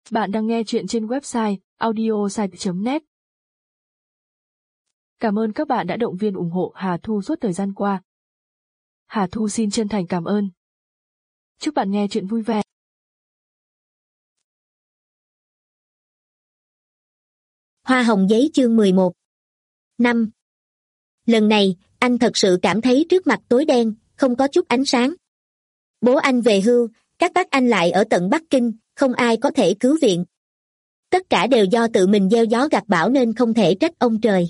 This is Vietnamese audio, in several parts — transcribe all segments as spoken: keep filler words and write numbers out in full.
Bạn đang nghe chuyện trên website audiosite chấm net. Cảm ơn các bạn đã động viên ủng hộ Hà Thu suốt thời gian qua. Hà Thu xin chân thành cảm ơn. Chúc bạn nghe chuyện vui vẻ. Hoa hồng giấy chương mười một. Năm. Lần này, anh thật sự cảm thấy trước mặt tối đen, không có chút ánh sáng. Bố anh về hưu, các bác anh lại ở tận Bắc Kinh, không ai có thể cứu viện. Tất cả đều do tự mình gieo gió gặt bão nên không thể trách ông trời.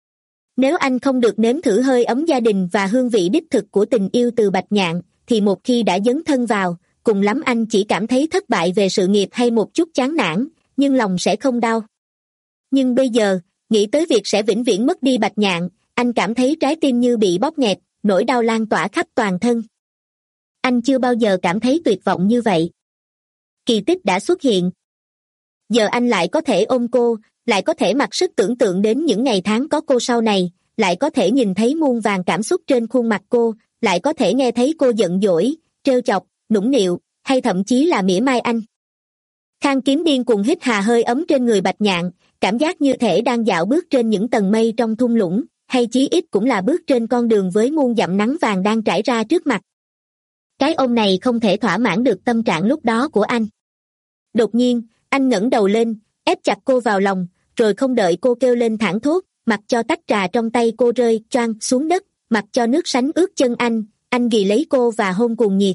Nếu anh không được nếm thử hơi ấm gia đình và hương vị đích thực của tình yêu từ Bạch Nhạn, thì một khi đã dấn thân vào, cùng lắm anh chỉ cảm thấy thất bại về sự nghiệp hay một chút chán nản, nhưng lòng sẽ không đau. Nhưng bây giờ, nghĩ tới việc sẽ vĩnh viễn mất đi Bạch Nhạn, anh cảm thấy trái tim như bị bóp nghẹt, nỗi đau lan tỏa khắp toàn thân. Anh chưa bao giờ cảm thấy tuyệt vọng như vậy. Kỳ tích đã xuất hiện. Giờ anh lại có thể ôm cô, lại có thể mặc sức tưởng tượng đến những ngày tháng có cô sau này, lại có thể nhìn thấy muôn vàn cảm xúc trên khuôn mặt cô, lại có thể nghe thấy cô giận dỗi, trêu chọc, nũng nịu, hay thậm chí là mỉa mai anh. Khang Kiếm điên cuồng hít hà hơi ấm trên người Bạch Nhạn, cảm giác như thể đang dạo bước trên những tầng mây trong thung lũng, hay chí ít cũng là bước trên con đường với muôn dặm nắng vàng đang trải ra trước mặt. Cái ôm này không thể thỏa mãn được tâm trạng lúc đó của anh. Đột nhiên, anh ngẩng đầu lên, ép chặt cô vào lòng, rồi không đợi cô kêu lên thảng thốt, mặc cho tách trà trong tay cô rơi choang xuống đất, mặc cho nước sánh ướt chân anh, anh ghì lấy cô và hôn cuồng nhiệt.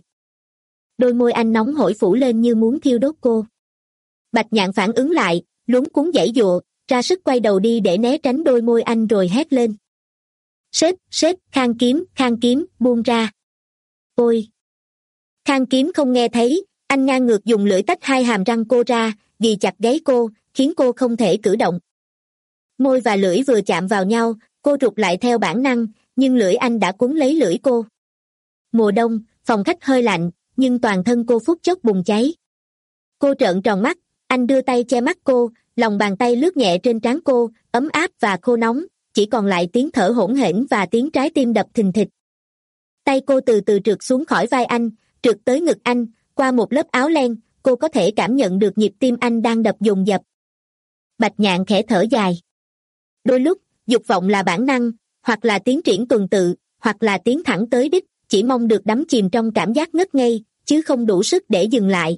Đôi môi anh nóng hổi phủ lên như muốn thiêu đốt cô. Bạch Nhạn phản ứng lại, luống cuống giãy giụa, ra sức quay đầu đi để né tránh đôi môi anh rồi hét lên. Sếp, sếp, Khang Kiếm, Khang Kiếm, buông ra. Ôi! Khang Kiếm không nghe thấy, anh ngang ngược dùng lưỡi tách hai hàm răng cô ra, ghì chặt gáy cô, khiến cô không thể cử động. Môi và lưỡi vừa chạm vào nhau, cô rụt lại theo bản năng, nhưng lưỡi anh đã cuốn lấy lưỡi cô. Mùa đông, phòng khách hơi lạnh, nhưng toàn thân cô phút chốc bùng cháy. Cô trợn tròn mắt, anh đưa tay che mắt cô, lòng bàn tay lướt nhẹ trên trán cô, ấm áp và khô nóng, chỉ còn lại tiếng thở hỗn hển và tiếng trái tim đập thình thịch. Tay cô từ từ trượt xuống khỏi vai anh, trượt tới ngực anh, qua một lớp áo len, cô có thể cảm nhận được nhịp tim anh đang đập dồn dập. Bạch Nhạn khẽ thở dài. Đôi lúc, dục vọng là bản năng, hoặc là tiến triển tuần tự, hoặc là tiến thẳng tới đích, chỉ mong được đắm chìm trong cảm giác ngất ngây, chứ không đủ sức để dừng lại.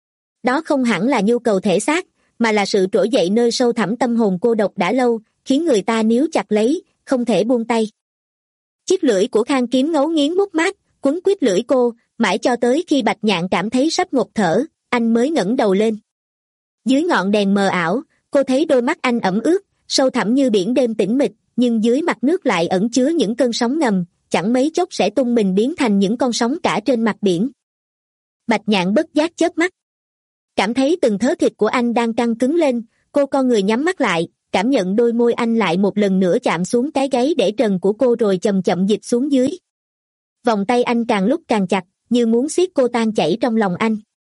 Đó không hẳn là nhu cầu thể xác, mà là sự trỗi dậy nơi sâu thẳm tâm hồn cô độc đã lâu, khiến người ta níu chặt lấy, không thể buông tay. Chiếc lưỡi của Khang Kiếm ngấu nghiến mút mát, quấn quýt lưỡi cô, mãi cho tới khi Bạch Nhạn cảm thấy sắp ngột thở, anh mới ngẩng đầu lên. Dưới ngọn đèn mờ ảo, cô thấy đôi mắt anh ẩm ướt, sâu thẳm như biển đêm tĩnh mịch, nhưng dưới mặt nước lại ẩn chứa những cơn sóng ngầm, chẳng mấy chốc sẽ tung mình biến thành những con sóng cả trên mặt biển. Bạch Nhạn bất giác chớp mắt. Cảm thấy từng thớ thịt của anh đang căng cứng lên, cô con người nhắm mắt lại, cảm nhận đôi môi anh lại một lần nữa chạm xuống cái gáy để trần của cô rồi chậm chậm dịch xuống dưới. Vòng tay anh càng lúc càng chặt, như muốn siết cô tan chảy trong lòng anh.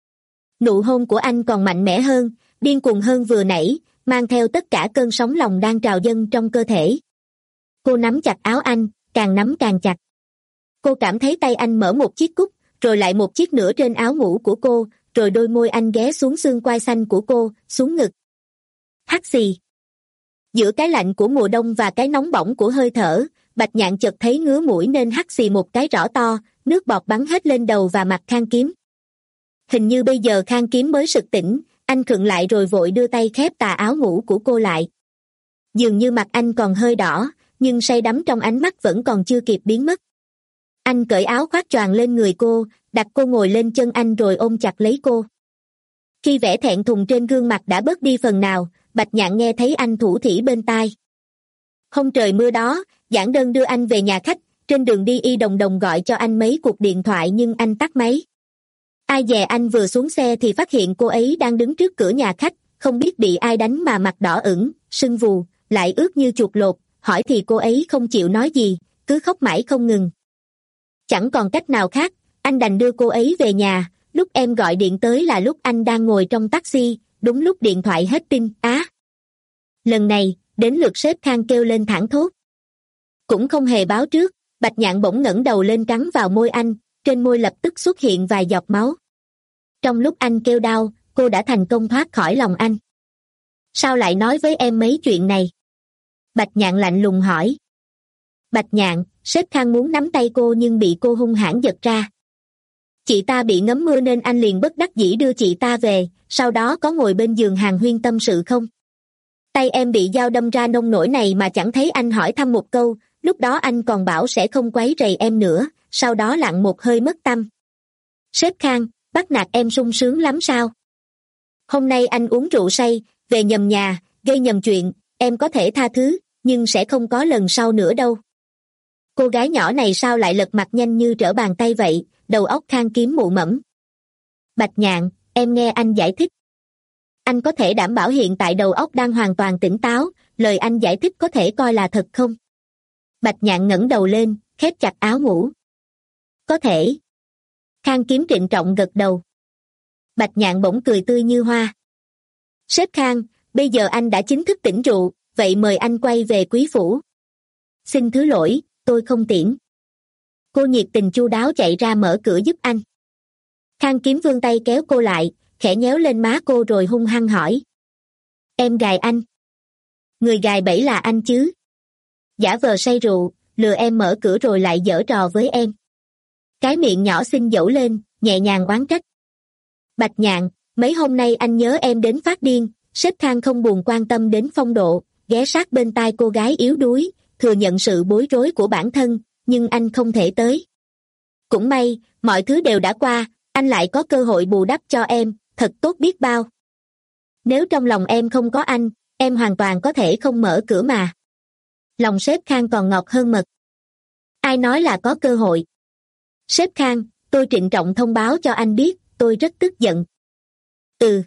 Nụ hôn của anh còn mạnh mẽ hơn, điên cuồng hơn vừa nãy, mang theo tất cả cơn sóng lòng đang trào dâng trong cơ thể. Cô nắm chặt áo anh, càng nắm càng chặt. Cô cảm thấy tay anh mở một chiếc cúc, rồi lại một chiếc nữa trên áo ngủ của cô, rồi đôi môi anh ghé xuống xương quai xanh của cô, xuống ngực. Hắt xì. Giữa cái lạnh của mùa đông và cái nóng bỏng của hơi thở, Bạch Nhạn chợt thấy ngứa mũi nên hắt xì một cái rõ to, nước bọt bắn hết lên đầu và mặt Khang Kiếm. Hình như bây giờ Khang Kiếm mới sực tỉnh, anh khựng lại rồi vội đưa tay khép tà áo ngủ của cô lại. Dường như mặt anh còn hơi đỏ, nhưng say đắm trong ánh mắt vẫn còn chưa kịp biến mất. Anh cởi áo khoác choàng lên người cô, đặt cô ngồi lên chân anh rồi ôm chặt lấy cô. Khi vẻ thẹn thùng trên gương mặt đã bớt đi phần nào, Bạch Nhạn nghe thấy anh thủ thỉ bên tai. Hôm trời mưa đó, giản đơn đưa anh về nhà khách, trên đường đi y đồng đồng gọi cho anh mấy cuộc điện thoại nhưng anh tắt máy. Ai dè anh vừa xuống xe thì phát hiện cô ấy đang đứng trước cửa nhà khách, không biết bị ai đánh mà mặt đỏ ửng, sưng vù, lại ướt như chuột lột, hỏi thì cô ấy không chịu nói gì, cứ khóc mãi không ngừng. Chẳng còn cách nào khác, anh đành đưa cô ấy về nhà, lúc em gọi điện tới là lúc anh đang ngồi trong taxi, đúng lúc điện thoại hết pin, á. Lần này, đến lượt sếp Khang kêu lên thảng thốt. Cũng không hề báo trước, Bạch Nhạn bỗng ngẩng đầu lên cắn vào môi anh, trên môi lập tức xuất hiện vài giọt máu. Trong lúc anh kêu đau, cô đã thành công thoát khỏi lòng anh. Sao lại nói với em mấy chuyện này? Bạch Nhạn lạnh lùng hỏi. Bạch Nhạn, sếp Khang muốn nắm tay cô nhưng bị cô hung hãn giật ra. Chị ta bị ngấm mưa nên anh liền bất đắc dĩ đưa chị ta về, sau đó có ngồi bên giường hàn huyên tâm sự không? Tay em bị dao đâm ra nông nổi này mà chẳng thấy anh hỏi thăm một câu, lúc đó anh còn bảo sẽ không quấy rầy em nữa, sau đó lặng một hơi mất tâm. Sếp Khang, bắt nạt em sung sướng lắm sao? Hôm nay anh uống rượu say, về nhầm nhà, gây nhầm chuyện, em có thể tha thứ, nhưng sẽ không có lần sau nữa đâu. Cô gái nhỏ này sao lại lật mặt nhanh như trở bàn tay vậy, đầu óc Khang Kiếm mụ mẫm. Bạch Nhạn, em nghe anh giải thích. Anh có thể đảm bảo hiện tại đầu óc đang hoàn toàn tỉnh táo, lời anh giải thích có thể coi là thật không? Bạch Nhạn ngẩng đầu lên, khép chặt áo ngủ. Có thể. Khang Kiếm trịnh trọng gật đầu. Bạch Nhạn bỗng cười tươi như hoa. Sếp Khang, bây giờ anh đã chính thức tỉnh rượu, vậy mời anh quay về quý phủ. Xin thứ lỗi, tôi không tiễn. Cô nhiệt tình chu đáo chạy ra mở cửa giúp anh. Khang Kiếm vươn tay kéo cô lại, khẽ nhéo lên má cô rồi hung hăng hỏi. Em gài anh. Người gài bẫy là anh chứ. Giả vờ say rượu, lừa em mở cửa rồi lại giở trò với em. Cái miệng nhỏ xinh dẫu lên, nhẹ nhàng oán trách. Bạch Nhạn, mấy hôm nay anh nhớ em đến phát điên, sếp Khang không buồn quan tâm đến phong độ, ghé sát bên tai cô gái yếu đuối, thừa nhận sự bối rối của bản thân, nhưng anh không thể tới. Cũng may, mọi thứ đều đã qua, anh lại có cơ hội bù đắp cho em, thật tốt biết bao. Nếu trong lòng em không có anh, em hoàn toàn có thể không mở cửa mà. Lòng sếp Khang còn ngọt hơn mật. Ai nói là có cơ hội? Sếp Khang, tôi trịnh trọng thông báo cho anh biết, tôi rất tức giận. Ừ.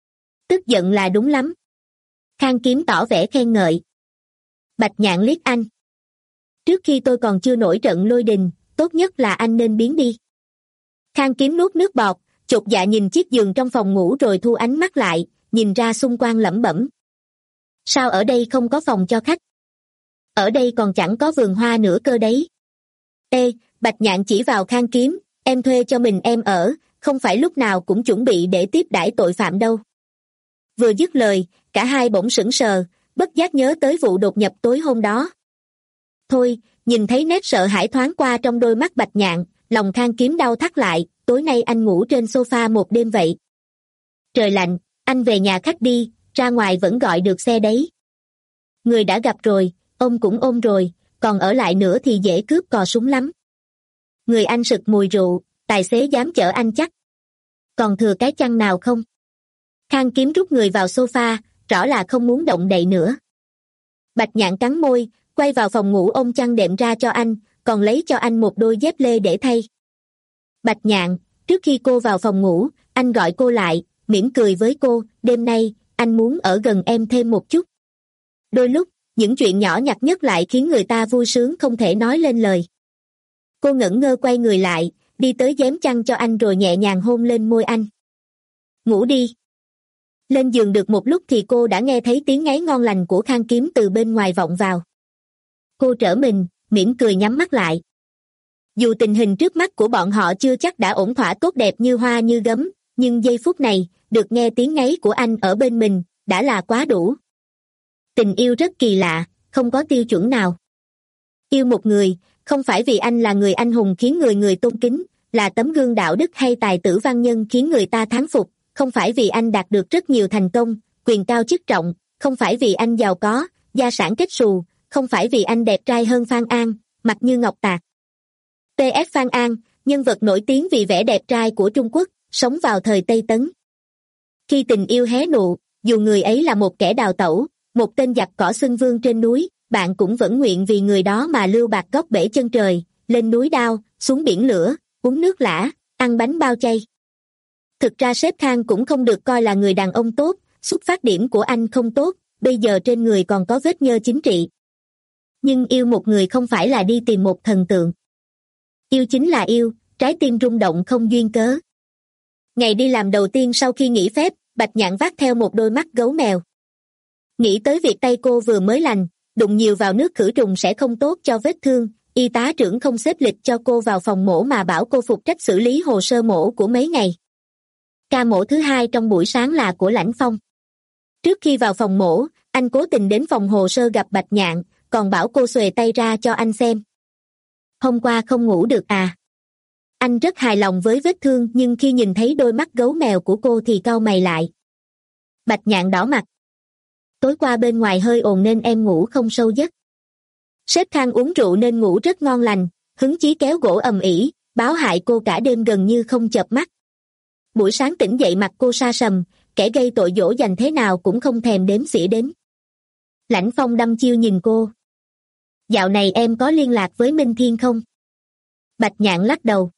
Tức giận là đúng lắm. Khang Kiếm tỏ vẻ khen ngợi. Bạch Nhạn liếc anh. Trước khi tôi còn chưa nổi trận lôi đình, tốt nhất là anh nên biến đi. Khang Kiếm nuốt nước bọt, chột dạ nhìn chiếc giường trong phòng ngủ rồi thu ánh mắt lại, nhìn ra xung quanh lẩm bẩm. Sao ở đây không có phòng cho khách? Ở đây còn chẳng có vườn hoa nữa cơ đấy. Ê, Bạch Nhạn chỉ vào Khang Kiếm, em thuê cho mình em ở, không phải lúc nào cũng chuẩn bị để tiếp đãi tội phạm đâu. Vừa dứt lời, cả hai bỗng sững sờ, bất giác nhớ tới vụ đột nhập tối hôm đó. Thôi, nhìn thấy nét sợ hãi thoáng qua trong đôi mắt Bạch Nhạn, lòng Khang Kiếm đau thắt lại, tối nay anh ngủ trên sofa một đêm vậy. Trời lạnh, anh về nhà khách đi, ra ngoài vẫn gọi được xe đấy. Người đã gặp rồi, ôm cũng ôm rồi, còn ở lại nữa thì dễ cướp cò súng lắm. Người anh sực mùi rượu, tài xế dám chở anh chắc. Còn thừa cái chăn nào không? Khang Kiếm rút người vào sofa, rõ là không muốn động đậy nữa. Bạch Nhạn cắn môi, quay vào phòng ngủ ôm chăn đệm ra cho anh, còn lấy cho anh một đôi dép lê để thay. Bạch Nhạn, trước khi cô vào phòng ngủ, anh gọi cô lại, mỉm cười với cô, đêm nay, anh muốn ở gần em thêm một chút. Đôi lúc, những chuyện nhỏ nhặt nhất lại khiến người ta vui sướng không thể nói lên lời. Cô ngẩn ngơ quay người lại, đi tới giếm chăn cho anh rồi nhẹ nhàng hôn lên môi anh. Ngủ đi. Lên giường được một lúc thì cô đã nghe thấy tiếng ngáy ngon lành của Khang Kiếm từ bên ngoài vọng vào. Cô trở mình, mỉm cười nhắm mắt lại. Dù tình hình trước mắt của bọn họ chưa chắc đã ổn thỏa tốt đẹp như hoa như gấm, nhưng giây phút này, được nghe tiếng ngáy của anh ở bên mình, đã là quá đủ. Tình yêu rất kỳ lạ, không có tiêu chuẩn nào. Yêu một người, không phải vì anh là người anh hùng khiến người người tôn kính, là tấm gương đạo đức hay tài tử văn nhân khiến người ta thán phục, không phải vì anh đạt được rất nhiều thành công, quyền cao chức trọng, không phải vì anh giàu có, gia sản kết xù, không phải vì anh đẹp trai hơn Phan An, mặt như ngọc tạc. pê ép Phan An, nhân vật nổi tiếng vì vẻ đẹp trai của Trung Quốc, sống vào thời Tây Tấn. Khi tình yêu hé nụ, dù người ấy là một kẻ đào tẩu, một tên giặc cỏ xưng vương trên núi, bạn cũng vẫn nguyện vì người đó mà lưu bạc góc bể chân trời, lên núi đao, xuống biển lửa, uống nước lã, ăn bánh bao chay. Thực ra sếp Khang cũng không được coi là người đàn ông tốt, xuất phát điểm của anh không tốt, bây giờ trên người còn có vết nhơ chính trị. Nhưng yêu một người không phải là đi tìm một thần tượng. Yêu chính là yêu, trái tim rung động không duyên cớ. Ngày đi làm đầu tiên sau khi nghỉ phép, Bạch Nhạn vác theo một đôi mắt gấu mèo. Nghĩ tới việc tay cô vừa mới lành, đụng nhiều vào nước khử trùng sẽ không tốt cho vết thương, y tá trưởng không xếp lịch cho cô vào phòng mổ mà bảo cô phụ trách xử lý hồ sơ mổ của mấy ngày. Ca mổ thứ hai trong buổi sáng là của Lãnh Phong. Trước khi vào phòng mổ, anh cố tình đến phòng hồ sơ gặp Bạch Nhạn, còn bảo cô xuề tay ra cho anh xem. Hôm qua không ngủ được à? Anh rất hài lòng với vết thương nhưng khi nhìn thấy đôi mắt gấu mèo của cô thì cau mày lại. Bạch Nhạn đỏ mặt. Tối qua bên ngoài hơi ồn nên em ngủ không sâu giấc. Sếp Khang uống rượu nên ngủ rất ngon lành, hứng chí kéo gỗ ầm ĩ, báo hại cô cả đêm gần như không chợp mắt. Buổi sáng tỉnh dậy mặt cô sa sầm, kẻ gây tội dỗ dành thế nào cũng không thèm đếm xỉa đến. Lãnh Phong đăm chiêu nhìn cô. Dạo này em có liên lạc với Minh Thiên không? Bạch Nhạn lắc đầu.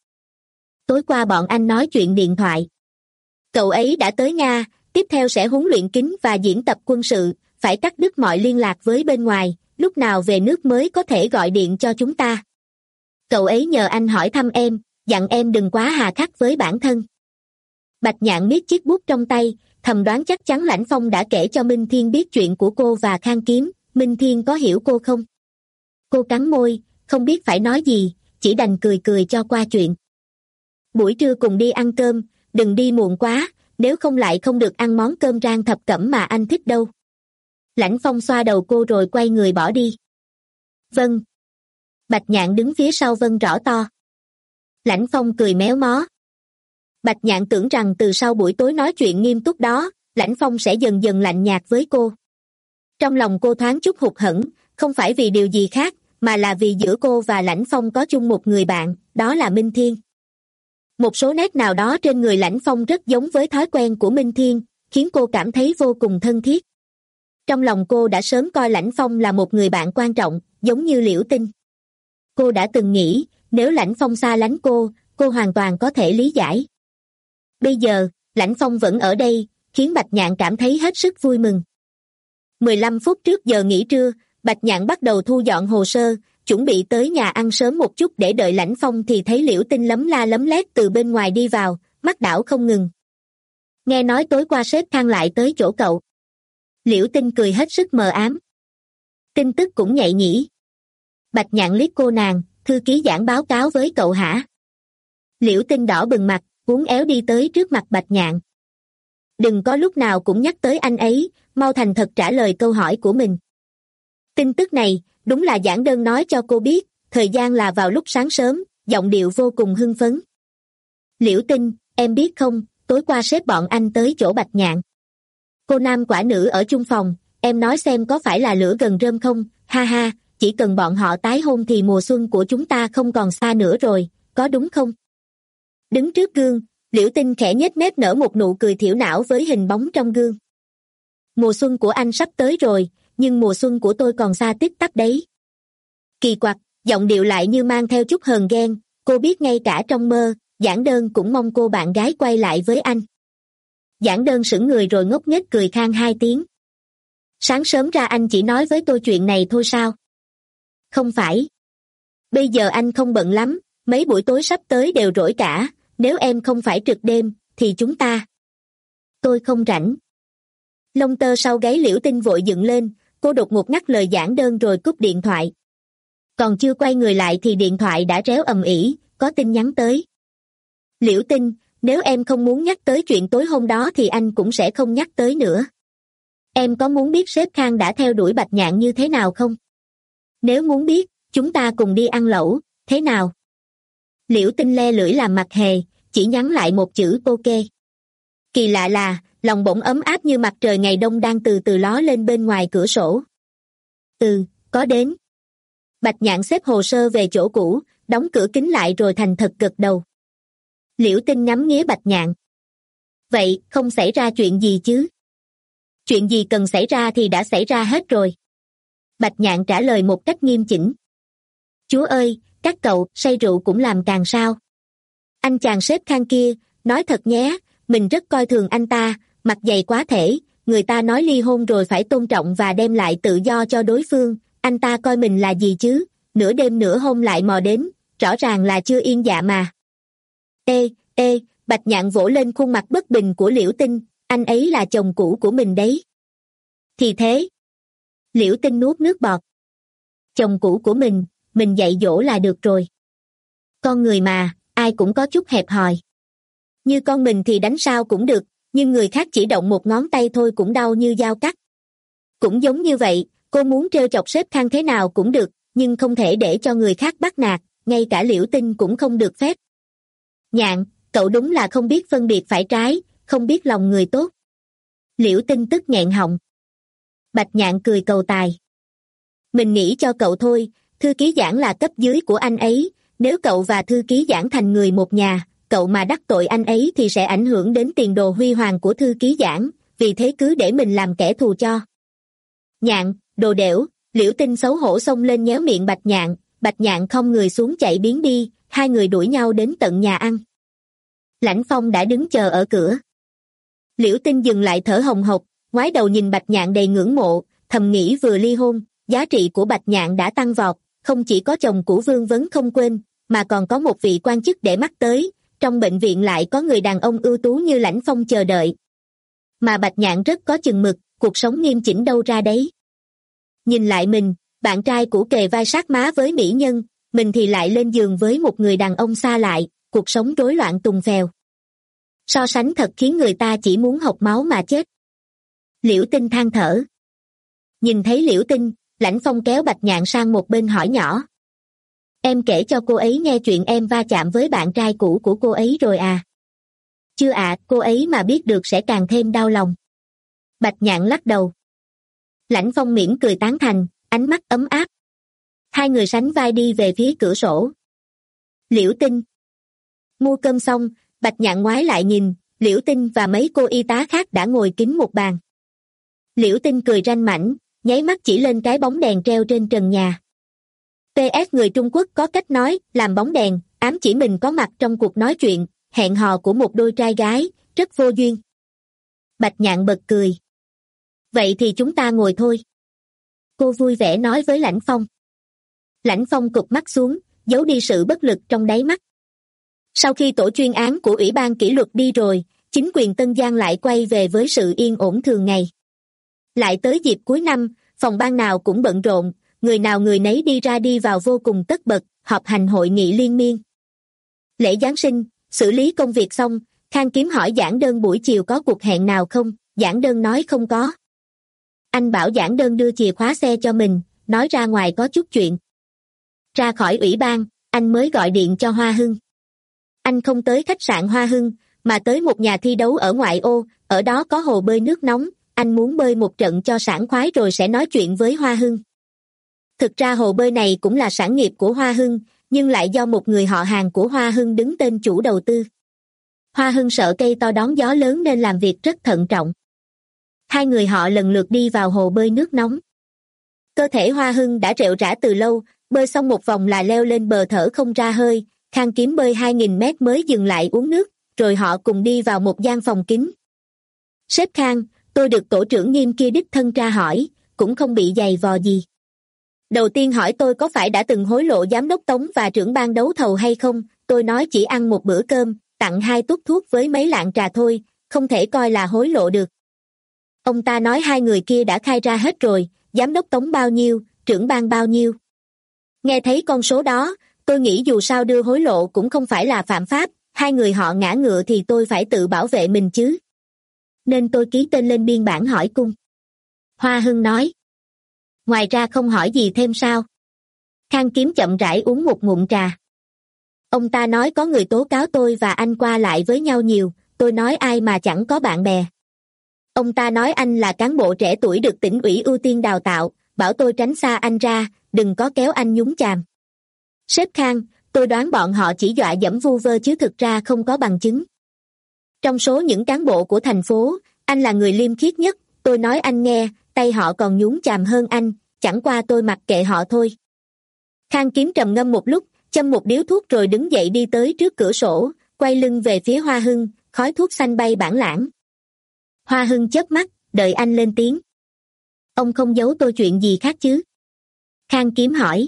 Tối qua bọn anh nói chuyện điện thoại. Cậu ấy đã tới Nga, tiếp theo sẽ huấn luyện kính và diễn tập quân sự, phải cắt đứt mọi liên lạc với bên ngoài, lúc nào về nước mới có thể gọi điện cho chúng ta. Cậu ấy nhờ anh hỏi thăm em, dặn em đừng quá hà khắc với bản thân. Bạch Nhạn miết chiếc bút trong tay, thầm đoán chắc chắn Lãnh Phong đã kể cho Minh Thiên biết chuyện của cô và Khang Kiếm, Minh Thiên có hiểu cô không? Cô cắn môi, không biết phải nói gì, chỉ đành cười cười cho qua chuyện. Buổi trưa cùng đi ăn cơm, đừng đi muộn quá, nếu không lại không được ăn món cơm rang thập cẩm mà anh thích đâu. Lãnh Phong xoa đầu cô rồi quay người bỏ đi. Vâng. Bạch Nhạn đứng phía sau vâng rõ to. Lãnh Phong cười méo mó. Bạch Nhạn tưởng rằng từ sau buổi tối nói chuyện nghiêm túc đó, Lãnh Phong sẽ dần dần lạnh nhạt với cô. Trong lòng cô thoáng chút hụt hẫng, không phải vì điều gì khác, mà là vì giữa cô và Lãnh Phong có chung một người bạn, đó là Minh Thiên. Một số nét nào đó trên người Lãnh Phong rất giống với thói quen của Minh Thiên, khiến cô cảm thấy vô cùng thân thiết. Trong lòng cô đã sớm coi Lãnh Phong là một người bạn quan trọng, giống như Liễu Tinh. Cô đã từng nghĩ, nếu Lãnh Phong xa lánh cô, cô hoàn toàn có thể lý giải. Bây giờ, Lãnh Phong vẫn ở đây, khiến Bạch Nhạn cảm thấy hết sức vui mừng. mười lăm phút trước giờ nghỉ trưa, Bạch Nhạn bắt đầu thu dọn hồ sơ, chuẩn bị tới nhà ăn sớm một chút để đợi Lãnh Phong thì thấy Liễu Tinh lấm la lấm lét từ bên ngoài đi vào, mắt đảo không ngừng. Nghe nói tối qua sếp Khang lại tới chỗ cậu. Liễu Tinh cười hết sức mờ ám. Tin tức cũng nhạy nhỉ. Bạch Nhạn liếc cô nàng, thư ký giảng báo cáo với cậu hả? Liễu Tinh đỏ bừng mặt, uốn éo đi tới trước mặt Bạch Nhạn. Đừng có lúc nào cũng nhắc tới anh ấy, mau thành thật trả lời câu hỏi của mình. Tin tức này, đúng là giảng đơn nói cho cô biết, thời gian là vào lúc sáng sớm, giọng điệu vô cùng hưng phấn. Liễu Tinh, em biết không, tối qua sếp bọn anh tới chỗ Bạch Nhạn. Cô nam quả nữ ở chung phòng, em nói xem có phải là lửa gần rơm không, ha ha, chỉ cần bọn họ tái hôn thì mùa xuân của chúng ta không còn xa nữa rồi, có đúng không? Đứng trước gương, Liễu Tinh khẽ nhếch mép nở một nụ cười thiểu não với hình bóng trong gương. Mùa xuân của anh sắp tới rồi, nhưng mùa xuân của tôi còn xa tích tắp đấy. Kỳ quặc, giọng điệu lại như mang theo chút hờn ghen, cô biết ngay cả trong mơ, giảng đơn cũng mong cô bạn gái quay lại với anh. Giảng đơn sững người rồi ngốc nghếch cười khan hai tiếng. Sáng sớm ra anh chỉ nói với tôi chuyện này thôi sao? Không phải. Bây giờ anh không bận lắm, mấy buổi tối sắp tới đều rỗi cả, nếu em không phải trực đêm, thì chúng ta. Tôi không rảnh. Lông tơ sau gáy Liễu Tinh vội dựng lên, cô đột ngột ngắt lời giảng đơn rồi cúp điện thoại. Còn chưa quay người lại thì điện thoại đã réo ầm ĩ, có tin nhắn tới. Liễu Tinh, nếu em không muốn nhắc tới chuyện tối hôm đó thì anh cũng sẽ không nhắc tới nữa. Em có muốn biết sếp Khang đã theo đuổi Bạch Nhạn như thế nào không? Nếu muốn biết, chúng ta cùng đi ăn lẩu, thế nào? Liễu Tinh le lưỡi làm mặt hề, chỉ nhắn lại một chữ ok. Kỳ lạ là, lòng bỗng ấm áp như mặt trời ngày đông đang từ từ ló lên bên ngoài cửa sổ. Ừ, có đến. Bạch Nhạn xếp hồ sơ về chỗ cũ, đóng cửa kính lại rồi thành thật gật đầu. Liễu Tinh ngắm nghía Bạch Nhạn. Vậy, không xảy ra chuyện gì chứ? Chuyện gì cần xảy ra thì đã xảy ra hết rồi. Bạch Nhạn trả lời một cách nghiêm chỉnh. Chúa ơi, các cậu, say rượu cũng làm càng sao. Anh chàng sếp Khang kia, nói thật nhé, mình rất coi thường anh ta, mặt dày quá thể, người ta nói ly hôn rồi phải tôn trọng và đem lại tự do cho đối phương, anh ta coi mình là gì chứ, nửa đêm nửa hôm lại mò đến, rõ ràng là chưa yên dạ mà. Ê, ê, Bạch Nhạn vỗ lên khuôn mặt bất bình của Liễu Tinh, anh ấy là chồng cũ của mình đấy. Thì thế. Liễu Tinh nuốt nước bọt. Chồng cũ của mình, mình dạy dỗ là được rồi. Con người mà, ai cũng có chút hẹp hòi. Như con mình thì đánh sao cũng được, nhưng người khác chỉ động một ngón tay thôi cũng đau như dao cắt. Cũng giống như vậy, cô muốn trêu chọc sếp Khang thế nào cũng được, nhưng không thể để cho người khác bắt nạt, ngay cả Liễu Tinh cũng không được phép. Nhạn, cậu đúng là không biết phân biệt phải trái, không biết lòng người tốt. Liễu Tinh tức nghẹn họng. Bạch Nhạn cười cầu tài. Mình nghĩ cho cậu thôi, thư ký Giảng là cấp dưới của anh ấy, nếu cậu và thư ký Giảng thành người một nhà, cậu mà đắc tội anh ấy thì sẽ ảnh hưởng đến tiền đồ huy hoàng của thư ký Giảng, vì thế cứ để mình làm kẻ thù cho. Nhạn, đồ đểu. Liễu Tinh xấu hổ xông lên nhéo miệng Bạch Nhạn, Bạch Nhạn không người xuống chạy biến đi, hai người đuổi nhau đến tận nhà ăn. Lãnh Phong đã đứng chờ ở cửa. Liễu Tinh dừng lại thở hồng hộc, ngoái đầu nhìn Bạch Nhạn đầy ngưỡng mộ, thầm nghĩ vừa ly hôn, giá trị của Bạch Nhạn đã tăng vọt, không chỉ có chồng cũ vương vấn không quên, mà còn có một vị quan chức để mắt tới, trong bệnh viện lại có người đàn ông ưu tú như Lãnh Phong chờ đợi. Mà Bạch Nhạn rất có chừng mực, cuộc sống nghiêm chỉnh đâu ra đấy. Nhìn lại mình, bạn trai cũ kề vai sát má với mỹ nhân, mình thì lại lên giường với một người đàn ông xa lại, cuộc sống rối loạn tùng phèo. So sánh thật khiến người ta chỉ muốn hộc máu mà chết. Liễu Tinh than thở. Nhìn thấy Liễu Tinh, Lãnh Phong kéo Bạch Nhạn sang một bên hỏi nhỏ. Em kể cho cô ấy nghe chuyện em va chạm với bạn trai cũ của cô ấy rồi à? Chưa ạ, cô ấy mà biết được sẽ càng thêm đau lòng. Bạch Nhạn lắc đầu. Lãnh Phong mỉm cười tán thành, ánh mắt ấm áp. Hai người sánh vai đi về phía cửa sổ. Liễu Tinh. Mua cơm xong, Bạch Nhạn ngoái lại nhìn, Liễu Tinh và mấy cô y tá khác đã ngồi kín một bàn. Liễu Tinh cười ranh mãnh, nháy mắt chỉ lên cái bóng đèn treo trên trần nhà. pê ét người Trung Quốc có cách nói, làm bóng đèn, ám chỉ mình có mặt trong cuộc nói chuyện, hẹn hò của một đôi trai gái, rất vô duyên. Bạch Nhạn bật cười. Vậy thì chúng ta ngồi thôi. Cô vui vẻ nói với Lãnh Phong. Lãnh Phong cụp mắt xuống, giấu đi sự bất lực trong đáy mắt. Sau khi tổ chuyên án của Ủy ban kỷ luật đi rồi, chính quyền Tân Giang lại quay về với sự yên ổn thường ngày. Lại tới dịp cuối năm, phòng ban nào cũng bận rộn, người nào người nấy đi ra đi vào vô cùng tất bật, họp hành hội nghị liên miên. Lễ Giáng sinh, xử lý công việc xong, Khang Kiếm hỏi Giảng Đơn buổi chiều có cuộc hẹn nào không, Giảng Đơn nói không có. Anh bảo Giảng Đơn đưa chìa khóa xe cho mình, nói ra ngoài có chút chuyện. Ra khỏi ủy ban, anh mới gọi điện cho Hoa Hưng. Anh không tới khách sạn Hoa Hưng, mà tới một nhà thi đấu ở ngoại ô, ở đó có hồ bơi nước nóng, anh muốn bơi một trận cho sảng khoái rồi sẽ nói chuyện với Hoa Hưng. Thực ra hồ bơi này cũng là sản nghiệp của Hoa Hưng, nhưng lại do một người họ hàng của Hoa Hưng đứng tên chủ đầu tư. Hoa Hưng sợ cây to đón gió lớn nên làm việc rất thận trọng. Hai người họ lần lượt đi vào hồ bơi nước nóng. Cơ thể Hoa Hưng đã rệu rã từ lâu, bơi xong một vòng là leo lên bờ thở không ra hơi, Khang Kiếm bơi hai nghìn mét mới dừng lại uống nước, rồi họ cùng đi vào một gian phòng kín. Sếp Khang, tôi được tổ trưởng Nghiêm kia đích thân tra hỏi, cũng không bị giày vò gì. Đầu tiên hỏi tôi có phải đã từng hối lộ giám đốc Tống và trưởng ban đấu thầu hay không, tôi nói chỉ ăn một bữa cơm, tặng hai túp thuốc với mấy lạng trà thôi, không thể coi là hối lộ được. Ông ta nói hai người kia đã khai ra hết rồi, giám đốc Tống bao nhiêu, trưởng ban bao nhiêu. Nghe thấy con số đó, tôi nghĩ dù sao đưa hối lộ cũng không phải là phạm pháp, hai người họ ngã ngựa thì tôi phải tự bảo vệ mình chứ. Nên tôi ký tên lên biên bản hỏi cung. Hoa Hưng nói. Ngoài ra không hỏi gì thêm sao? Khang Kiếm chậm rãi uống một ngụm trà. Ông ta nói có người tố cáo tôi và anh qua lại với nhau nhiều, tôi nói ai mà chẳng có bạn bè. Ông ta nói anh là cán bộ trẻ tuổi được tỉnh ủy ưu tiên đào tạo, bảo tôi tránh xa anh ra, đừng có kéo anh nhúng chàm. Sếp Khang, tôi đoán bọn họ chỉ dọa dẫm vu vơ chứ thực ra không có bằng chứng. Trong số những cán bộ của thành phố, anh là người liêm khiết nhất, tôi nói anh nghe, tay họ còn nhúng chàm hơn anh, chẳng qua tôi mặc kệ họ thôi. Khang Kiếm trầm ngâm một lúc, châm một điếu thuốc rồi đứng dậy đi tới trước cửa sổ, quay lưng về phía Hoa Hưng, khói thuốc xanh bay bản lãng. Hoa Hưng chớp mắt, đợi anh lên tiếng. Ông không giấu tôi chuyện gì khác chứ? Khang Kiếm hỏi.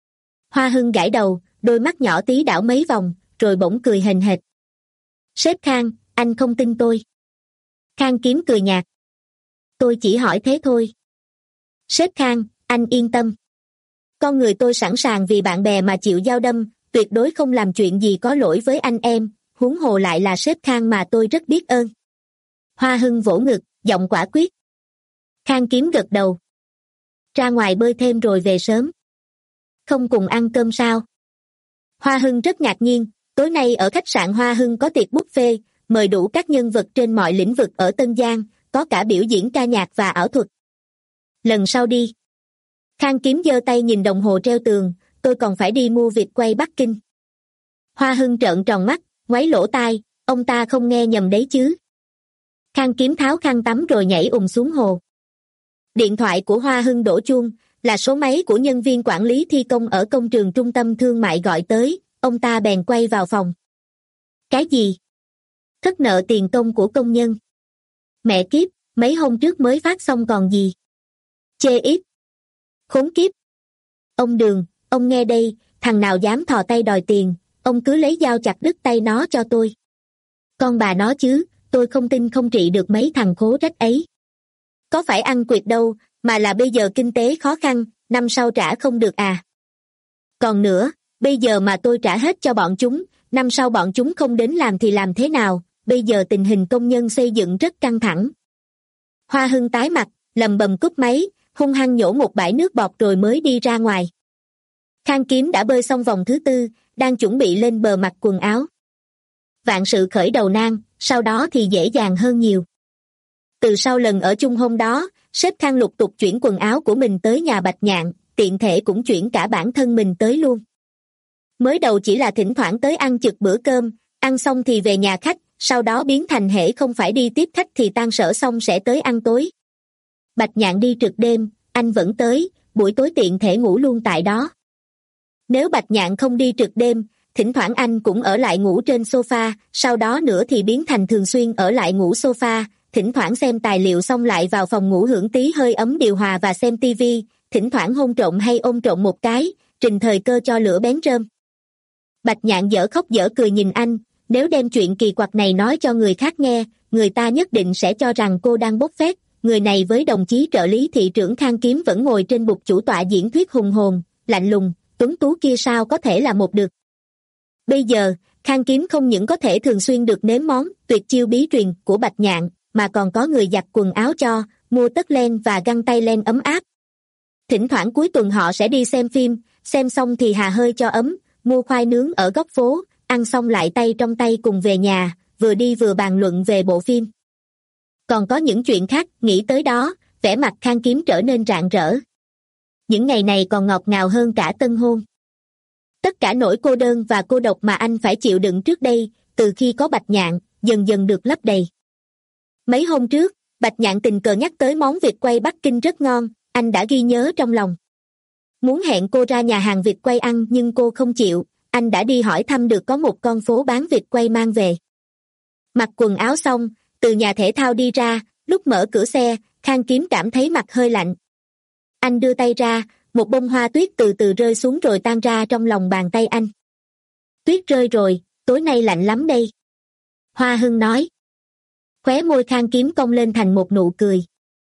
Hoa Hưng gãi đầu, đôi mắt nhỏ tí đảo mấy vòng, rồi bỗng cười hềnh hệt. Sếp Khang, anh không tin tôi. Khang Kiếm cười nhạt. Tôi chỉ hỏi thế thôi. Sếp Khang, anh yên tâm. Con người tôi sẵn sàng vì bạn bè mà chịu dao đâm, tuyệt đối không làm chuyện gì có lỗi với anh em, huống hồ lại là sếp Khang mà tôi rất biết ơn. Hoa Hưng vỗ ngực, giọng quả quyết. Khang Kiếm gật đầu. Ra ngoài bơi thêm rồi về sớm. Không cùng ăn cơm sao? Hoa Hưng rất ngạc nhiên, tối nay ở khách sạn Hoa Hưng có tiệc buffet, mời đủ các nhân vật trên mọi lĩnh vực ở Tân Giang, có cả biểu diễn ca nhạc và ảo thuật. Lần sau đi. Khang Kiếm giơ tay nhìn đồng hồ treo tường, tôi còn phải đi mua vịt quay Bắc Kinh. Hoa Hưng trợn tròn mắt, ngoáy lỗ tai, ông ta không nghe nhầm đấy chứ. Khang Kiếm tháo khăn tắm rồi nhảy ùm xuống hồ. Điện thoại của Hoa Hưng đổ chuông, là số máy của nhân viên quản lý thi công ở công trường trung tâm thương mại gọi tới, ông ta bèn quay vào phòng. Cái gì? Thất nợ tiền công của công nhân. Mẹ kiếp, mấy hôm trước mới phát xong còn gì? Chê ít. Khốn kiếp. Ông Đường, ông nghe đây, thằng nào dám thò tay đòi tiền, ông cứ lấy dao chặt đứt tay nó cho tôi. Con bà nó chứ, tôi không tin không trị được mấy thằng khố rách ấy. Có phải ăn quỵt đâu, mà là bây giờ kinh tế khó khăn, năm sau trả không được à. Còn nữa, bây giờ mà tôi trả hết cho bọn chúng, năm sau bọn chúng không đến làm thì làm thế nào, bây giờ tình hình công nhân xây dựng rất căng thẳng. Hoa Hưng tái mặt, lầm bầm cúp máy, hung hăng nhổ một bãi nước bọt rồi mới đi ra ngoài. Khang Kiếm đã bơi xong vòng thứ tư, đang chuẩn bị lên bờ mặc quần áo. Vạn sự khởi đầu nan, sau đó thì dễ dàng hơn nhiều. Từ sau lần ở chung hôm đó, sếp Khang lục tục chuyển quần áo của mình tới nhà Bạch Nhạn, tiện thể cũng chuyển cả bản thân mình tới luôn. Mới đầu chỉ là thỉnh thoảng tới ăn chực bữa cơm, ăn xong thì về nhà khách, sau đó biến thành hễ không phải đi tiếp khách thì tan sở xong sẽ tới ăn tối. Bạch Nhạn đi trực đêm, anh vẫn tới, buổi tối tiện thể ngủ luôn tại đó. Nếu Bạch Nhạn không đi trực đêm, thỉnh thoảng anh cũng ở lại ngủ trên sofa, sau đó nữa thì biến thành thường xuyên ở lại ngủ sofa, thỉnh thoảng xem tài liệu xong lại vào phòng ngủ hưởng tí hơi ấm điều hòa và xem tivi, thỉnh thoảng hôn trộm hay ôm trộm một cái, trình thời cơ cho lửa bén rơm. Bạch Nhạn dở khóc dở cười nhìn anh, nếu đem chuyện kỳ quặc này nói cho người khác nghe, người ta nhất định sẽ cho rằng cô đang bốc phét, người này với đồng chí trợ lý thị trưởng Khang Kiếm vẫn ngồi trên bục chủ tọa diễn thuyết hùng hồn, lạnh lùng, tuấn tú kia sao có thể là một được. Bây giờ, Khang Kiếm không những có thể thường xuyên được nếm món tuyệt chiêu bí truyền của Bạch Nhạn, mà còn có người giặt quần áo cho, mua tất len và găng tay len ấm áp. Thỉnh thoảng cuối tuần họ sẽ đi xem phim, xem xong thì hà hơi cho ấm, mua khoai nướng ở góc phố, ăn xong lại tay trong tay cùng về nhà, vừa đi vừa bàn luận về bộ phim. Còn có những chuyện khác, nghĩ tới đó, vẻ mặt Khang Kiếm trở nên rạng rỡ. Những ngày này còn ngọt ngào hơn cả tân hôn. Tất cả nỗi cô đơn và cô độc mà anh phải chịu đựng trước đây, từ khi có Bạch Nhạn, dần dần được lấp đầy. Mấy hôm trước, Bạch Nhạn tình cờ nhắc tới món vịt quay Bắc Kinh rất ngon, anh đã ghi nhớ trong lòng. Muốn hẹn cô ra nhà hàng vịt quay ăn nhưng cô không chịu, anh đã đi hỏi thăm được có một con phố bán vịt quay mang về. Mặc quần áo xong, từ nhà thể thao đi ra, lúc mở cửa xe, Khang Kiếm cảm thấy mặt hơi lạnh. Anh đưa tay ra, một bông hoa tuyết từ từ rơi xuống rồi tan ra trong lòng bàn tay anh. Tuyết rơi rồi, tối nay lạnh lắm đây. Hoa Hưng nói. Khóe môi Khang Kiếm cong lên thành một nụ cười.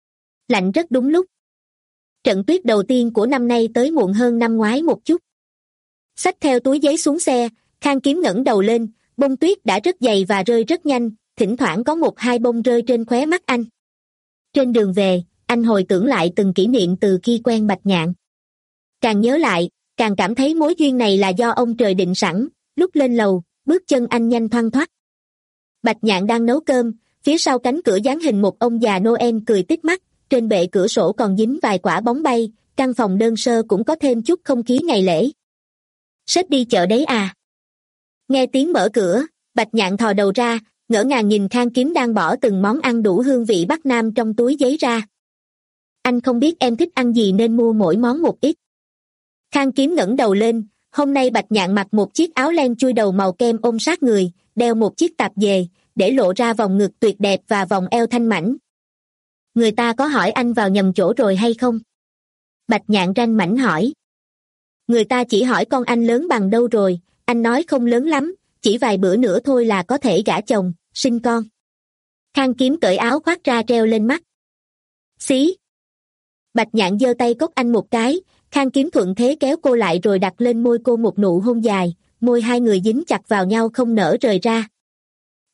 Lạnh rất đúng lúc. Trận tuyết đầu tiên của năm nay tới muộn hơn năm ngoái một chút. Xách theo túi giấy xuống xe, Khang Kiếm ngẩng đầu lên, bông tuyết đã rất dày và rơi rất nhanh, thỉnh thoảng có một hai bông rơi trên khóe mắt anh. Trên đường về, anh hồi tưởng lại từng kỷ niệm từ khi quen Bạch Nhạn. Càng nhớ lại, càng cảm thấy mối duyên này là do ông trời định sẵn, lúc lên lầu, bước chân anh nhanh thoăn thoắt. Bạch Nhạn đang nấu cơm, phía sau cánh cửa dán hình một ông già Noel cười tít mắt, trên bệ cửa sổ còn dính vài quả bóng bay, căn phòng đơn sơ cũng có thêm chút không khí ngày lễ. Sếp đi chợ đấy à? Nghe tiếng mở cửa, Bạch Nhạn thò đầu ra, ngỡ ngàng nhìn Khang Kiếm đang bỏ từng món ăn đủ hương vị Bắc Nam trong túi giấy ra. Anh không biết em thích ăn gì nên mua mỗi món một ít. Khang Kiếm ngẩng đầu lên, hôm nay Bạch Nhạn mặc một chiếc áo len chui đầu màu kem ôm sát người, đeo một chiếc tạp dề, để lộ ra vòng ngực tuyệt đẹp và vòng eo thanh mảnh. Người ta có hỏi anh vào nhầm chỗ rồi hay không? Bạch Nhạn ranh mảnh hỏi. Người ta chỉ hỏi con anh lớn bằng đâu rồi, anh nói không lớn lắm, chỉ vài bữa nữa thôi là có thể gả chồng, sinh con. Khang Kiếm cởi áo khoác ra treo lên mắt. Xí. Bạch Nhạn giơ tay cốc anh một cái, Khang Kiếm thuận thế kéo cô lại rồi đặt lên môi cô một nụ hôn dài, môi hai người dính chặt vào nhau không nở rời ra.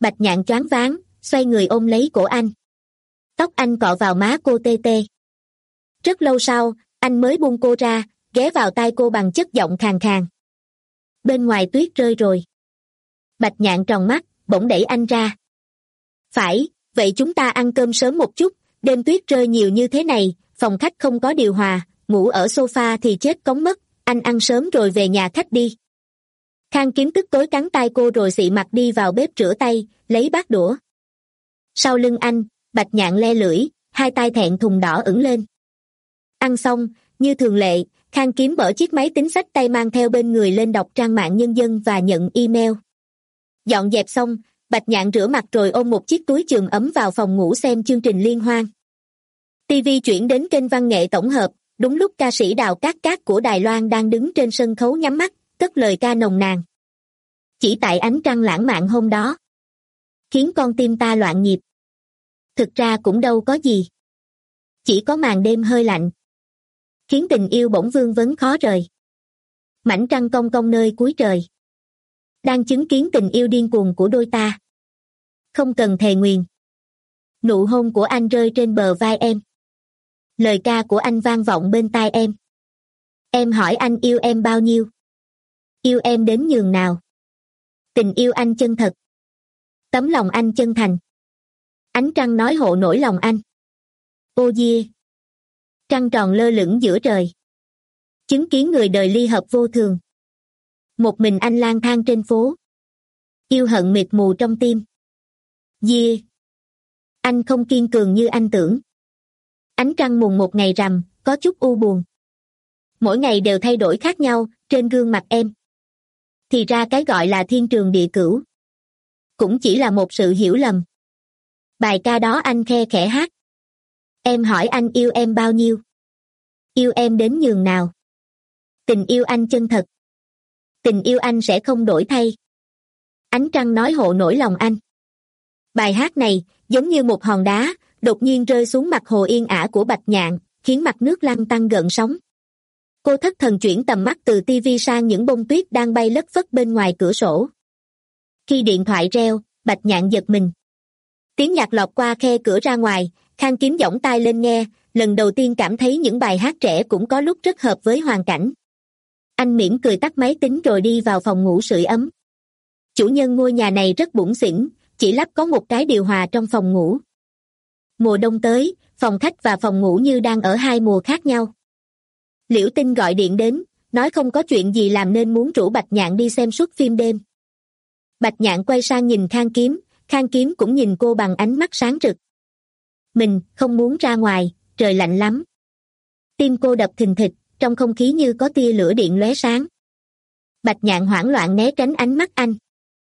Bạch Nhạn choáng váng, xoay người ôm lấy cổ anh. Tóc anh cọ vào má cô tê tê. Rất lâu sau, anh mới buông cô ra, ghé vào tai cô bằng chất giọng khàn khàn. Bên ngoài tuyết rơi rồi. Bạch Nhạn tròn mắt, bỗng đẩy anh ra. Phải, vậy chúng ta ăn cơm sớm một chút, đêm tuyết rơi nhiều như thế này, phòng khách không có điều hòa, ngủ ở sofa thì chết cống mất, anh ăn sớm rồi về nhà khách đi. Khang Kiếm tức tối cắn tay cô rồi xị mặt đi vào bếp rửa tay, lấy bát đũa. Sau lưng anh, Bạch Nhạn le lưỡi, hai tay thẹn thùng đỏ ửng lên. Ăn xong, như thường lệ, Khang Kiếm mở chiếc máy tính xách tay mang theo bên người lên đọc trang mạng nhân dân và nhận email. Dọn dẹp xong, Bạch Nhạn rửa mặt rồi ôm một chiếc túi chườm ấm vào phòng ngủ xem chương trình liên hoan. ti vi chuyển đến kênh văn nghệ tổng hợp, đúng lúc ca sĩ Đào Cát Cát của Đài Loan đang đứng trên sân khấu nhắm mắt, cất lời ca nồng nàn. Chỉ tại ánh trăng lãng mạn hôm đó, khiến con tim ta loạn nhịp. Thực ra cũng đâu có gì. Chỉ có màn đêm hơi lạnh, khiến tình yêu bỗng vương vấn khó rời. Mảnh trăng cong cong nơi cuối trời, đang chứng kiến tình yêu điên cuồng của đôi ta. Không cần thề nguyền. Nụ hôn của anh rơi trên bờ vai em. Lời ca của anh vang vọng bên tai em. Em hỏi anh yêu em bao nhiêu? Yêu em đến nhường nào? Tình yêu anh chân thật. Tấm lòng anh chân thành. Ánh trăng nói hộ nổi lòng anh. Ô yeah. Trăng tròn lơ lửng giữa trời. Chứng kiến người đời ly hợp vô thường. Một mình anh lang thang trên phố. Yêu hận mịt mù trong tim. Yeah. Anh không kiên cường như anh tưởng. Ánh trăng mùng một ngày rằm, có chút u buồn. Mỗi ngày đều thay đổi khác nhau, trên gương mặt em. Thì ra cái gọi là thiên trường địa cửu cũng chỉ là một sự hiểu lầm. Bài ca đó anh khe khẽ hát. Em hỏi anh yêu em bao nhiêu? Yêu em đến nhường nào? Tình yêu anh chân thật. Tình yêu anh sẽ không đổi thay. Ánh trăng nói hộ nổi lòng anh. Bài hát này, giống như một hòn đá, đột nhiên rơi xuống mặt hồ yên ả của Bạch Nhạn, khiến mặt nước lăn tăn gợn sóng. Cô thất thần chuyển tầm mắt từ tivi sang những bông tuyết đang bay lất phất bên ngoài cửa sổ. Khi điện thoại reo, Bạch Nhạn giật mình. Tiếng nhạc lọt qua khe cửa ra ngoài, Khang Kiếm giỏng tai lên nghe, lần đầu tiên cảm thấy những bài hát trẻ cũng có lúc rất hợp với hoàn cảnh. Anh mỉm cười tắt máy tính rồi đi vào phòng ngủ sưởi ấm. Chủ nhân ngôi nhà này rất bủn xỉn, chỉ lắp có một cái điều hòa trong phòng ngủ. Mùa đông tới, phòng khách và phòng ngủ như đang ở hai mùa khác nhau. Liễu Tinh gọi điện đến, nói không có chuyện gì làm nên muốn rủ Bạch Nhạn đi xem suất phim đêm. Bạch Nhạn quay sang nhìn Khang Kiếm, Khang Kiếm cũng nhìn cô bằng ánh mắt sáng rực. Mình không muốn ra ngoài, trời lạnh lắm. Tim cô đập thình thịch, trong không khí như có tia lửa điện lóe sáng. Bạch Nhạn hoảng loạn né tránh ánh mắt anh.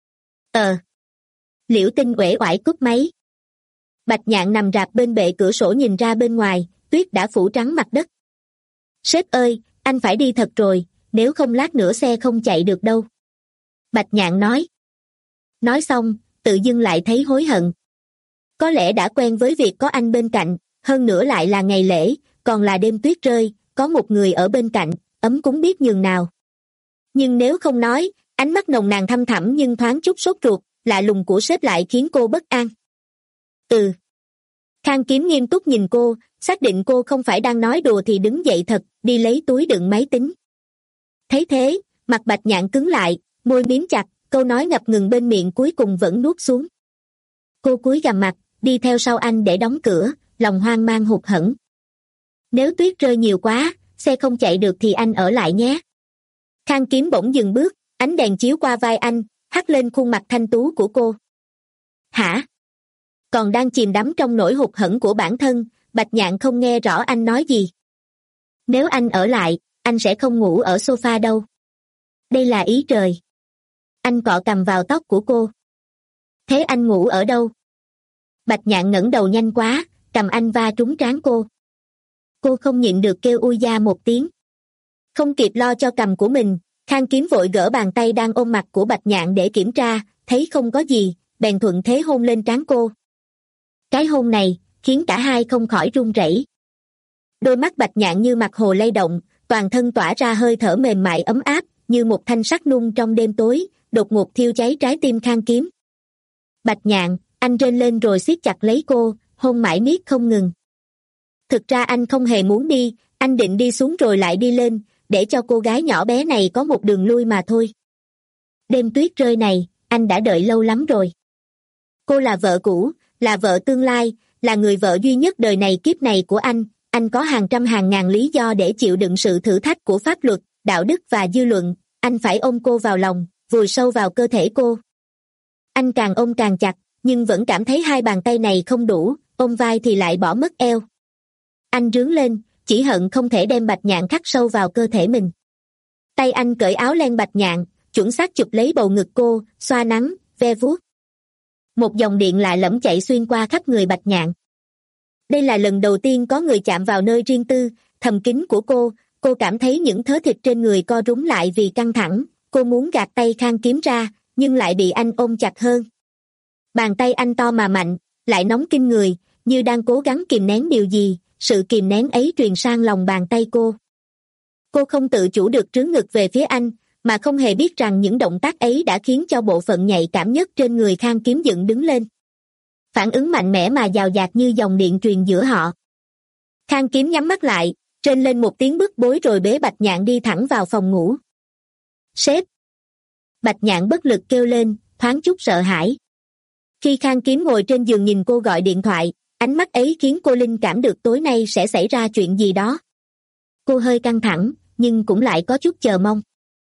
Ờ. Liễu Tinh uể oải cúp máy. Bạch Nhạn nằm rạp bên bệ cửa sổ nhìn ra bên ngoài, tuyết đã phủ trắng mặt đất. Sếp ơi, anh phải đi thật rồi, nếu không lát nữa xe không chạy được đâu. Bạch Nhạn nói. Nói xong, tự dưng lại thấy hối hận. Có lẽ đã quen với việc có anh bên cạnh, hơn nữa lại là ngày lễ, còn là đêm tuyết rơi, có một người ở bên cạnh, ấm cúng biết nhường nào. Nhưng nếu không nói, ánh mắt nồng nàn thăm thẳm nhưng thoáng chút sốt ruột, lạ lùng của sếp lại khiến cô bất an. Ừ. Khang Kiếm nghiêm túc nhìn cô, xác định cô không phải đang nói đùa thì đứng dậy thật, đi lấy túi đựng máy tính. Thấy thế, mặt Bạch Nhạn cứng lại, môi miếm chặt, câu nói ngập ngừng bên miệng cuối cùng vẫn nuốt xuống. Cô cúi gằm mặt, đi theo sau anh để đóng cửa, lòng hoang mang hụt hẫng. Nếu tuyết rơi nhiều quá, xe không chạy được thì anh ở lại nhé. Khang Kiếm bỗng dừng bước, ánh đèn chiếu qua vai anh, hắt lên khuôn mặt thanh tú của cô. Hả? Còn đang chìm đắm trong nỗi hụt hẫng của bản thân, Bạch Nhạn không nghe rõ anh nói gì. Nếu anh ở lại, anh sẽ không ngủ ở sofa đâu. Đây là ý trời. Anh cọ cằm vào tóc của cô. Thế anh ngủ ở đâu? Bạch Nhạn ngẩng đầu nhanh quá, cầm anh va trúng trán cô. Cô không nhịn được kêu ui da một tiếng. Không kịp lo cho cằm của mình, Khang Kiếm vội gỡ bàn tay đang ôm mặt của Bạch Nhạn để kiểm tra, thấy không có gì, bèn thuận thế hôn lên trán cô. Cái hôn này, khiến cả hai không khỏi run rẩy. Đôi mắt Bạch Nhạn như mặt hồ lay động, toàn thân tỏa ra hơi thở mềm mại ấm áp, như một thanh sắt nung trong đêm tối, đột ngột thiêu cháy trái tim Khang Kiếm. Bạch Nhạn, anh rên lên rồi siết chặt lấy cô, hôn mãi miết không ngừng. Thực ra anh không hề muốn đi, anh định đi xuống rồi lại đi lên, để cho cô gái nhỏ bé này có một đường lui mà thôi. Đêm tuyết rơi này, anh đã đợi lâu lắm rồi. Cô là vợ cũ, là vợ tương lai, là người vợ duy nhất đời này kiếp này của anh. Anh có hàng trăm hàng ngàn lý do để chịu đựng sự thử thách của pháp luật, đạo đức và dư luận. Anh phải ôm cô vào lòng, vùi sâu vào cơ thể cô. Anh càng ôm càng chặt, nhưng vẫn cảm thấy hai bàn tay này không đủ, ôm vai thì lại bỏ mất eo. Anh rướn lên, chỉ hận không thể đem Bạch Nhạn khắc sâu vào cơ thể mình. Tay anh cởi áo len Bạch Nhạn, chuẩn xác chụp lấy bầu ngực cô, xoa nắn, ve vuốt. Một dòng điện lạ lẫm chạy xuyên qua khắp người Bạch Nhạn. Đây là lần đầu tiên có người chạm vào nơi riêng tư, thầm kín của cô. Cô cảm thấy những thớ thịt trên người co rúm lại vì căng thẳng. Cô muốn gạt tay Khang Kiếm ra, nhưng lại bị anh ôm chặt hơn. Bàn tay anh to mà mạnh, lại nóng kinh người, như đang cố gắng kìm nén điều gì. Sự kìm nén ấy truyền sang lòng bàn tay cô. Cô không tự chủ được trướng ngực về phía anh, mà không hề biết rằng những động tác ấy đã khiến cho bộ phận nhạy cảm nhất trên người Khang Kiếm dựng đứng lên. Phản ứng mạnh mẽ mà dào dạt như dòng điện truyền giữa họ. Khang Kiếm nhắm mắt lại, rên lên một tiếng bức bối rồi bế Bạch Nhạn đi thẳng vào phòng ngủ. Sếp! Bạch Nhạn bất lực kêu lên, thoáng chút sợ hãi. Khi Khang Kiếm ngồi trên giường nhìn cô gọi điện thoại, ánh mắt ấy khiến cô linh cảm được tối nay sẽ xảy ra chuyện gì đó. Cô hơi căng thẳng, nhưng cũng lại có chút chờ mong.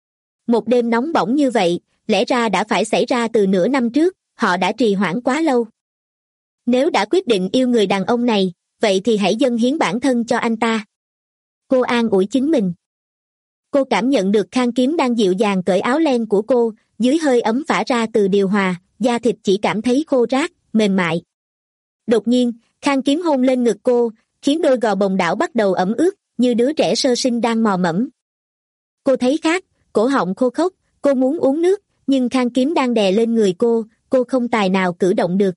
Một đêm nóng bỏng như vậy, lẽ ra đã phải xảy ra từ nửa năm trước, họ đã trì hoãn quá lâu. Nếu đã quyết định yêu người đàn ông này, vậy thì hãy dâng hiến bản thân cho anh ta. Cô an ủi chính mình. Cô cảm nhận được Khang Kiếm đang dịu dàng cởi áo len của cô, dưới hơi ấm phả ra từ điều hòa, da thịt chỉ cảm thấy khô rát, mềm mại. Đột nhiên, Khang Kiếm hôn lên ngực cô, khiến đôi gò bồng đảo bắt đầu ẩm ướt, như đứa trẻ sơ sinh đang mò mẫm. Cô thấy khát, cổ họng khô khốc, cô muốn uống nước, nhưng Khang Kiếm đang đè lên người cô, cô không tài nào cử động được.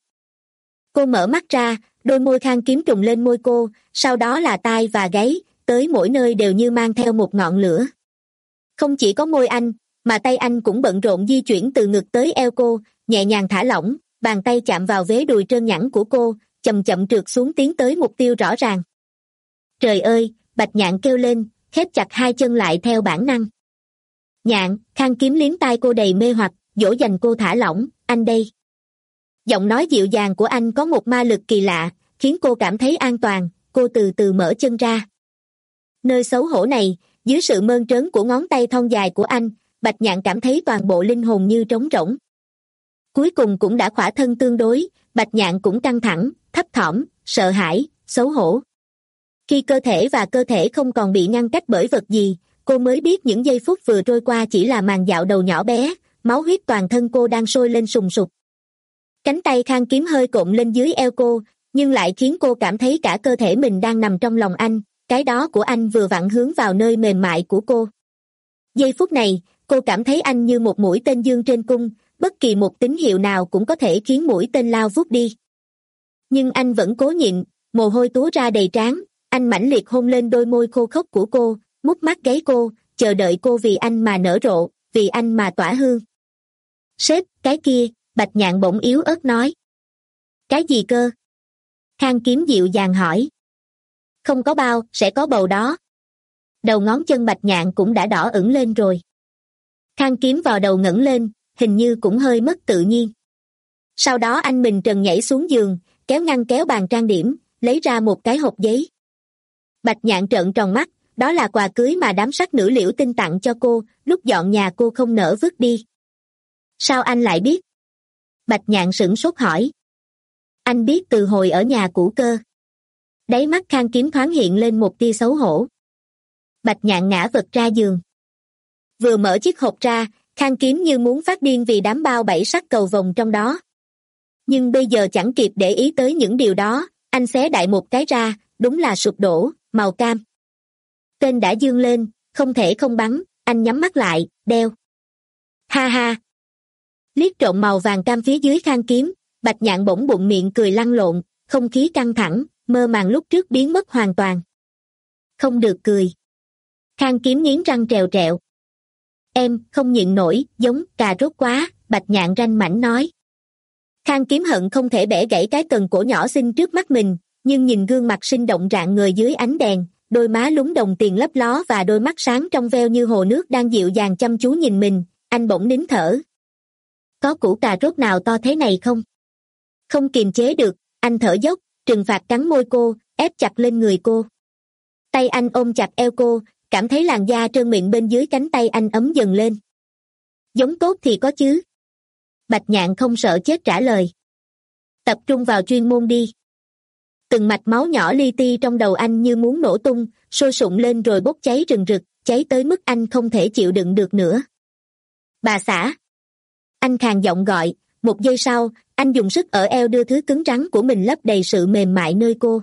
Cô mở mắt ra, đôi môi Khang Kiếm trùng lên môi cô, sau đó là tai và gáy, tới mỗi nơi đều như mang theo một ngọn lửa. Không chỉ có môi anh, mà tay anh cũng bận rộn di chuyển từ ngực tới eo cô, nhẹ nhàng thả lỏng, bàn tay chạm vào vế đùi trơn nhẵn của cô, chậm chậm trượt xuống tiến tới mục tiêu rõ ràng. Trời ơi, Bạch Nhạn kêu lên, khép chặt hai chân lại theo bản năng. Nhạn, Khang Kiếm liếm tai cô đầy mê hoặc, dỗ dành cô thả lỏng, anh đây. Giọng nói dịu dàng của anh có một ma lực kỳ lạ, khiến cô cảm thấy an toàn, cô từ từ mở chân ra. Nơi xấu hổ này, dưới sự mơn trớn của ngón tay thon dài của anh, Bạch Nhạn cảm thấy toàn bộ linh hồn như trống rỗng. Cuối cùng cũng đã khỏa thân tương đối, Bạch Nhạn cũng căng thẳng, thấp thỏm, sợ hãi, xấu hổ. Khi cơ thể và cơ thể không còn bị ngăn cách bởi vật gì, cô mới biết những giây phút vừa trôi qua chỉ là màn dạo đầu nhỏ bé, máu huyết toàn thân cô đang sôi lên sùng sục. Cánh tay Khang Kiếm hơi cộm lên dưới eo cô, nhưng lại khiến cô cảm thấy cả cơ thể mình đang nằm trong lòng anh, cái đó của anh vừa vặn hướng vào nơi mềm mại của cô. Giây phút này, cô cảm thấy anh như một mũi tên dương trên cung, bất kỳ một tín hiệu nào cũng có thể khiến mũi tên lao vút đi. Nhưng anh vẫn cố nhịn, mồ hôi túa ra đầy trán, anh mãnh liệt hôn lên đôi môi khô khốc của cô, mút mắt gáy cô, chờ đợi cô vì anh mà nở rộ, vì anh mà tỏa hương. Sếp, cái kia, Bạch Nhạn bỗng yếu ớt nói. Cái gì cơ? Khang Kiếm dịu dàng hỏi. Không có bao, sẽ có bầu đó. Đầu ngón chân Bạch Nhạn cũng đã đỏ ửng lên rồi. Khang Kiếm vào đầu ngẩng lên, hình như cũng hơi mất tự nhiên. Sau đó anh mình trần nhảy xuống giường, kéo ngăn kéo bàn trang điểm, lấy ra một cái hộp giấy. Bạch Nhạn trợn tròn mắt, đó là quà cưới mà đám sắc nữ Liễu Tinh tặng cho cô, lúc dọn nhà cô không nỡ vứt đi. Sao anh lại biết? Bạch Nhạn sửng sốt hỏi. Anh biết từ hồi ở nhà cũ cơ. Đáy mắt Khang Kiếm thoáng hiện lên một tia xấu hổ. Bạch Nhạn ngã vật ra giường. Vừa mở chiếc hộp ra, Khang Kiếm như muốn phát điên vì đám bao bảy sắc cầu vồng trong đó. Nhưng bây giờ chẳng kịp để ý tới những điều đó, anh xé đại một cái ra, đúng là sụp đổ, màu cam. Tên đã dương lên, không thể không bắn, anh nhắm mắt lại, đeo. Ha ha! Liếc trộm màu vàng cam phía dưới Khang Kiếm, Bạch Nhạn bỗng bụng miệng cười lăn lộn, không khí căng thẳng, mơ màng lúc trước biến mất hoàn toàn. Không được cười. Khang Kiếm nghiến răng trèo trẹo. Em, không nhịn nổi, giống cà rốt quá, Bạch Nhạn ranh mảnh nói. Khang Kiếm hận không thể bẻ gãy cái cần cổ nhỏ xinh trước mắt mình, nhưng nhìn gương mặt sinh động rạng ngời dưới ánh đèn, đôi má lúm đồng tiền lấp ló và đôi mắt sáng trong veo như hồ nước đang dịu dàng chăm chú nhìn mình, anh bỗng nín thở. Có củ cà rốt nào to thế này không? Không kiềm chế được, anh thở dốc, trừng phạt cắn môi cô, ép chặt lên người cô. Tay anh ôm chặt eo cô, cảm thấy làn da trơn mịn bên dưới cánh tay anh ấm dần lên. Giống tốt thì có chứ. Bạch Nhạn không sợ chết trả lời. Tập trung vào chuyên môn đi. Từng mạch máu nhỏ li ti trong đầu anh như muốn nổ tung, sôi sụng lên rồi bốc cháy rừng rực, cháy tới mức anh không thể chịu đựng được nữa. Bà xã. Anh khàn giọng gọi, một giây sau, anh dùng sức ở eo đưa thứ cứng rắn của mình lấp đầy sự mềm mại nơi cô.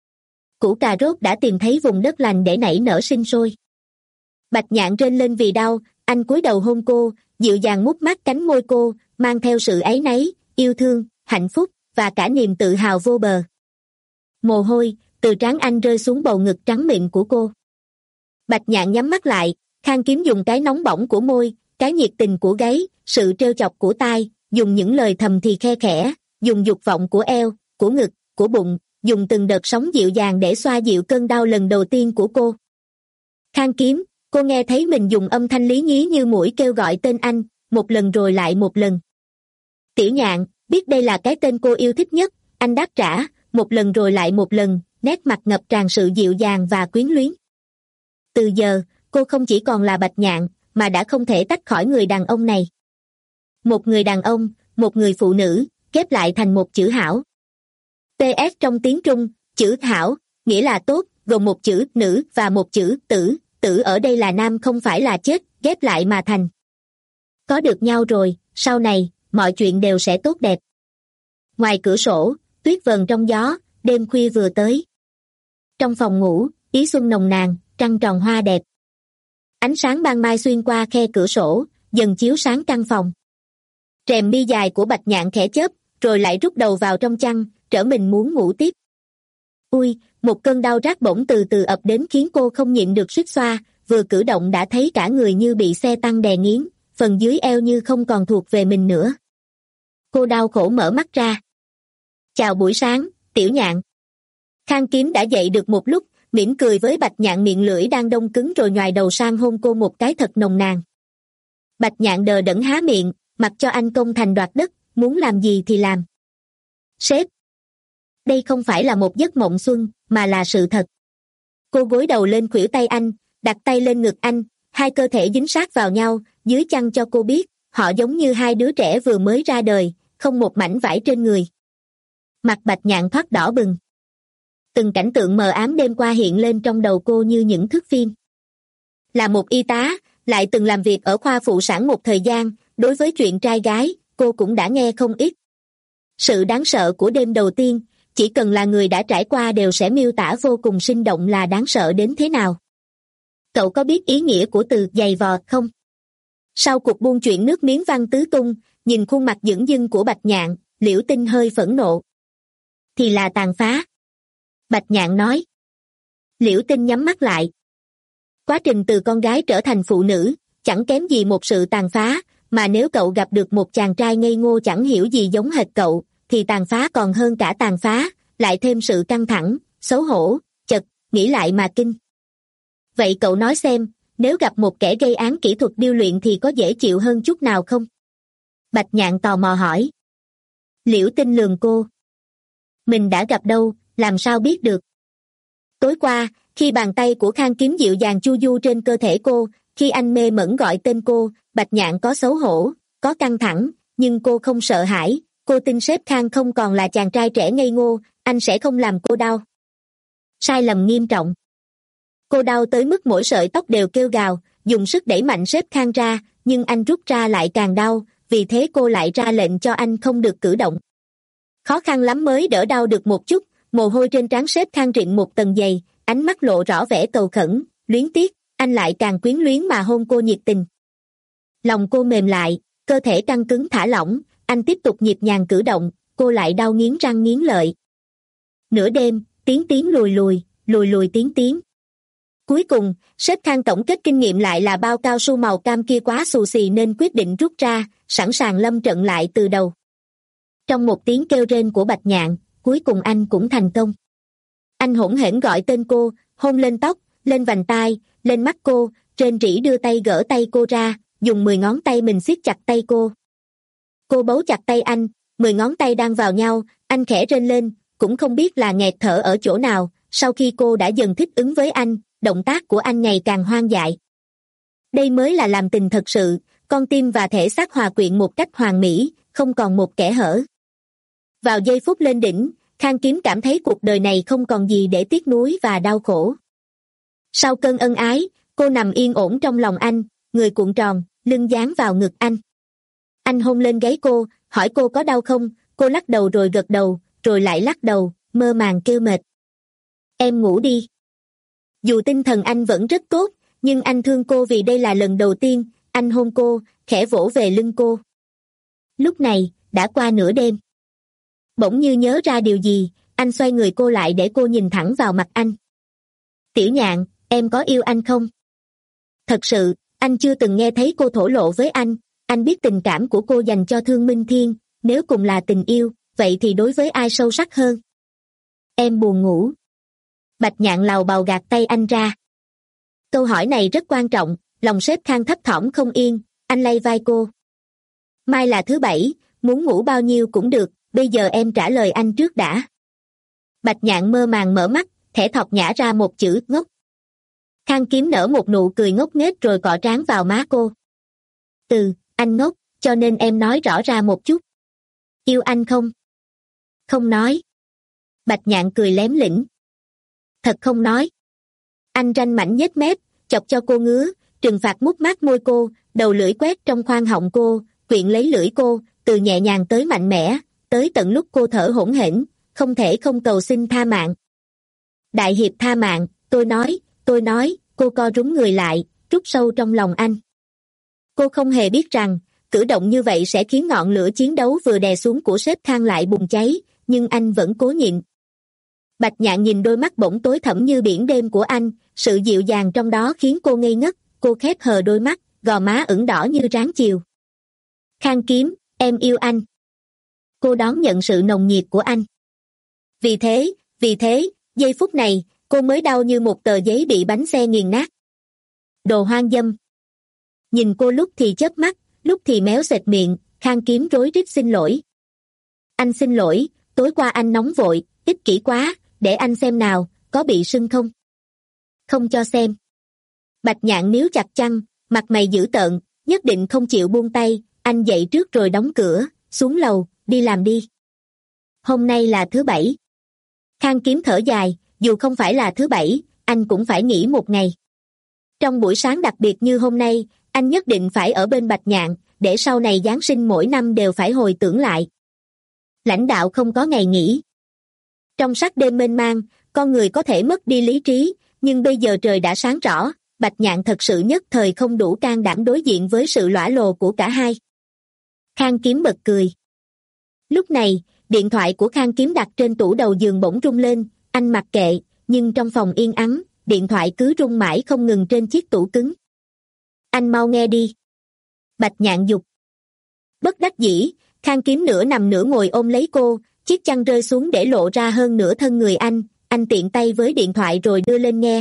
Củ cà rốt đã tìm thấy vùng đất lành để nảy nở sinh sôi. Bạch Nhạn rên lên vì đau, anh cúi đầu hôn cô, dịu dàng mút mát cánh môi cô, mang theo sự áy náy, yêu thương, hạnh phúc, và cả niềm tự hào vô bờ. Mồ hôi, từ trán anh rơi xuống bầu ngực trắng mịn của cô. Bạch Nhạn nhắm mắt lại, Khang Kiếm dùng cái nóng bỏng của môi, cái nhiệt tình của gáy, sự trêu chọc của tai, dùng những lời thầm thì khe khẽ, dùng dục vọng của eo, của ngực, của bụng, dùng từng đợt sóng dịu dàng để xoa dịu cơn đau lần đầu tiên của cô. Khang Kiếm, cô nghe thấy mình dùng âm thanh lý nhí như muỗi kêu gọi tên anh, một lần rồi lại một lần. Tiểu Nhạn, biết đây là cái tên cô yêu thích nhất, anh đáp trả, một lần rồi lại một lần, nét mặt ngập tràn sự dịu dàng và quyến luyến. Từ giờ, cô không chỉ còn là Bạch Nhạn, mà đã không thể tách khỏi người đàn ông này. Một người đàn ông, một người phụ nữ, ghép lại thành một chữ hảo. pê ét trong tiếng Trung, chữ hảo, nghĩa là tốt, gồm một chữ nữ và một chữ tử, tử ở đây là nam không phải là chết, ghép lại mà thành. Có được nhau rồi, sau này, mọi chuyện đều sẽ tốt đẹp. Ngoài cửa sổ, tuyết vờn trong gió, đêm khuya vừa tới. Trong phòng ngủ, ý xuân nồng nàn, trăng tròn hoa đẹp. Ánh sáng ban mai xuyên qua khe cửa sổ, dần chiếu sáng căn phòng. Rèm mi dài của Bạch Nhạn khẽ chớp, rồi lại rút đầu vào trong chăn, trở mình muốn ngủ tiếp. Ui, một cơn đau rát bỗng từ từ ập đến khiến cô không nhịn được suýt xoa, vừa cử động đã thấy cả người như bị xe tăng đè nghiến, phần dưới eo như không còn thuộc về mình nữa. Cô đau khổ mở mắt ra. Chào buổi sáng, Tiểu Nhạn. Khang Kiếm đã dậy được một lúc, mỉm cười với Bạch Nhạn miệng lưỡi đang đông cứng rồi nhoài đầu sang hôn cô một cái thật nồng nàn. Bạch Nhạn đờ đẫn há miệng, mặc cho anh công thành đoạt đất, muốn làm gì thì làm. Sếp. Đây không phải là một giấc mộng xuân, mà là sự thật. Cô gối đầu lên khuỷu tay anh, đặt tay lên ngực anh, hai cơ thể dính sát vào nhau, dưới chăn cho cô biết, họ giống như hai đứa trẻ vừa mới ra đời, không một mảnh vải trên người. Mặt Bạch Nhạn thoát đỏ bừng. Từng cảnh tượng mờ ám đêm qua hiện lên trong đầu cô như những thước phim. Là một y tá, lại từng làm việc ở khoa phụ sản một thời gian, đối với chuyện trai gái, cô cũng đã nghe không ít. Sự đáng sợ của đêm đầu tiên, chỉ cần là người đã trải qua đều sẽ miêu tả vô cùng sinh động là đáng sợ đến thế nào. Cậu có biết ý nghĩa của từ giày vò không? Sau cuộc buôn chuyện nước miếng văng tứ tung, nhìn khuôn mặt dửng dưng của Bạch Nhạn, Liễu Tinh hơi phẫn nộ. Thì là tàn phá. Bạch Nhạn nói. Liễu Tinh nhắm mắt lại. Quá trình từ con gái trở thành phụ nữ, chẳng kém gì một sự tàn phá, mà nếu cậu gặp được một chàng trai ngây ngô chẳng hiểu gì giống hệt cậu, thì tàn phá còn hơn cả tàn phá, lại thêm sự căng thẳng, xấu hổ, chật, nghĩ lại mà kinh. Vậy cậu nói xem, nếu gặp một kẻ gây án kỹ thuật điêu luyện thì có dễ chịu hơn chút nào không? Bạch Nhạn tò mò hỏi. Liễu Tinh lườm cô. Mình đã gặp đâu, làm sao biết được? Tối qua, khi bàn tay của Khang Kiếm dịu dàng chu du trên cơ thể cô, khi anh mê mẩn gọi tên cô, Bạch Nhạn có xấu hổ, có căng thẳng, nhưng cô không sợ hãi, cô tin sếp Khang không còn là chàng trai trẻ ngây ngô, anh sẽ không làm cô đau. Sai lầm nghiêm trọng. Cô đau tới mức mỗi sợi tóc đều kêu gào, dùng sức đẩy mạnh sếp Khang ra, nhưng anh rút ra lại càng đau, vì thế cô lại ra lệnh cho anh không được cử động. Khó khăn lắm mới đỡ đau được một chút, mồ hôi trên trán sếp Khang rịn một tầng dày, ánh mắt lộ rõ vẻ cầu khẩn, luyến tiếc, anh lại càng quyến luyến mà hôn cô nhiệt tình. Lòng cô mềm lại, cơ thể căng cứng thả lỏng, anh tiếp tục nhịp nhàng cử động, cô lại đau nghiến răng nghiến lợi. Nửa đêm, tiếng tiếng lùi lùi, lùi lùi tiếng tiếng. Cuối cùng, sếp Khang tổng kết kinh nghiệm lại là bao cao su màu cam kia quá xù xì nên quyết định rút ra, sẵn sàng lâm trận lại từ đầu. Trong một tiếng kêu rên của Bạch Nhạn, cuối cùng anh cũng thành công. Anh hỗn hển gọi tên cô, hôn lên tóc, lên vành tai, lên mắt cô, rên rỉ đưa tay gỡ tay cô ra, dùng mười ngón tay mình siết chặt tay cô. Cô bấu chặt tay anh, mười ngón tay đang vào nhau, anh khẽ rên lên, cũng không biết là nghẹt thở ở chỗ nào, sau khi cô đã dần thích ứng với anh, động tác của anh ngày càng hoang dại. Đây mới là làm tình thật sự, con tim và thể xác hòa quyện một cách hoàn mỹ, không còn một kẽ hở. Vào giây phút lên đỉnh, Khang Kiếm cảm thấy cuộc đời này không còn gì để tiếc nuối và đau khổ. Sau cơn ân ái, cô nằm yên ổn trong lòng anh, người cuộn tròn, lưng dán vào ngực anh. Anh hôn lên gáy cô, hỏi cô có đau không, cô lắc đầu rồi gật đầu, rồi lại lắc đầu, mơ màng kêu mệt. Em ngủ đi. Dù tinh thần anh vẫn rất tốt, nhưng anh thương cô vì đây là lần đầu tiên, anh hôn cô, khẽ vỗ về lưng cô. Lúc này, đã qua nửa đêm. Bỗng như nhớ ra điều gì, anh xoay người cô lại để cô nhìn thẳng vào mặt anh. Tiểu Nhạn, em có yêu anh không? Thật sự, anh chưa từng nghe thấy cô thổ lộ với anh, anh biết tình cảm của cô dành cho Thương Minh Thiên, nếu cùng là tình yêu, vậy thì đối với ai sâu sắc hơn? Em buồn ngủ. Bạch Nhạn lầu bầu gạt tay anh ra. Câu hỏi này rất quan trọng, lòng Sếp Khang thấp thỏm không yên, anh lay vai cô. Mai là thứ bảy, muốn ngủ bao nhiêu cũng được, bây giờ em trả lời anh trước đã. Bạch Nhạn mơ màng mở mắt, thẻ thọc nhả ra một chữ ngốc. Khang Kiếm nở một nụ cười ngốc nghếch rồi cọ trán vào má cô. Ừ, anh ngốc, cho nên em nói rõ ra một chút. Yêu anh không? Không nói. Bạch Nhạn cười lém lĩnh. Thật không nói. Anh ranh mảnh nhếch mép, chọc cho cô ngứa, trừng phạt mút mát môi cô, đầu lưỡi quét trong khoang họng cô, quyện lấy lưỡi cô, từ nhẹ nhàng tới mạnh mẽ, tới tận lúc cô thở hổn hển, không thể không cầu xin tha mạng. Đại hiệp tha mạng, tôi nói, tôi nói, cô co rúm người lại, rút sâu trong lòng anh. Cô không hề biết rằng, cử động như vậy sẽ khiến ngọn lửa chiến đấu vừa đè xuống của Sếp Khang lại bùng cháy, nhưng anh vẫn cố nhịn. Bạch Nhạn nhìn đôi mắt bỗng tối thẳm như biển đêm của anh, sự dịu dàng trong đó khiến cô ngây ngất, cô khép hờ đôi mắt, gò má ửng đỏ như ráng chiều. Khang Kiếm, em yêu anh. Cô đón nhận sự nồng nhiệt của anh. Vì thế, vì thế, giây phút này, cô mới đau như một tờ giấy bị bánh xe nghiền nát. Đồ hoang dâm. Nhìn cô lúc thì chớp mắt, lúc thì méo sệt miệng, Khang Kiếm rối rít xin lỗi. Anh xin lỗi, tối qua anh nóng vội, ích kỷ quá, để anh xem nào, có bị sưng không? Không cho xem. Bạch Nhạn níu chặt chăn, mặt mày dữ tợn, nhất định không chịu buông tay, anh dậy trước rồi đóng cửa, xuống lầu, đi làm đi. Hôm nay là thứ bảy. Khang Kiếm thở dài, dù không phải là thứ bảy, anh cũng phải nghỉ một ngày. Trong buổi sáng đặc biệt như hôm nay, anh nhất định phải ở bên Bạch Nhạn, để sau này Giáng sinh mỗi năm đều phải hồi tưởng lại. Lãnh đạo không có ngày nghỉ. Trong sắc đêm mênh mang, con người có thể mất đi lý trí, nhưng bây giờ trời đã sáng rõ, Bạch Nhạn thật sự nhất thời không đủ can đảm đối diện với sự lõa lồ của cả hai. Khang Kiếm bật cười. Lúc này, điện thoại của Khang Kiếm đặt trên tủ đầu giường bỗng rung lên, anh mặc kệ, nhưng trong phòng yên ắng, điện thoại cứ rung mãi không ngừng trên chiếc tủ cứng. Anh mau nghe đi. Bạch Nhạn giục. Bất đắc dĩ, Khang Kiếm nửa nằm nửa ngồi ôm lấy cô, chiếc chăn rơi xuống để lộ ra hơn nửa thân người anh, anh tiện tay với điện thoại rồi đưa lên nghe.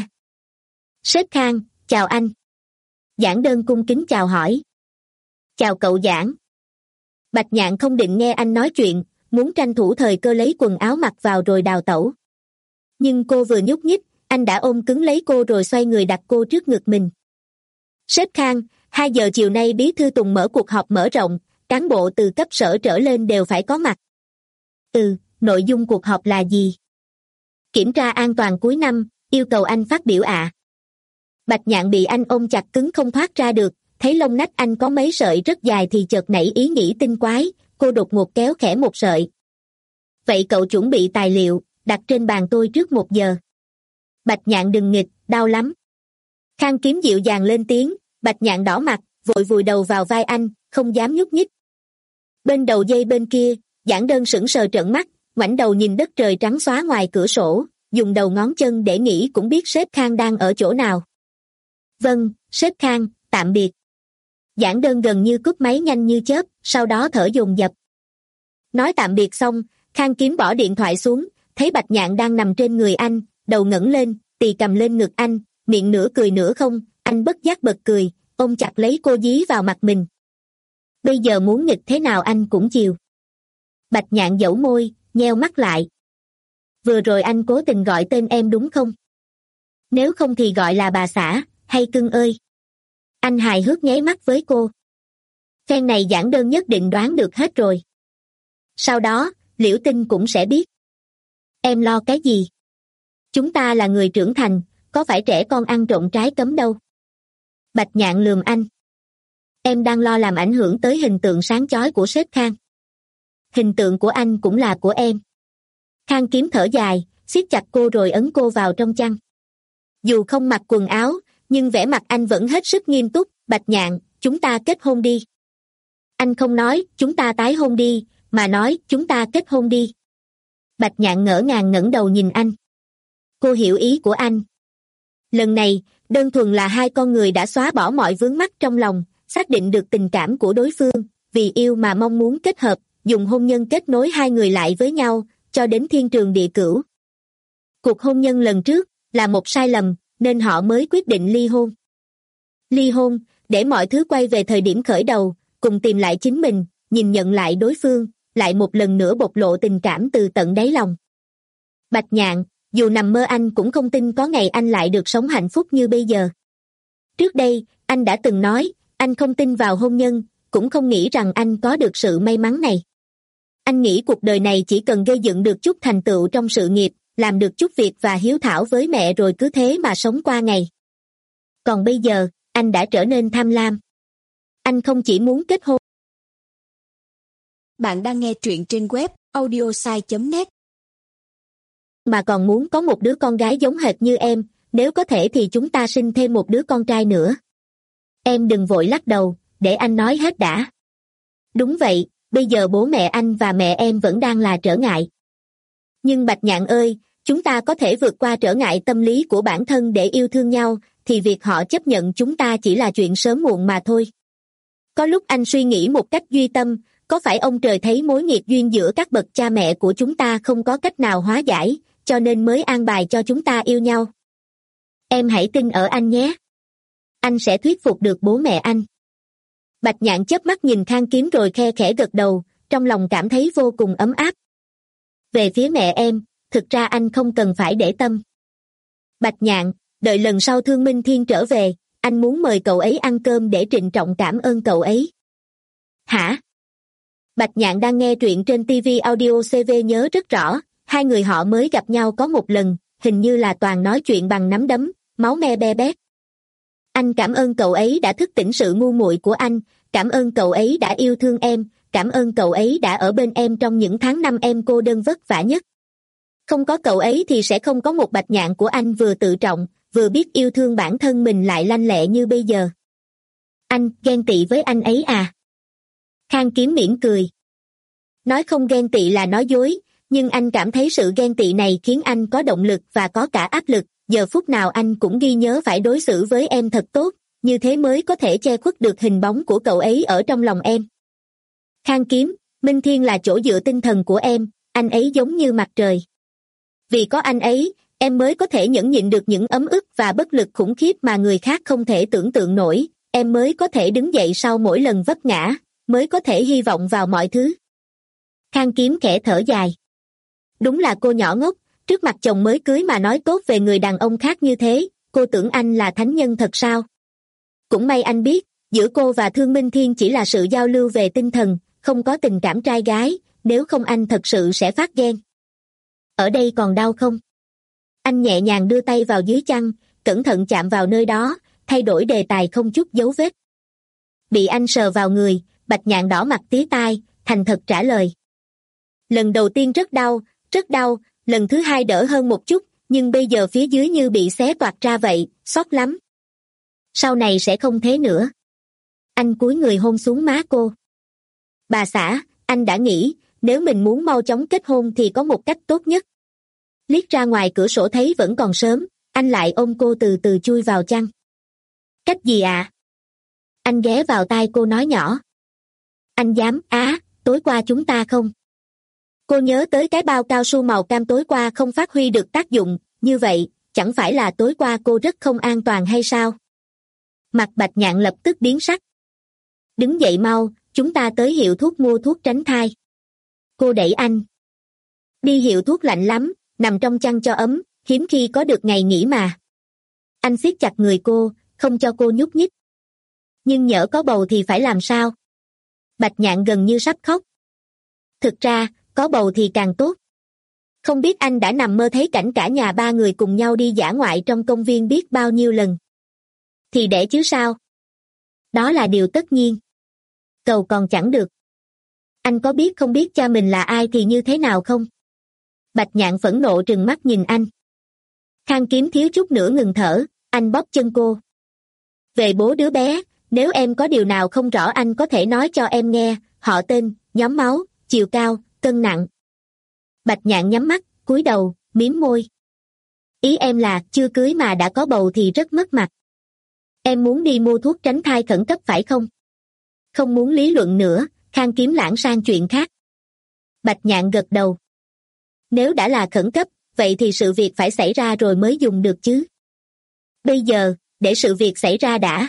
Sếp Khang, chào anh. Giảng Đơn cung kính chào hỏi. Chào cậu Giảng. Bạch Nhạn không định nghe anh nói chuyện, muốn tranh thủ thời cơ lấy quần áo mặc vào rồi đào tẩu. Nhưng cô vừa nhúc nhích, anh đã ôm cứng lấy cô rồi xoay người đặt cô trước ngực mình. Sếp Khang, hai giờ chiều nay Bí thư Tùng mở cuộc họp mở rộng, cán bộ từ cấp sở trở lên đều phải có mặt. Ừ, nội dung cuộc họp là gì? Kiểm tra an toàn cuối năm, yêu cầu anh phát biểu ạ. À. Bạch Nhạn bị anh ôm chặt cứng không thoát ra được, thấy lông nách anh có mấy sợi rất dài thì chợt nảy ý nghĩ tinh quái, cô đột ngột kéo khẽ một sợi. Vậy cậu chuẩn bị tài liệu, đặt trên bàn tôi trước một giờ. Bạch Nhạn đừng nghịch, đau lắm. Khang Kiếm dịu dàng lên tiếng, Bạch Nhạn đỏ mặt, vội vùi đầu vào vai anh, không dám nhúc nhích. Bên đầu dây bên kia, Giảng Đơn sững sờ trợn mắt, ngoảnh đầu nhìn đất trời trắng xóa ngoài cửa sổ, dùng đầu ngón chân để nghĩ cũng biết sếp Khang đang ở chỗ nào. Vâng, sếp Khang, tạm biệt. Giảng Đơn gần như cúp máy nhanh như chớp, sau đó thở dồn dập. Nói tạm biệt xong, Khang Kiếm bỏ điện thoại xuống, thấy Bạch Nhạn đang nằm trên người anh, đầu ngẩng lên, tì cầm lên ngực anh, miệng nửa cười nửa không, anh bất giác bật cười, ôm chặt lấy cô dí vào mặt mình. Bây giờ muốn nghịch thế nào anh cũng chiều. Bạch Nhạn dẫu môi, nheo mắt lại. Vừa rồi anh cố tình gọi tên em đúng không? Nếu không thì gọi là bà xã, hay cưng ơi. Anh hài hước nháy mắt với cô. Phen này giản đơn nhất định đoán được hết rồi. Sau đó, Liễu Tinh cũng sẽ biết. Em lo cái gì? Chúng ta là người trưởng thành, có phải trẻ con ăn trộm trái cấm đâu. Bạch Nhạn lườm anh. Em đang lo làm ảnh hưởng tới hình tượng sáng chói của sếp Khang. Hình tượng của anh cũng là của em. Khang Kiếm thở dài, siết chặt cô rồi ấn cô vào trong chăn. Dù không mặc quần áo, nhưng vẻ mặt anh vẫn hết sức nghiêm túc. Bạch Nhạn, chúng ta kết hôn đi. Anh không nói, chúng ta tái hôn đi, mà nói, chúng ta kết hôn đi. Bạch Nhạn ngỡ ngàng ngẩng đầu nhìn anh. Cô hiểu ý của anh. Lần này, đơn thuần là hai con người đã xóa bỏ mọi vướng mắc trong lòng, xác định được tình cảm của đối phương, vì yêu mà mong muốn kết hợp, dùng hôn nhân kết nối hai người lại với nhau, cho đến thiên trường địa cửu. Cuộc hôn nhân lần trước là một sai lầm, nên họ mới quyết định ly hôn. Ly hôn, để mọi thứ quay về thời điểm khởi đầu, cùng tìm lại chính mình, nhìn nhận lại đối phương, lại một lần nữa bộc lộ tình cảm từ tận đáy lòng. Bạch Nhạn, dù nằm mơ anh cũng không tin có ngày anh lại được sống hạnh phúc như bây giờ. Trước đây, anh đã từng nói, anh không tin vào hôn nhân, cũng không nghĩ rằng anh có được sự may mắn này. Anh nghĩ cuộc đời này chỉ cần gây dựng được chút thành tựu trong sự nghiệp, làm được chút việc và hiếu thảo với mẹ rồi cứ thế mà sống qua ngày. Còn bây giờ, anh đã trở nên tham lam. Anh không chỉ muốn kết hôn. Bạn đang nghe truyện trên web audiosai chấm net. Mà còn muốn có một đứa con gái giống hệt như em, nếu có thể thì chúng ta sinh thêm một đứa con trai nữa. Em đừng vội lắc đầu, để anh nói hết đã. Đúng vậy, bây giờ bố mẹ anh và mẹ em vẫn đang là trở ngại. Nhưng Bạch Nhạn ơi, chúng ta có thể vượt qua trở ngại tâm lý của bản thân để yêu thương nhau, thì việc họ chấp nhận chúng ta chỉ là chuyện sớm muộn mà thôi. Có lúc anh suy nghĩ một cách duy tâm, có phải ông trời thấy mối nghiệt duyên giữa các bậc cha mẹ của chúng ta không có cách nào hóa giải, cho nên mới an bài cho chúng ta yêu nhau? Em hãy tin ở anh nhé. Anh sẽ thuyết phục được bố mẹ anh. Bạch Nhạn chớp mắt nhìn Khang Kiếm rồi khe khẽ gật đầu, trong lòng cảm thấy vô cùng ấm áp. Về phía mẹ em, thực ra anh không cần phải để tâm. Bạch Nhạn, đợi lần sau Thương Minh Thiên trở về, anh muốn mời cậu ấy ăn cơm để trịnh trọng cảm ơn cậu ấy. Hả? Bạch Nhạn đang nghe truyện trên ti vi Audio xê vê nhớ rất rõ, hai người họ mới gặp nhau có một lần, hình như là toàn nói chuyện bằng nắm đấm, máu me be bét. Anh cảm ơn cậu ấy đã thức tỉnh sự ngu muội của anh, cảm ơn cậu ấy đã yêu thương em, cảm ơn cậu ấy đã ở bên em trong những tháng năm em cô đơn vất vả nhất. Không có cậu ấy thì sẽ không có một Bạch Nhạn của anh vừa tự trọng, vừa biết yêu thương bản thân mình lại lanh lẹ như bây giờ. Anh ghen tị với anh ấy à? Khang Kiếm mỉm cười. Nói không ghen tị là nói dối, nhưng anh cảm thấy sự ghen tị này khiến anh có động lực và có cả áp lực, giờ phút nào anh cũng ghi nhớ phải đối xử với em thật tốt, như thế mới có thể che khuất được hình bóng của cậu ấy ở trong lòng em. Khang Kiếm, Minh Thiên là chỗ dựa tinh thần của em, anh ấy giống như mặt trời. Vì có anh ấy, em mới có thể nhẫn nhịn được những ấm ức và bất lực khủng khiếp mà người khác không thể tưởng tượng nổi, em mới có thể đứng dậy sau mỗi lần vấp ngã, mới có thể hy vọng vào mọi thứ. Khang Kiếm khẽ thở dài. Đúng là cô nhỏ ngốc, trước mặt chồng mới cưới mà nói tốt về người đàn ông khác như thế, cô tưởng anh là thánh nhân thật sao? Cũng may anh biết, giữa cô và Thương Minh Thiên chỉ là sự giao lưu về tinh thần, không có tình cảm trai gái, nếu không anh thật sự sẽ phát ghen. Ở đây còn đau không? Anh nhẹ nhàng đưa tay vào dưới chăn, cẩn thận chạm vào nơi đó, thay đổi đề tài không chút dấu vết. Bị anh sờ vào người, Bạch Nhạn đỏ mặt tía tai, thành thật trả lời. Lần đầu tiên rất đau, rất đau, lần thứ hai đỡ hơn một chút, nhưng bây giờ phía dưới như bị xé toạc ra vậy, xót lắm. Sau này sẽ không thế nữa. Anh cúi người hôn xuống má cô. Bà xã, anh đã nghĩ, nếu mình muốn mau chóng kết hôn thì có một cách tốt nhất. Liếc ra ngoài cửa sổ thấy vẫn còn sớm, anh lại ôm cô từ từ chui vào chăn. Cách gì ạ? À? Anh ghé vào tai cô nói nhỏ. Anh dám, á, tối qua chúng ta không? Cô nhớ tới cái bao cao su màu cam tối qua không phát huy được tác dụng, như vậy, chẳng phải là tối qua cô rất không an toàn hay sao? Mặt Bạch Nhạn lập tức biến sắc. Đứng dậy mau, chúng ta tới hiệu thuốc mua thuốc tránh thai. Cô đẩy anh. Đi hiệu thuốc lạnh lắm, nằm trong chăn cho ấm, hiếm khi có được ngày nghỉ mà. Anh siết chặt người cô, không cho cô nhúc nhích. Nhưng nhỡ có bầu thì phải làm sao? Bạch Nhạn gần như sắp khóc. Thực ra, có bầu thì càng tốt. Không biết anh đã nằm mơ thấy cảnh cả nhà ba người cùng nhau đi dã ngoại trong công viên biết bao nhiêu lần. Thì đẻ chứ sao? Đó là điều tất nhiên. Cầu còn chẳng được. Anh có biết không biết cha mình là ai thì như thế nào không? Bạch Nhạn phẫn nộ trừng mắt nhìn anh. Khang Kiếm thiếu chút nữa ngừng thở, anh bóp chân cô. Về bố đứa bé, nếu em có điều nào không rõ anh có thể nói cho em nghe, họ tên, nhóm máu, chiều cao, cân nặng. Bạch Nhạn nhắm mắt, cúi đầu, mím môi. Ý em là chưa cưới mà đã có bầu thì rất mất mặt. Em muốn đi mua thuốc tránh thai khẩn cấp phải không? Không muốn lý luận nữa, Khang Kiếm lãng sang chuyện khác. Bạch Nhạn gật đầu. Nếu đã là khẩn cấp, vậy thì sự việc phải xảy ra rồi mới dùng được chứ. Bây giờ, để sự việc xảy ra đã.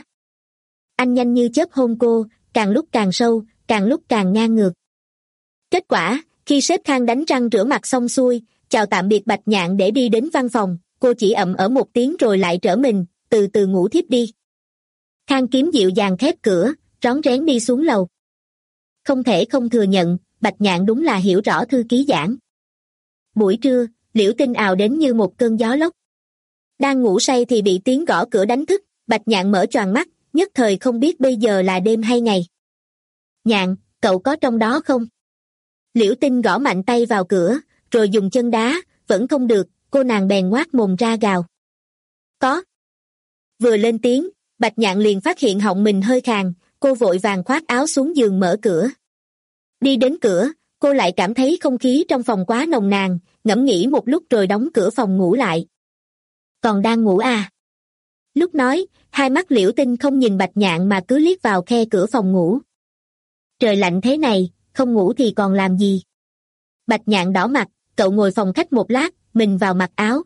Anh nhanh như chớp hôn cô, càng lúc càng sâu, càng lúc càng ngang ngược. Kết quả, khi sếp Khang đánh răng rửa mặt xong xuôi, chào tạm biệt Bạch Nhạn để đi đến văn phòng, cô chỉ ậm ở một tiếng rồi lại trở mình, từ từ ngủ thiếp đi. Khang Kiếm dịu dàng khép cửa, rón rén đi xuống lầu. Không thể không thừa nhận, Bạch Nhạn đúng là hiểu rõ thư ký Giảng. Buổi trưa, Liễu Tinh ào đến như một cơn gió lốc. Đang ngủ say thì bị tiếng gõ cửa đánh thức, Bạch Nhạn mở choàng mắt, nhất thời không biết bây giờ là đêm hay ngày. Nhạn, cậu có trong đó không? Liễu Tinh gõ mạnh tay vào cửa, rồi dùng chân đá, vẫn không được, cô nàng bèn ngoác mồm ra gào. Có. Vừa lên tiếng, Bạch Nhạn liền phát hiện họng mình hơi khàn, cô vội vàng khoác áo xuống giường mở cửa. Đi đến cửa, cô lại cảm thấy không khí trong phòng quá nồng nàn, ngẫm nghĩ một lúc rồi đóng cửa phòng ngủ lại. Còn đang ngủ à? Lúc nói, hai mắt Liễu Tinh không nhìn Bạch Nhạn mà cứ liếc vào khe cửa phòng ngủ. Trời lạnh thế này, không ngủ thì còn làm gì? Bạch Nhạn đỏ mặt, cậu ngồi phòng khách một lát, mình vào mặc áo.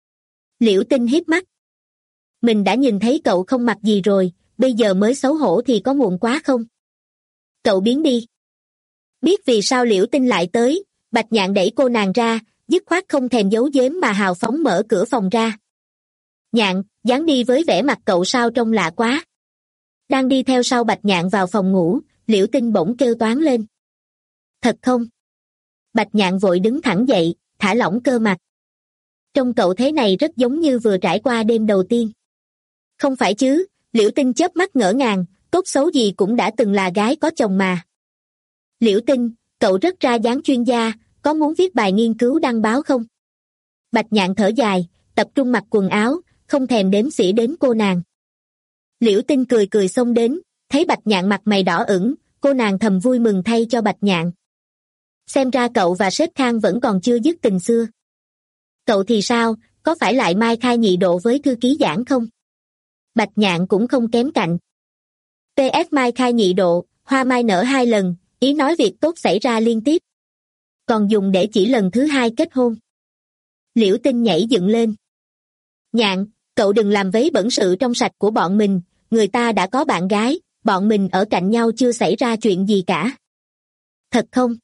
Liễu Tinh híp mắt. Mình đã nhìn thấy cậu không mặc gì rồi, bây giờ mới xấu hổ thì có muộn quá không? Cậu biến đi. Biết vì sao Liễu Tinh lại tới, Bạch Nhạn đẩy cô nàng ra, dứt khoát không thèm giấu giếm mà hào phóng mở cửa phòng ra. Nhạn, dáng đi với vẻ mặt cậu sao trông lạ quá. Đang đi theo sau Bạch Nhạn vào phòng ngủ, Liễu Tinh bỗng kêu toáng lên. Thật không? Bạch Nhạn vội đứng thẳng dậy, thả lỏng cơ mặt. Trông cậu thế này rất giống như vừa trải qua đêm đầu tiên. Không phải chứ, Liễu Tinh chớp mắt ngỡ ngàng, tốt xấu gì cũng đã từng là gái có chồng mà. Liễu Tinh, cậu rất ra dáng chuyên gia, có muốn viết bài nghiên cứu đăng báo không? Bạch Nhạn thở dài, tập trung mặc quần áo, không thèm đếm xỉa đến cô nàng. Liễu Tinh cười cười xông đến, thấy Bạch Nhạn mặt mày đỏ ửng, cô nàng thầm vui mừng thay cho Bạch Nhạn. Xem ra cậu và sếp Khang vẫn còn chưa dứt tình xưa. Cậu thì sao, có phải lại mai khai nhị độ với thư ký Giảng không? Bạch Nhạn cũng không kém cạnh. pê ét mai khai nhị độ, hoa mai nở hai lần, ý nói việc tốt xảy ra liên tiếp. Còn dùng để chỉ lần thứ hai kết hôn. Liễu Tinh nhảy dựng lên. Nhạn, cậu đừng làm vấy bẩn sự trong sạch của bọn mình, người ta đã có bạn gái, bọn mình ở cạnh nhau chưa xảy ra chuyện gì cả. Thật không?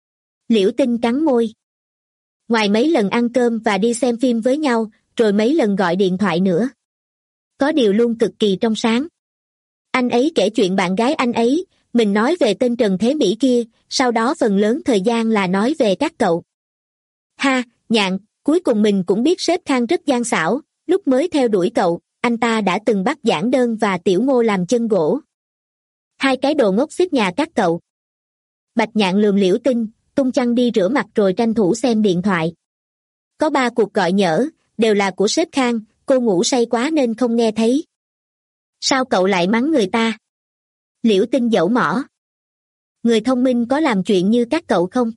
Liễu Tinh cắn môi. Ngoài mấy lần ăn cơm và đi xem phim với nhau, rồi mấy lần gọi điện thoại nữa. Có điều luôn cực kỳ trong sáng. Anh ấy kể chuyện bạn gái anh ấy, mình nói về tên Trần Thế Mỹ kia, sau đó phần lớn thời gian là nói về các cậu. Ha, Nhạn, cuối cùng mình cũng biết sếp Khang rất gian xảo, lúc mới theo đuổi cậu, anh ta đã từng bắt Giản Đơn và Tiểu Ngô làm chân gỗ. Hai cái đồ ngốc xít nhà các cậu. Bạch Nhạn lườm Liễu Tinh, tung chăn đi rửa mặt rồi tranh thủ xem điện thoại. Có ba cuộc gọi nhỡ, đều là của sếp Khang, cô ngủ say quá nên không nghe thấy. Sao cậu lại mắng người ta? Liễu Tinh dẫu mỏ. Người thông minh có làm chuyện như các cậu không?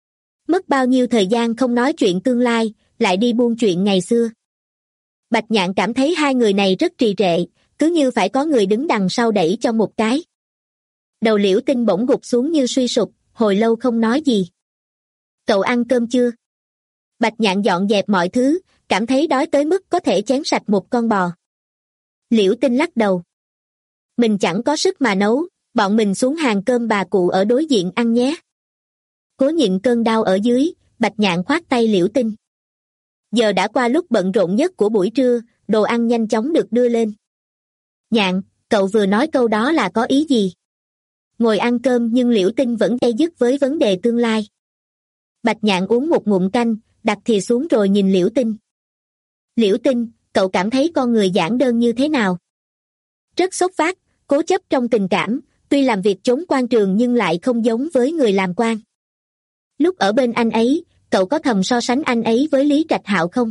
Mất bao nhiêu thời gian không nói chuyện tương lai, lại đi buôn chuyện ngày xưa. Bạch Nhạn cảm thấy hai người này rất trì trệ, cứ như phải có người đứng đằng sau đẩy cho một cái. Đầu Liễu Tinh bỗng gục xuống như suy sụp, hồi lâu không nói gì. Cậu ăn cơm chưa? Bạch Nhạn dọn dẹp mọi thứ, cảm thấy đói tới mức có thể chén sạch một con bò. Liễu Tinh lắc đầu. Mình chẳng có sức mà nấu, bọn mình xuống hàng cơm bà cụ ở đối diện ăn nhé. Cố nhịn cơn đau ở dưới, Bạch Nhạn khoát tay Liễu Tinh. Giờ đã qua lúc bận rộn nhất của buổi trưa, đồ ăn nhanh chóng được đưa lên. Nhạn, cậu vừa nói câu đó là có ý gì? Ngồi ăn cơm nhưng Liễu Tinh vẫn day dứt với vấn đề tương lai. Bạch Nhạn uống một ngụm canh, đặt thìa xuống rồi nhìn Liễu Tinh. Liễu Tinh, cậu cảm thấy con người giản đơn như thế nào? Rất sốc phác, cố chấp trong tình cảm, tuy làm việc chống quan trường nhưng lại không giống với người làm quan. Lúc ở bên anh ấy, cậu có thầm so sánh anh ấy với Lý Trạch Hạo không?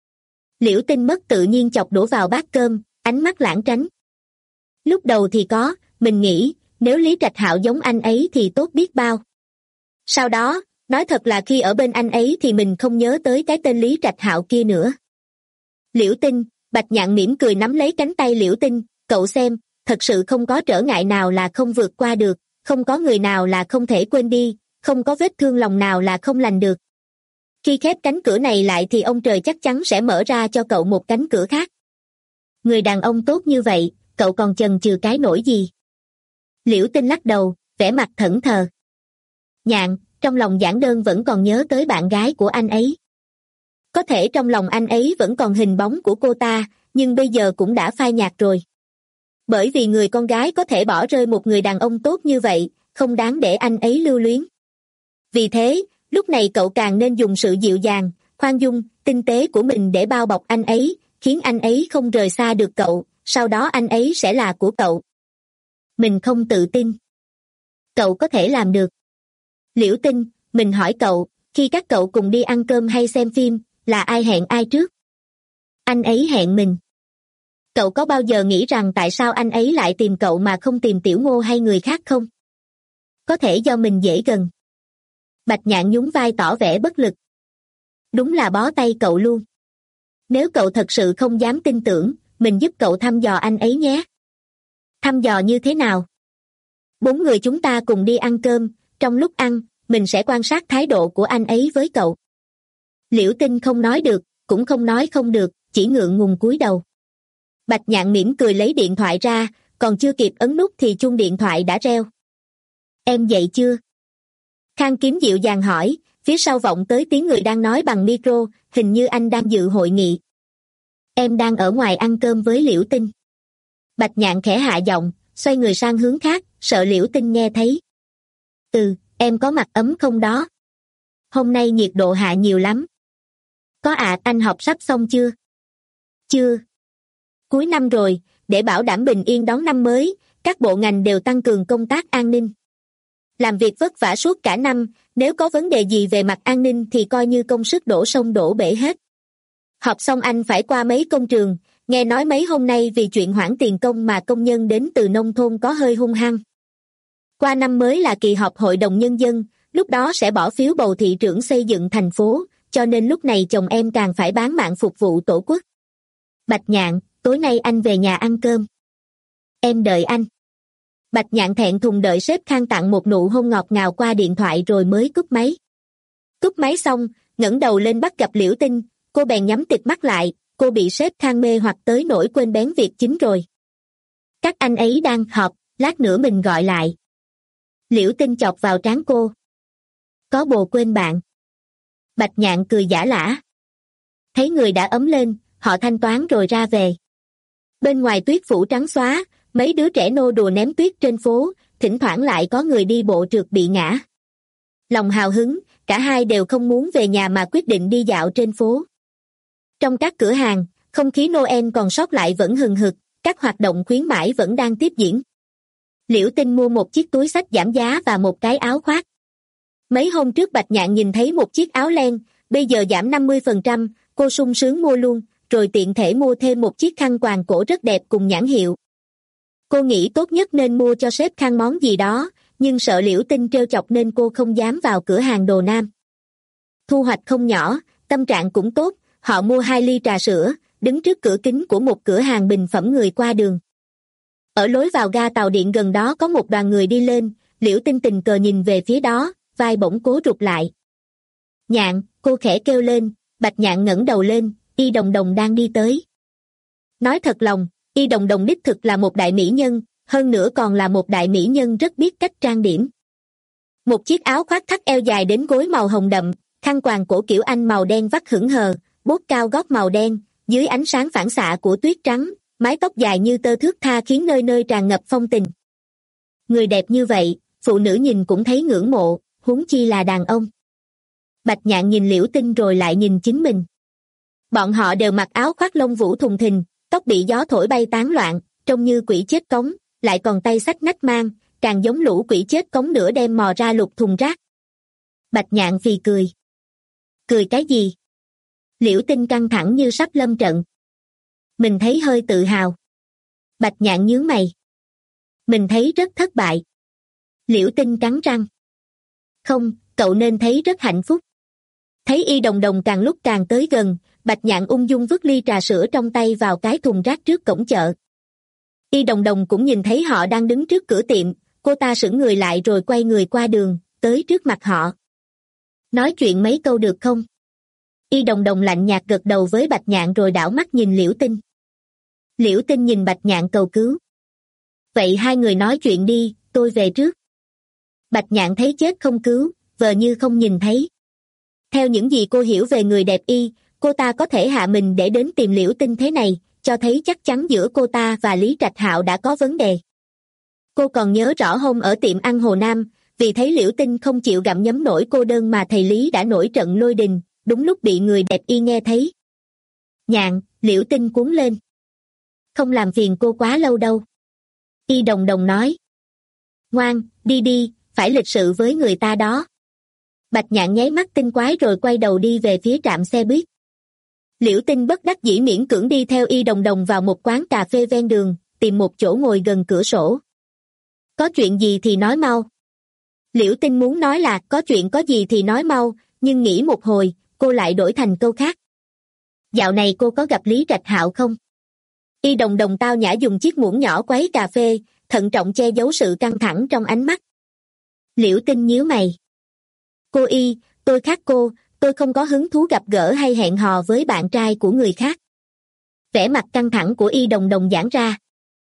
Liễu Tinh mất tự nhiên chọc đũa vào bát cơm, ánh mắt lãng tránh. Lúc đầu thì có, mình nghĩ, nếu Lý Trạch Hạo giống anh ấy thì tốt biết bao. Sau đó, nói thật là khi ở bên anh ấy thì mình không nhớ tới cái tên Lý Trạch Hạo kia nữa. Liễu Tinh, Bạch Nhạn mỉm cười nắm lấy cánh tay Liễu Tinh, cậu xem, thật sự không có trở ngại nào là không vượt qua được, không có người nào là không thể quên đi, không có vết thương lòng nào là không lành được. Khi khép cánh cửa này lại thì ông trời chắc chắn sẽ mở ra cho cậu một cánh cửa khác. Người đàn ông tốt như vậy, cậu còn chần chừ cái nỗi gì? Liễu Tinh lắc đầu, vẻ mặt thẫn thờ. Nhạn, trong lòng giản đơn vẫn còn nhớ tới bạn gái của anh ấy. Có thể trong lòng anh ấy vẫn còn hình bóng của cô ta, nhưng bây giờ cũng đã phai nhạt rồi. Bởi vì người con gái có thể bỏ rơi một người đàn ông tốt như vậy, không đáng để anh ấy lưu luyến. Vì thế, lúc này cậu càng nên dùng sự dịu dàng, khoan dung, tinh tế của mình để bao bọc anh ấy, khiến anh ấy không rời xa được cậu, sau đó anh ấy sẽ là của cậu. Mình không tự tin. Cậu có thể làm được. Liễu Tinh, mình hỏi cậu, khi các cậu cùng đi ăn cơm hay xem phim, là ai hẹn ai trước? Anh ấy hẹn mình. Cậu có bao giờ nghĩ rằng tại sao anh ấy lại tìm cậu mà không tìm Tiểu Ngô hay người khác không? Có thể do mình dễ gần. Bạch Nhạn nhún vai tỏ vẻ bất lực. Đúng là bó tay cậu luôn. Nếu cậu thật sự không dám tin tưởng, mình giúp cậu thăm dò anh ấy nhé. Thăm dò như thế nào? Bốn người chúng ta cùng đi ăn cơm, trong lúc ăn, mình sẽ quan sát thái độ của anh ấy với cậu. Liễu Tinh không nói được, cũng không nói không được, chỉ ngượng ngùng cúi đầu. Bạch Nhạn mỉm cười lấy điện thoại ra, còn chưa kịp ấn nút thì chuông điện thoại đã reo. Em dậy chưa? Khang Kiếm dịu dàng hỏi, phía sau vọng tới tiếng người đang nói bằng micro, hình như anh đang dự hội nghị. Em đang ở ngoài ăn cơm với Liễu Tinh. Bạch Nhạn khẽ hạ giọng, xoay người sang hướng khác, sợ Liễu Tinh nghe thấy. Ừ, em có mặc ấm không đó? Hôm nay nhiệt độ hạ nhiều lắm. Có ạ, à, anh học sắp xong chưa? Chưa. Cuối năm rồi, để bảo đảm bình yên đón năm mới, các bộ ngành đều tăng cường công tác an ninh. Làm việc vất vả suốt cả năm, nếu có vấn đề gì về mặt an ninh thì coi như công sức đổ sông đổ bể hết. Họp xong anh phải qua mấy công trường, nghe nói mấy hôm nay vì chuyện hoãn tiền công mà công nhân đến từ nông thôn có hơi hung hăng. Qua năm mới là kỳ họp hội đồng nhân dân, lúc đó sẽ bỏ phiếu bầu thị trưởng xây dựng thành phố, cho nên lúc này chồng em càng phải bán mạng phục vụ tổ quốc. Bạch Nhạn, tối nay anh về nhà ăn cơm. Em đợi anh. Bạch Nhạn thẹn thùng đợi sếp Khang tặng một nụ hôn ngọt ngào qua điện thoại rồi mới cúp máy. Cúp máy xong, ngẩng đầu lên bắt gặp Liễu Tinh, cô bèn nhắm tịt mắt lại, cô bị sếp Khang mê hoặc tới nỗi quên bén việc chính rồi. Các anh ấy đang họp, lát nữa mình gọi lại. Liễu Tinh chọc vào trán cô. Có bồ quên bạn. Bạch Nhạn cười giả lả. Thấy người đã ấm lên, họ thanh toán rồi ra về. Bên ngoài tuyết phủ trắng xóa, mấy đứa trẻ nô đùa ném tuyết trên phố, thỉnh thoảng lại có người đi bộ trượt bị ngã. Lòng hào hứng, cả hai đều không muốn về nhà mà quyết định đi dạo trên phố. Trong các cửa hàng, không khí Noel còn sót lại vẫn hừng hực, các hoạt động khuyến mãi vẫn đang tiếp diễn. Liễu Tinh mua một chiếc túi xách giảm giá và một cái áo khoác. Mấy hôm trước Bạch Nhạn nhìn thấy một chiếc áo len, bây giờ giảm năm mươi phần trăm, cô sung sướng mua luôn, rồi tiện thể mua thêm một chiếc khăn quàng cổ rất đẹp cùng nhãn hiệu. Cô nghĩ tốt nhất nên mua cho sếp Khang món gì đó, nhưng sợ Liễu Tinh trêu chọc nên cô không dám vào cửa hàng đồ nam. Thu hoạch không nhỏ, tâm trạng cũng tốt, họ mua hai ly trà sữa, đứng trước cửa kính của một cửa hàng bình phẩm người qua đường. Ở lối vào ga tàu điện gần đó có một đoàn người đi lên, Liễu Tinh tình cờ nhìn về phía đó, vai bỗng cố rụt lại. Nhạn, cô khẽ kêu lên. Bạch Nhạn ngẩng đầu lên, Y Đồng Đồng đang đi tới. Nói thật lòng, Y Đồng Đồng đích thực là một đại mỹ nhân, hơn nữa còn là một đại mỹ nhân rất biết cách trang điểm. Một chiếc áo khoác thắt eo dài đến gối màu hồng đậm, khăn quàng cổ kiểu Anh màu đen vắt hững hờ, bốt cao gót màu đen, dưới ánh sáng phản xạ của tuyết trắng, mái tóc dài như tơ thướt tha khiến nơi nơi tràn ngập phong tình. Người đẹp như vậy, phụ nữ nhìn cũng thấy ngưỡng mộ, huống chi là đàn ông. Bạch Nhạn nhìn Liễu Tinh rồi lại nhìn chính mình. Bọn họ đều mặc áo khoác lông vũ thùng thình, tóc bị gió thổi bay tán loạn, trông như quỷ chết cống, lại còn tay xách nách mang, càng giống lũ quỷ chết cống nửa đêm mò ra lục thùng rác. Bạch Nhạn phì cười. Cười cái gì? Liễu Tinh căng thẳng như sắp lâm trận. Mình thấy hơi tự hào. Bạch Nhạn nhướng mày. Mình thấy rất thất bại. Liễu Tinh cắn răng. Không, cậu nên thấy rất hạnh phúc. Thấy Y Đồng Đồng càng lúc càng tới gần, Bạch Nhạn ung dung vứt ly trà sữa trong tay vào cái thùng rác trước cổng chợ. Y Đồng Đồng cũng nhìn thấy họ đang đứng trước cửa tiệm, cô ta sững người lại rồi quay người qua đường, tới trước mặt họ. Nói chuyện mấy câu được không? Y Đồng Đồng lạnh nhạt gật đầu với Bạch Nhạn rồi đảo mắt nhìn Liễu Tinh. Liễu Tinh nhìn Bạch Nhạn cầu cứu. Vậy hai người nói chuyện đi, tôi về trước. Bạch Nhạn thấy chết không cứu, vờ như không nhìn thấy. Theo những gì cô hiểu về người đẹp Y, cô ta có thể hạ mình để đến tìm Liễu Tinh thế này, cho thấy chắc chắn giữa cô ta và Lý Trạch Hạo đã có vấn đề. Cô còn nhớ rõ hôm ở tiệm ăn Hồ Nam, vì thấy Liễu Tinh không chịu gặm nhấm nổi cô đơn mà thầy Lý đã nổi trận lôi đình, đúng lúc bị người đẹp Y nghe thấy. Nhạn, Liễu Tinh cuống lên. Không làm phiền cô quá lâu đâu. Y Đồng Đồng nói. Ngoan, đi đi, phải lịch sự với người ta đó. Bạch Nhạn nháy mắt tinh quái rồi quay đầu đi về phía trạm xe buýt. Liễu Tinh bất đắc dĩ miễn cưỡng đi theo Y Đồng Đồng vào một quán cà phê ven đường, tìm một chỗ ngồi gần cửa sổ. Có chuyện gì thì nói mau. Liễu Tinh muốn nói là có chuyện có gì thì nói mau, nhưng nghĩ một hồi, cô lại đổi thành câu khác. Dạo này cô có gặp Lý Trạch Hạo không? Y Đồng Đồng tao nhã dùng chiếc muỗng nhỏ quấy cà phê, thận trọng che giấu sự căng thẳng trong ánh mắt. Liễu Tinh nhíu mày. Cô Y, tôi khác cô, tôi không có hứng thú gặp gỡ hay hẹn hò với bạn trai của người khác. Vẻ mặt căng thẳng của Y Đồng Đồng giãn ra.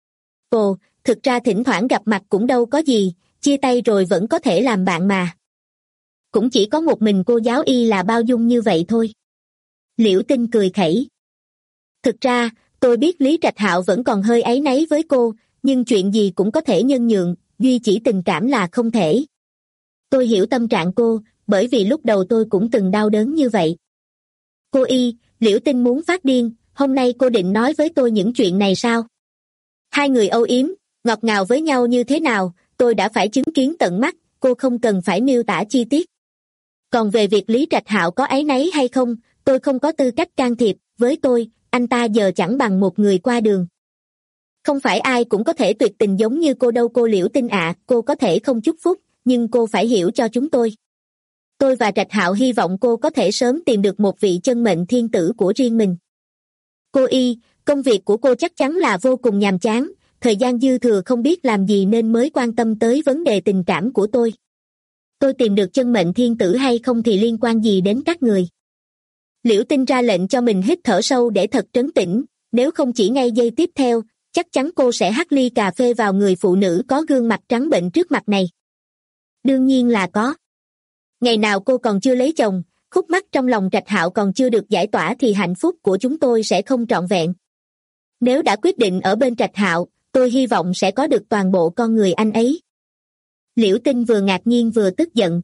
Ồ, thực ra thỉnh thoảng gặp mặt cũng đâu có gì, chia tay rồi vẫn có thể làm bạn mà. Cũng chỉ có một mình cô giáo Y là bao dung như vậy thôi. Liễu Tinh cười khẩy. Thực ra, tôi biết Lý Trạch Hạo vẫn còn hơi áy náy với cô, nhưng chuyện gì cũng có thể nhân nhượng, duy chỉ tình cảm là không thể. Tôi hiểu tâm trạng cô, bởi vì lúc đầu tôi cũng từng đau đớn như vậy. Cô Y, Liễu Tinh muốn phát điên, hôm nay cô định nói với tôi những chuyện này sao? Hai người âu yếm, ngọt ngào với nhau như thế nào, tôi đã phải chứng kiến tận mắt, cô không cần phải miêu tả chi tiết. Còn về việc Lý Trạch Hạo có áy náy hay không, tôi không có tư cách can thiệp, với tôi, anh ta giờ chẳng bằng một người qua đường. Không phải ai cũng có thể tuyệt tình giống như cô đâu cô Liễu Tinh ạ, cô có thể không chúc phúc, nhưng cô phải hiểu cho chúng tôi. Tôi và Trạch Hạo hy vọng cô có thể sớm tìm được một vị chân mệnh thiên tử của riêng mình. Cô Y, công việc của cô chắc chắn là vô cùng nhàm chán, thời gian dư thừa không biết làm gì nên mới quan tâm tới vấn đề tình cảm của tôi. Tôi tìm được chân mệnh thiên tử hay không thì liên quan gì đến các người. Liễu Tinh ra lệnh cho mình hít thở sâu để thật trấn tĩnh, nếu không chỉ ngay giây tiếp theo, chắc chắn cô sẽ hắt ly cà phê vào người phụ nữ có gương mặt trắng bệnh trước mặt này. Đương nhiên là có. Ngày nào cô còn chưa lấy chồng, khúc mắc trong lòng Trạch Hạo còn chưa được giải tỏa thì hạnh phúc của chúng tôi sẽ không trọn vẹn. Nếu đã quyết định ở bên Trạch Hạo, tôi hy vọng sẽ có được toàn bộ con người anh ấy. Liễu Tinh vừa ngạc nhiên vừa tức giận.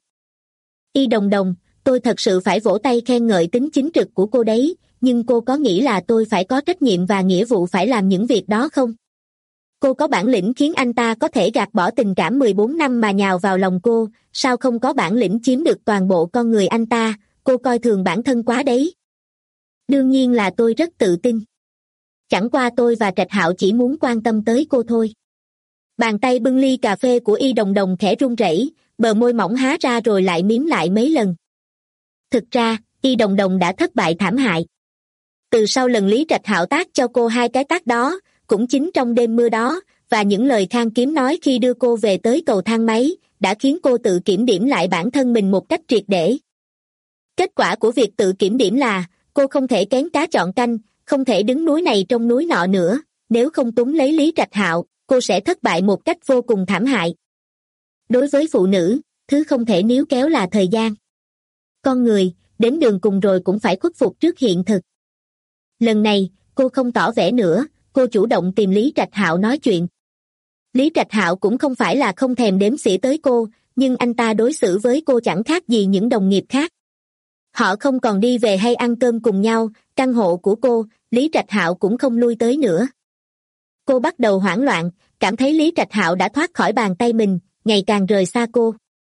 Y Đồng Đồng, tôi thật sự phải vỗ tay khen ngợi tính chính trực của cô đấy, nhưng cô có nghĩ là tôi phải có trách nhiệm và nghĩa vụ phải làm những việc đó không? Cô có bản lĩnh khiến anh ta có thể gạt bỏ tình cảm mười bốn năm mà nhào vào lòng cô, sao không có bản lĩnh chiếm được toàn bộ con người anh ta, cô coi thường bản thân quá đấy. Đương nhiên là tôi rất tự tin. Chẳng qua tôi và Trạch Hạo chỉ muốn quan tâm tới cô thôi. Bàn tay bưng ly cà phê của Y Đồng Đồng khẽ run rẩy, bờ môi mỏng há ra rồi lại mím lại mấy lần. Thực ra, Y Đồng Đồng đã thất bại thảm hại. Từ sau lần Lý Trạch Hạo tát cho cô hai cái tát đó, cũng chính trong đêm mưa đó, và những lời khang kiếm nói khi đưa cô về tới cầu thang máy, đã khiến cô tự kiểm điểm lại bản thân mình một cách triệt để. Kết quả của việc tự kiểm điểm là, cô không thể kén cá chọn canh, không thể đứng núi này trong núi nọ nữa, nếu không túm lấy Lý Trạch Hạo, cô sẽ thất bại một cách vô cùng thảm hại. Đối với phụ nữ, thứ không thể níu kéo là thời gian. Con người, đến đường cùng rồi cũng phải khuất phục trước hiện thực. Lần này, cô không tỏ vẻ nữa, cô chủ động tìm Lý Trạch Hạo nói chuyện. Lý Trạch Hạo cũng không phải là không thèm đếm xỉa tới cô, nhưng anh ta đối xử với cô chẳng khác gì những đồng nghiệp khác. Họ không còn đi về hay ăn cơm cùng nhau, căn hộ của cô, Lý Trạch Hạo cũng không lui tới nữa. Cô bắt đầu hoảng loạn, cảm thấy Lý Trạch Hạo đã thoát khỏi bàn tay mình, ngày càng rời xa cô.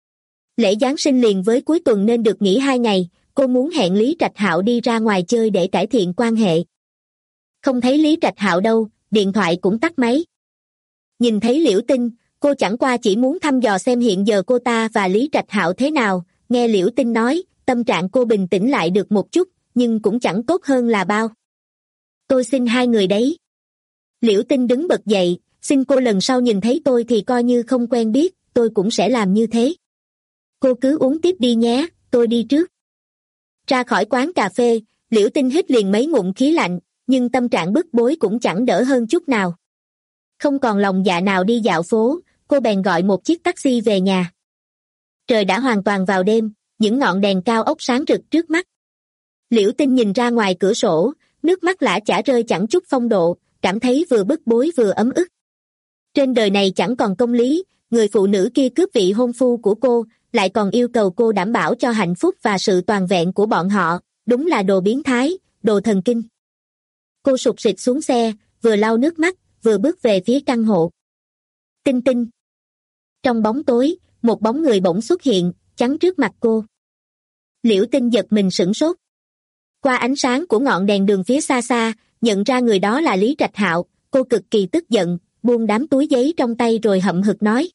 Lễ Giáng sinh liền với cuối tuần nên được nghỉ hai ngày, cô muốn hẹn Lý Trạch Hạo đi ra ngoài chơi để cải thiện quan hệ. Không thấy Lý Trạch Hạo đâu, điện thoại cũng tắt máy. Nhìn thấy Liễu Tinh, cô chẳng qua chỉ muốn thăm dò xem hiện giờ cô ta và Lý Trạch Hạo thế nào, nghe Liễu Tinh nói, tâm trạng cô bình tĩnh lại được một chút, nhưng cũng chẳng tốt hơn là bao. Tôi xin hai người đấy. Liễu Tinh đứng bật dậy, xin cô lần sau nhìn thấy tôi thì coi như không quen biết, tôi cũng sẽ làm như thế. Cô cứ uống tiếp đi nhé, tôi đi trước. Ra khỏi quán cà phê, Liễu Tinh hít liền mấy ngụm khí lạnh, nhưng tâm trạng bức bối cũng chẳng đỡ hơn chút nào. Không còn lòng dạ nào đi dạo phố, cô bèn gọi một chiếc taxi về nhà. Trời đã hoàn toàn vào đêm, những ngọn đèn cao ốc sáng rực trước mắt. Liễu Tinh nhìn ra ngoài cửa sổ, nước mắt lã chả rơi chẳng chút phong độ, cảm thấy vừa bức bối vừa ấm ức. Trên đời này chẳng còn công lý, người phụ nữ kia cướp vị hôn phu của cô, lại còn yêu cầu cô đảm bảo cho hạnh phúc và sự toàn vẹn của bọn họ, đúng là đồ biến thái, đồ thần kinh. Cô sụt sịt xuống xe, vừa lau nước mắt, vừa bước về phía căn hộ. Tinh Tinh. Trong bóng tối, một bóng người bỗng xuất hiện, chắn trước mặt cô. Liễu Tinh giật mình sửng sốt. Qua ánh sáng của ngọn đèn đường phía xa xa, nhận ra người đó là Lý Trạch Hạo, cô cực kỳ tức giận, buông đám túi giấy trong tay rồi hậm hực nói.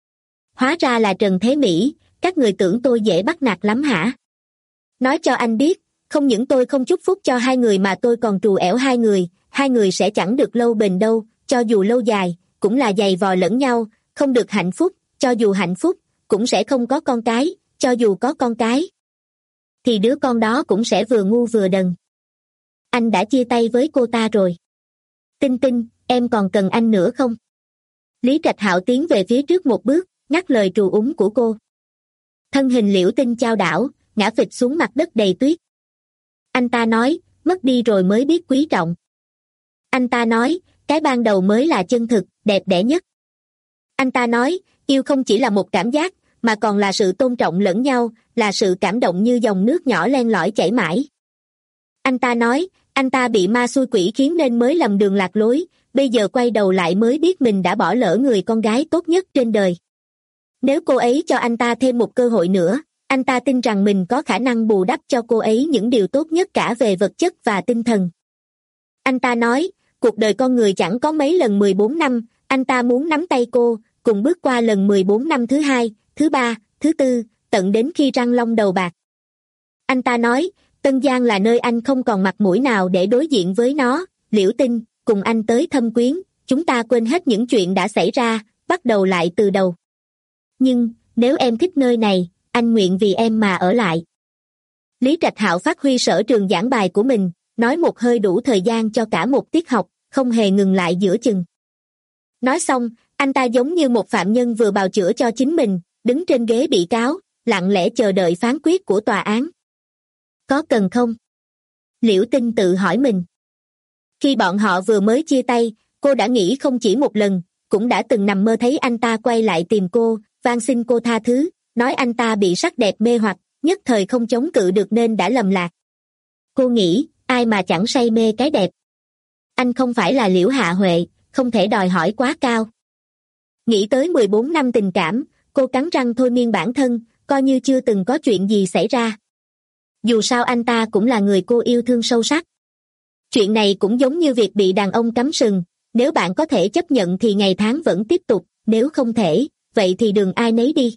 Hóa ra là Trần Thế Mỹ, các người tưởng tôi dễ bắt nạt lắm hả? Nói cho anh biết, không những tôi không chúc phúc cho hai người mà tôi còn trù ẻo hai người, hai người sẽ chẳng được lâu bền đâu, cho dù lâu dài, cũng là giày vò lẫn nhau, không được hạnh phúc, cho dù hạnh phúc, cũng sẽ không có con cái, cho dù có con cái. Thì đứa con đó cũng sẽ vừa ngu vừa đần. Anh đã chia tay với cô ta rồi. Tinh Tinh, em còn cần anh nữa không? Lý Trạch Hạo tiến về phía trước một bước, ngắt lời trù úng của cô. Thân hình Liễu Tinh chao đảo, ngã phịch xuống mặt đất đầy tuyết. Anh ta nói, mất đi rồi mới biết quý trọng. Anh ta nói, cái ban đầu mới là chân thực, đẹp đẽ nhất. Anh ta nói, yêu không chỉ là một cảm giác, mà còn là sự tôn trọng lẫn nhau, là sự cảm động như dòng nước nhỏ len lỏi chảy mãi. Anh ta nói, anh ta bị ma xui quỷ khiến nên mới lầm đường lạc lối, bây giờ quay đầu lại mới biết mình đã bỏ lỡ người con gái tốt nhất trên đời. Nếu cô ấy cho anh ta thêm một cơ hội nữa, anh ta tin rằng mình có khả năng bù đắp cho cô ấy những điều tốt nhất cả về vật chất và tinh thần. Anh ta nói, cuộc đời con người chẳng có mấy lần mười bốn năm, anh ta muốn nắm tay cô, cùng bước qua lần mười bốn năm thứ hai, thứ ba, thứ tư, tận đến khi răng long đầu bạc. Anh ta nói, Tân Giang là nơi anh không còn mặt mũi nào để đối diện với nó, Liễu Tinh, cùng anh tới thâm quyến, chúng ta quên hết những chuyện đã xảy ra, bắt đầu lại từ đầu. Nhưng, nếu em thích nơi này, anh nguyện vì em mà ở lại. Lý Trạch Hạo phát huy sở trường giảng bài của mình, nói một hơi đủ thời gian cho cả một tiết học, không hề ngừng lại giữa chừng. Nói xong, anh ta giống như một phạm nhân vừa bào chữa cho chính mình, đứng trên ghế bị cáo, lặng lẽ chờ đợi phán quyết của tòa án. Có cần không? Liễu Tinh tự hỏi mình. Khi bọn họ vừa mới chia tay, cô đã nghĩ không chỉ một lần, cũng đã từng nằm mơ thấy anh ta quay lại tìm cô, van xin cô tha thứ, nói anh ta bị sắc đẹp mê hoặc, nhất thời không chống cự được nên đã lầm lạc. Cô nghĩ, ai mà chẳng say mê cái đẹp. Anh không phải là Liễu Hạ Huệ, không thể đòi hỏi quá cao. Nghĩ tới mười bốn năm tình cảm, cô cắn răng thôi miên bản thân, coi như chưa từng có chuyện gì xảy ra. Dù sao anh ta cũng là người cô yêu thương sâu sắc. Chuyện này cũng giống như việc bị đàn ông cắm sừng, nếu bạn có thể chấp nhận thì ngày tháng vẫn tiếp tục, nếu không thể, vậy thì đường ai nấy đi.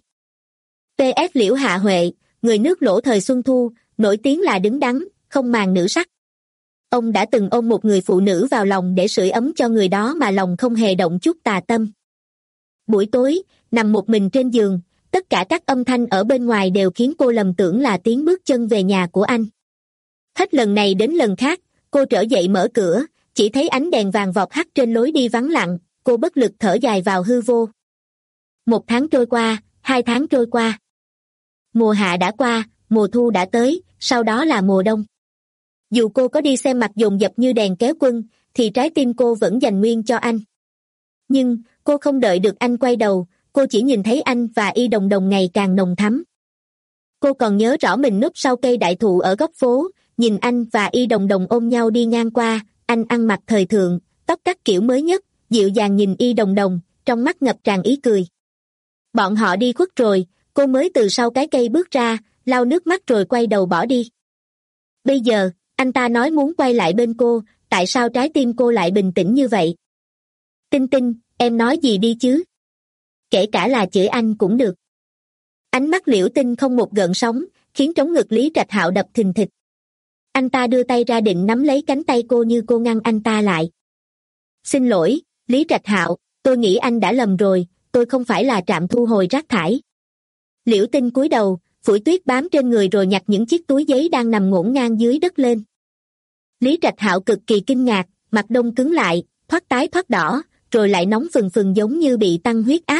pê ét Liễu Hạ Huệ, người nước Lỗ thời Xuân Thu, nổi tiếng là đứng đắn, không màng nữ sắc. Ông đã từng ôm một người phụ nữ vào lòng để sưởi ấm cho người đó mà lòng không hề động chút tà tâm. Buổi tối, nằm một mình trên giường, tất cả các âm thanh ở bên ngoài đều khiến cô lầm tưởng là tiếng bước chân về nhà của anh. Hết lần này đến lần khác, cô trở dậy mở cửa, chỉ thấy ánh đèn vàng vọt hắt trên lối đi vắng lặng, cô bất lực thở dài vào hư vô. Một tháng trôi qua, hai tháng trôi qua. Mùa hạ đã qua, mùa thu đã tới, sau đó là mùa đông. Dù cô có đi xem mặt dồn dập như đèn kéo quân, thì trái tim cô vẫn dành nguyên cho anh. Nhưng, cô không đợi được anh quay đầu, cô chỉ nhìn thấy anh và Y Đồng Đồng ngày càng nồng thắm. Cô còn nhớ rõ mình núp sau cây đại thụ ở góc phố, nhìn anh và Y Đồng Đồng ôm nhau đi ngang qua, anh ăn mặc thời thượng, tóc cắt kiểu mới nhất, dịu dàng nhìn Y Đồng Đồng, trong mắt ngập tràn ý cười. Bọn họ đi khuất rồi, cô mới từ sau cái cây bước ra, lau nước mắt rồi quay đầu bỏ đi. Bây giờ, anh ta nói muốn quay lại bên cô, tại sao trái tim cô lại bình tĩnh như vậy? Tinh Tinh, em nói gì đi chứ? Kể cả là chửi anh cũng được. Ánh mắt Liễu Tinh không một gợn sóng, khiến trống ngực Lý Trạch Hạo đập thình thịch. Anh ta đưa tay ra định nắm lấy cánh tay cô như cô ngăn anh ta lại. Xin lỗi, Lý Trạch Hạo, tôi nghĩ anh đã lầm rồi, tôi không phải là trạm thu hồi rác thải. Liễu Tinh cúi đầu, phủi tuyết bám trên người rồi nhặt những chiếc túi giấy đang nằm ngổn ngang dưới đất lên. Lý Trạch Hạo cực kỳ kinh ngạc, mặt đông cứng lại, thoát tái thoát đỏ, rồi lại nóng phừng phừng giống như bị tăng huyết áp.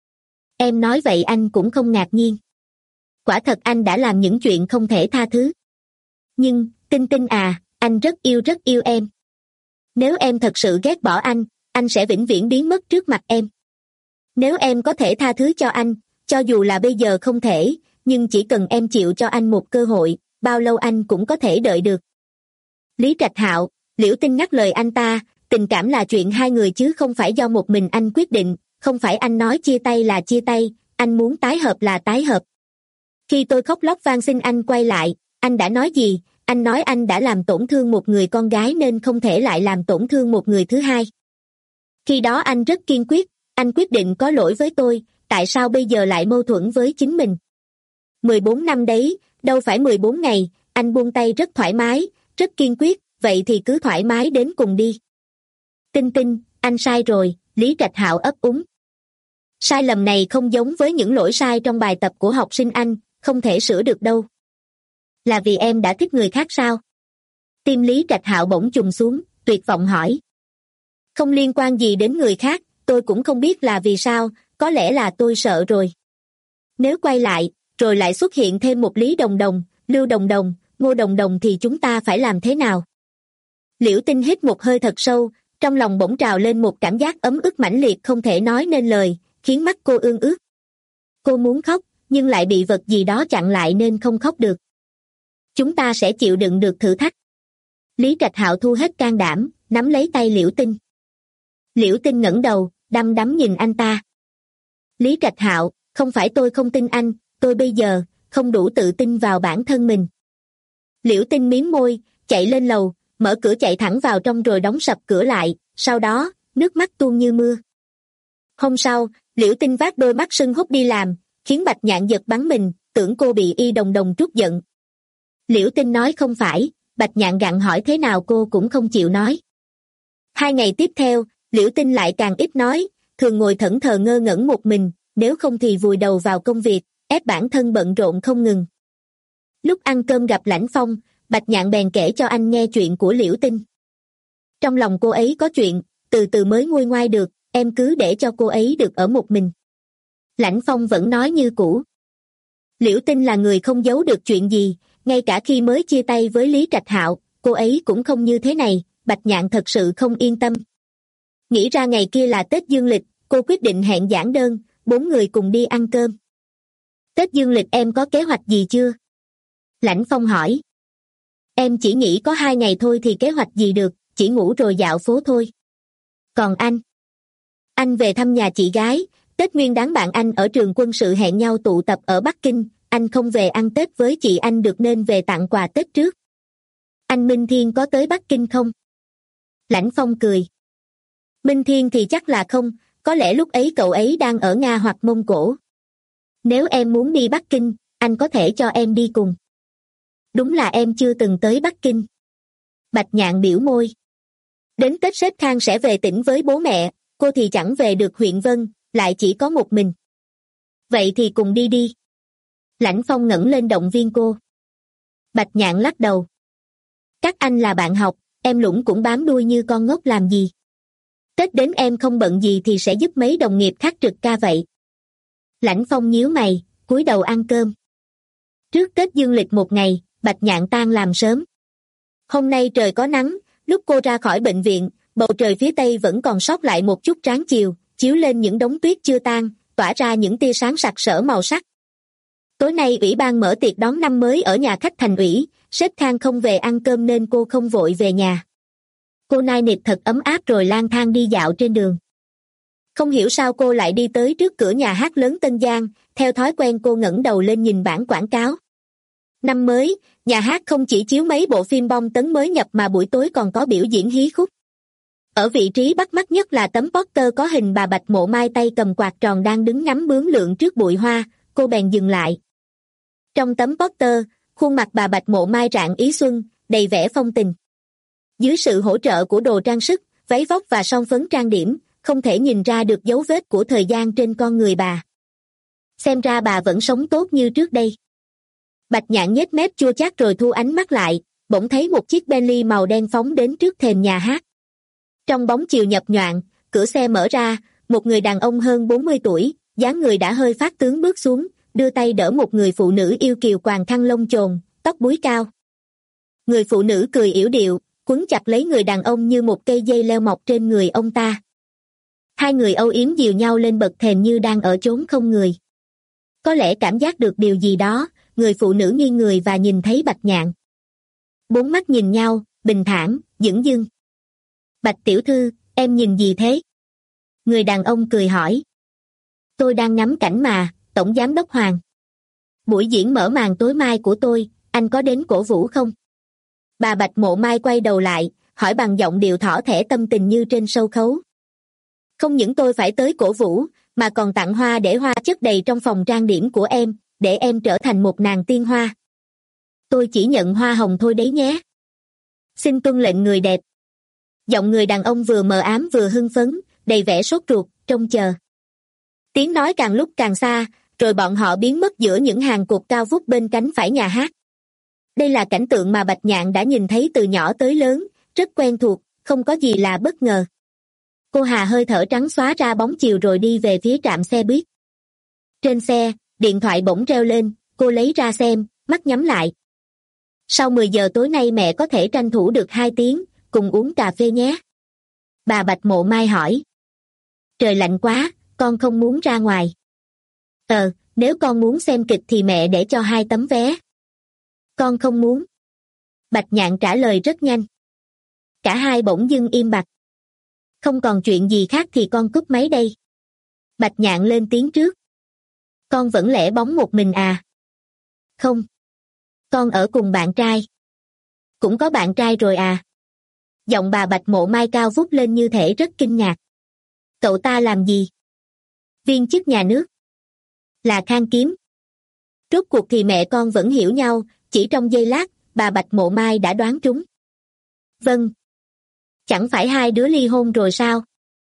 Em nói vậy anh cũng không ngạc nhiên. Quả thật anh đã làm những chuyện không thể tha thứ. Nhưng, Tinh Tinh à, anh rất yêu rất yêu em. Nếu em thật sự ghét bỏ anh, anh sẽ vĩnh viễn biến mất trước mặt em. Nếu em có thể tha thứ cho anh, cho dù là bây giờ không thể, nhưng chỉ cần em chịu cho anh một cơ hội, bao lâu anh cũng có thể đợi được. Lý Trạch Hạo, Liễu Tinh ngắt lời anh ta, tình cảm là chuyện hai người chứ không phải do một mình anh quyết định, không phải anh nói chia tay là chia tay, anh muốn tái hợp là tái hợp. Khi tôi khóc lóc van xin anh quay lại, anh đã nói gì? Anh nói anh đã làm tổn thương một người con gái nên không thể lại làm tổn thương một người thứ hai. Khi đó anh rất kiên quyết, anh quyết định có lỗi với tôi, tại sao bây giờ lại mâu thuẫn với chính mình? mười bốn năm đấy, đâu phải mười bốn ngày, anh buông tay rất thoải mái, rất kiên quyết, vậy thì cứ thoải mái đến cùng đi. Tinh Tinh, anh sai rồi, Lý Trạch Hạo ấp úng. Sai lầm này không giống với những lỗi sai trong bài tập của học sinh anh, không thể sửa được đâu. Là vì em đã thích người khác sao? Tim Lý Trạch Hạo bỗng trùng xuống, tuyệt vọng hỏi. Không liên quan gì đến người khác, tôi cũng không biết là vì sao, có lẽ là tôi sợ rồi. Nếu quay lại, rồi lại xuất hiện thêm một Lý Đồng Đồng, Lưu Đồng Đồng, Ngô Đồng Đồng thì chúng ta phải làm thế nào? Liễu Tinh hít một hơi thật sâu, trong lòng bỗng trào lên một cảm giác ấm ức mãnh liệt không thể nói nên lời, khiến mắt cô ương ướt. Cô muốn khóc, nhưng lại bị vật gì đó chặn lại nên không khóc được. Chúng ta sẽ chịu đựng được thử thách. Lý Trạch Hạo thu hết can đảm, nắm lấy tay Liễu Tinh. Liễu Tinh ngẩng đầu, đăm đắm nhìn anh ta. Lý Trạch Hạo, không phải tôi không tin anh, tôi bây giờ không đủ tự tin vào bản thân mình. Liễu Tinh mím môi, chạy lên lầu, mở cửa chạy thẳng vào trong rồi đóng sập cửa lại, sau đó, nước mắt tuôn như mưa. Hôm sau, Liễu Tinh vác đôi mắt sưng húp đi làm, khiến Bạch Nhạn giật bắn mình, tưởng cô bị Y Đồng Đồng trút giận. Liễu Tinh nói không phải, Bạch Nhạn gặng hỏi thế nào cô cũng không chịu nói. Hai ngày tiếp theo, Liễu Tinh lại càng ít nói, thường ngồi thẫn thờ ngơ ngẩn một mình, nếu không thì vùi đầu vào công việc, ép bản thân bận rộn không ngừng. Lúc ăn cơm gặp Lãnh Phong, Bạch Nhạn bèn kể cho anh nghe chuyện của Liễu Tinh. Trong lòng cô ấy có chuyện, từ từ mới nguôi ngoai được, em cứ để cho cô ấy được ở một mình. Lãnh Phong vẫn nói như cũ. Liễu Tinh là người không giấu được chuyện gì, ngay cả khi mới chia tay với Lý Trạch Hạo, cô ấy cũng không như thế này, Bạch Nhạn thật sự không yên tâm. Nghĩ ra ngày kia là Tết Dương Lịch, cô quyết định hẹn giản đơn, bốn người cùng đi ăn cơm. Tết Dương Lịch em có kế hoạch gì chưa? Lãnh Phong hỏi. Em chỉ nghĩ có hai ngày thôi thì kế hoạch gì được, chỉ ngủ rồi dạo phố thôi. Còn anh? Anh về thăm nhà chị gái, Tết Nguyên Đán bạn anh ở trường quân sự hẹn nhau tụ tập ở Bắc Kinh, anh không về ăn Tết với chị anh được nên về tặng quà Tết trước. Anh Minh Thiên có tới Bắc Kinh không? Lãnh Phong cười. Minh Thiên thì chắc là không, có lẽ lúc ấy cậu ấy đang ở Nga hoặc Mông Cổ. Nếu em muốn đi Bắc Kinh, anh có thể cho em đi cùng. Đúng là em chưa từng tới Bắc Kinh. Bạch Nhạn biểu môi. Đến Tết Sếp Khang sẽ về tỉnh với bố mẹ, cô thì chẳng về được huyện Vân, lại chỉ có một mình. Vậy thì cùng đi đi. Lãnh Phong ngẩng lên động viên cô. Bạch Nhạn lắc đầu. Các anh là bạn học, em lũng cũng bám đuôi như con ngốc làm gì. Tết đến em không bận gì thì sẽ giúp mấy đồng nghiệp khác trực ca vậy. Lãnh Phong nhíu mày, cúi đầu ăn cơm. Trước Tết dương lịch một ngày, Bạch Nhạn tan làm sớm. Hôm nay trời có nắng, lúc cô ra khỏi bệnh viện, bầu trời phía tây vẫn còn sót lại một chút tráng chiều, chiếu lên những đống tuyết chưa tan, tỏa ra những tia sáng sặc sỡ màu sắc. Tối nay ủy ban mở tiệc đón năm mới ở nhà khách thành ủy, sếp Khang không về ăn cơm nên cô không vội về nhà. Cô nai nịt thật ấm áp rồi lang thang đi dạo trên đường. Không hiểu sao cô lại đi tới trước cửa nhà hát lớn Tân Giang, theo thói quen cô ngẩng đầu lên nhìn bảng quảng cáo. Năm mới, nhà hát không chỉ chiếu mấy bộ phim bom tấn mới nhập mà buổi tối còn có biểu diễn hí khúc. Ở vị trí bắt mắt nhất là tấm poster có hình bà Bạch Mộ Mai tay cầm quạt tròn đang đứng ngắm bướm lượn trước bụi hoa, cô bèn dừng lại. Trong tấm poster, khuôn mặt bà Bạch Mộ Mai rạng ý xuân, đầy vẻ phong tình. Dưới sự hỗ trợ của đồ trang sức, váy vóc và son phấn trang điểm, không thể nhìn ra được dấu vết của thời gian trên con người bà. Xem ra bà vẫn sống tốt như trước đây. Bạch Nhạn nhếch mép chua chát rồi thu ánh mắt lại, bỗng thấy một chiếc Bentley màu đen phóng đến trước thềm nhà hát. Trong bóng chiều nhập nhoạng, cửa xe mở ra, một người đàn ông hơn bốn mươi tuổi, dáng người đã hơi phát tướng bước xuống, đưa tay đỡ một người phụ nữ yêu kiều quàng khăn lông chồn, tóc búi cao. Người phụ nữ cười yểu điệu, quấn chặt lấy người đàn ông như một cây dây leo mọc trên người ông ta. Hai người âu yếm dìu nhau lên bậc thềm như đang ở chốn không người. Có lẽ cảm giác được điều gì đó, người phụ nữ nghiêng người và nhìn thấy Bạch Nhạn. Bốn mắt nhìn nhau, bình thản, dửng dưng. Bạch tiểu thư, em nhìn gì thế? Người đàn ông cười hỏi. Tôi đang ngắm cảnh mà, Tổng Giám đốc Hoàng. Buổi diễn mở màn tối mai của tôi, anh có đến cổ vũ không? Bà Bạch Mộ Mai quay đầu lại, hỏi bằng giọng điệu thỏ thẻ tâm tình như trên sâu khấu. Không những tôi phải tới cổ vũ, mà còn tặng hoa để hoa chất đầy trong phòng trang điểm của em, để em trở thành một nàng tiên hoa. Tôi chỉ nhận hoa hồng thôi đấy nhé. Xin tuân lệnh người đẹp. Giọng người đàn ông vừa mờ ám vừa hưng phấn, đầy vẻ sốt ruột, trông chờ. Tiếng nói càng lúc càng xa, rồi bọn họ biến mất giữa những hàng cột cao vút bên cánh phải nhà hát. Đây là cảnh tượng mà Bạch Nhạn đã nhìn thấy từ nhỏ tới lớn, rất quen thuộc, không có gì là bất ngờ. Cô hà hơi thở trắng xóa ra bóng chiều rồi đi về phía trạm xe buýt. Trên xe, điện thoại bỗng reo lên, cô lấy ra xem, mắt nhắm lại. Sau mười giờ tối nay mẹ có thể tranh thủ được hai tiếng, cùng uống cà phê nhé. Bà Bạch Mộ Mai hỏi. Trời lạnh quá, con không muốn ra ngoài. Ờ, nếu con muốn xem kịch thì mẹ để cho hai tấm vé. Con không muốn. Bạch Nhạn trả lời rất nhanh. Cả hai bỗng dưng im bặt. Không còn chuyện gì khác thì con cúp máy đây. Bạch Nhạn lên tiếng trước. Con vẫn lẻ bóng một mình à? Không. Con ở cùng bạn trai. Cũng có bạn trai rồi à? Giọng bà Bạch Mộ Mai cao vút lên như thể rất kinh ngạc. Cậu ta làm gì? Viên chức nhà nước. Là Khang Kiếm. Rốt cuộc thì mẹ con vẫn hiểu nhau, chỉ trong giây lát, bà Bạch Mộ Mai đã đoán trúng. Vâng. Chẳng phải hai đứa ly hôn rồi sao?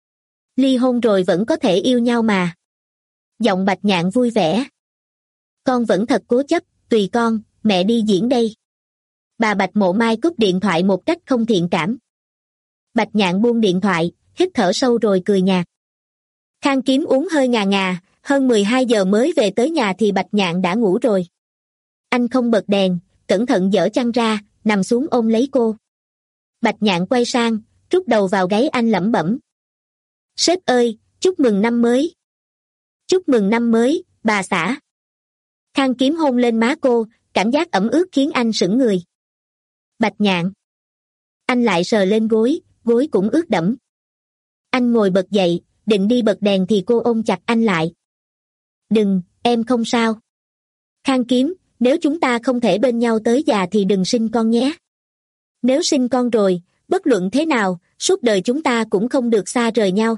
Ly hôn rồi vẫn có thể yêu nhau mà. Giọng Bạch Nhạn vui vẻ. Con vẫn thật cố chấp, tùy con, mẹ đi diễn đây. Bà Bạch Mộ Mai cúp điện thoại một cách không thiện cảm. Bạch Nhạn buông điện thoại, hít thở sâu rồi cười nhạt. Khang Kiếm uống hơi ngà ngà, hơn mười hai giờ mới về tới nhà thì Bạch Nhạn đã ngủ rồi. Anh không bật đèn, cẩn thận dỡ chăn ra, nằm xuống ôm lấy cô. Bạch Nhạn quay sang, trút đầu vào gáy anh lẩm bẩm. Sếp ơi, chúc mừng năm mới. Chúc mừng năm mới, bà xã. Khang Kiếm hôn lên má cô, cảm giác ẩm ướt khiến anh sững người. Bạch Nhạn. Anh lại sờ lên gối, gối cũng ướt đẫm. Anh ngồi bật dậy, định đi bật đèn thì cô ôm chặt anh lại. Đừng, em không sao. Khang Kiếm, nếu chúng ta không thể bên nhau tới già thì đừng sinh con nhé. Nếu sinh con rồi, bất luận thế nào, suốt đời chúng ta cũng không được xa rời nhau.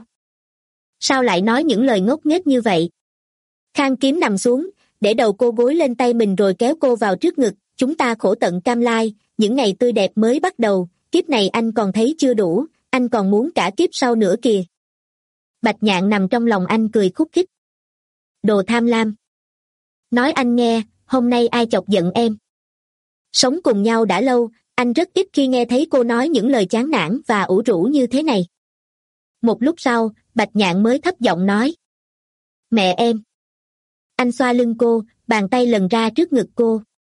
Sao lại nói những lời ngốc nghếch như vậy? Khang Kiếm nằm xuống, để đầu cô gối lên tay mình rồi kéo cô vào trước ngực. Chúng ta khổ tận cam lai, những ngày tươi đẹp mới bắt đầu, kiếp này anh còn thấy chưa đủ, anh còn muốn cả kiếp sau nữa kìa. Bạch Nhạn nằm trong lòng anh cười khúc khích. Đồ tham lam. Nói anh nghe, hôm nay ai chọc giận em? Sống cùng nhau đã lâu, anh rất ít khi nghe thấy cô nói những lời chán nản và ủ rũ như thế này. Một lúc sau, Bạch Nhạn mới thấp giọng nói. Mẹ em. Anh xoa lưng cô, bàn tay lần ra trước ngực cô.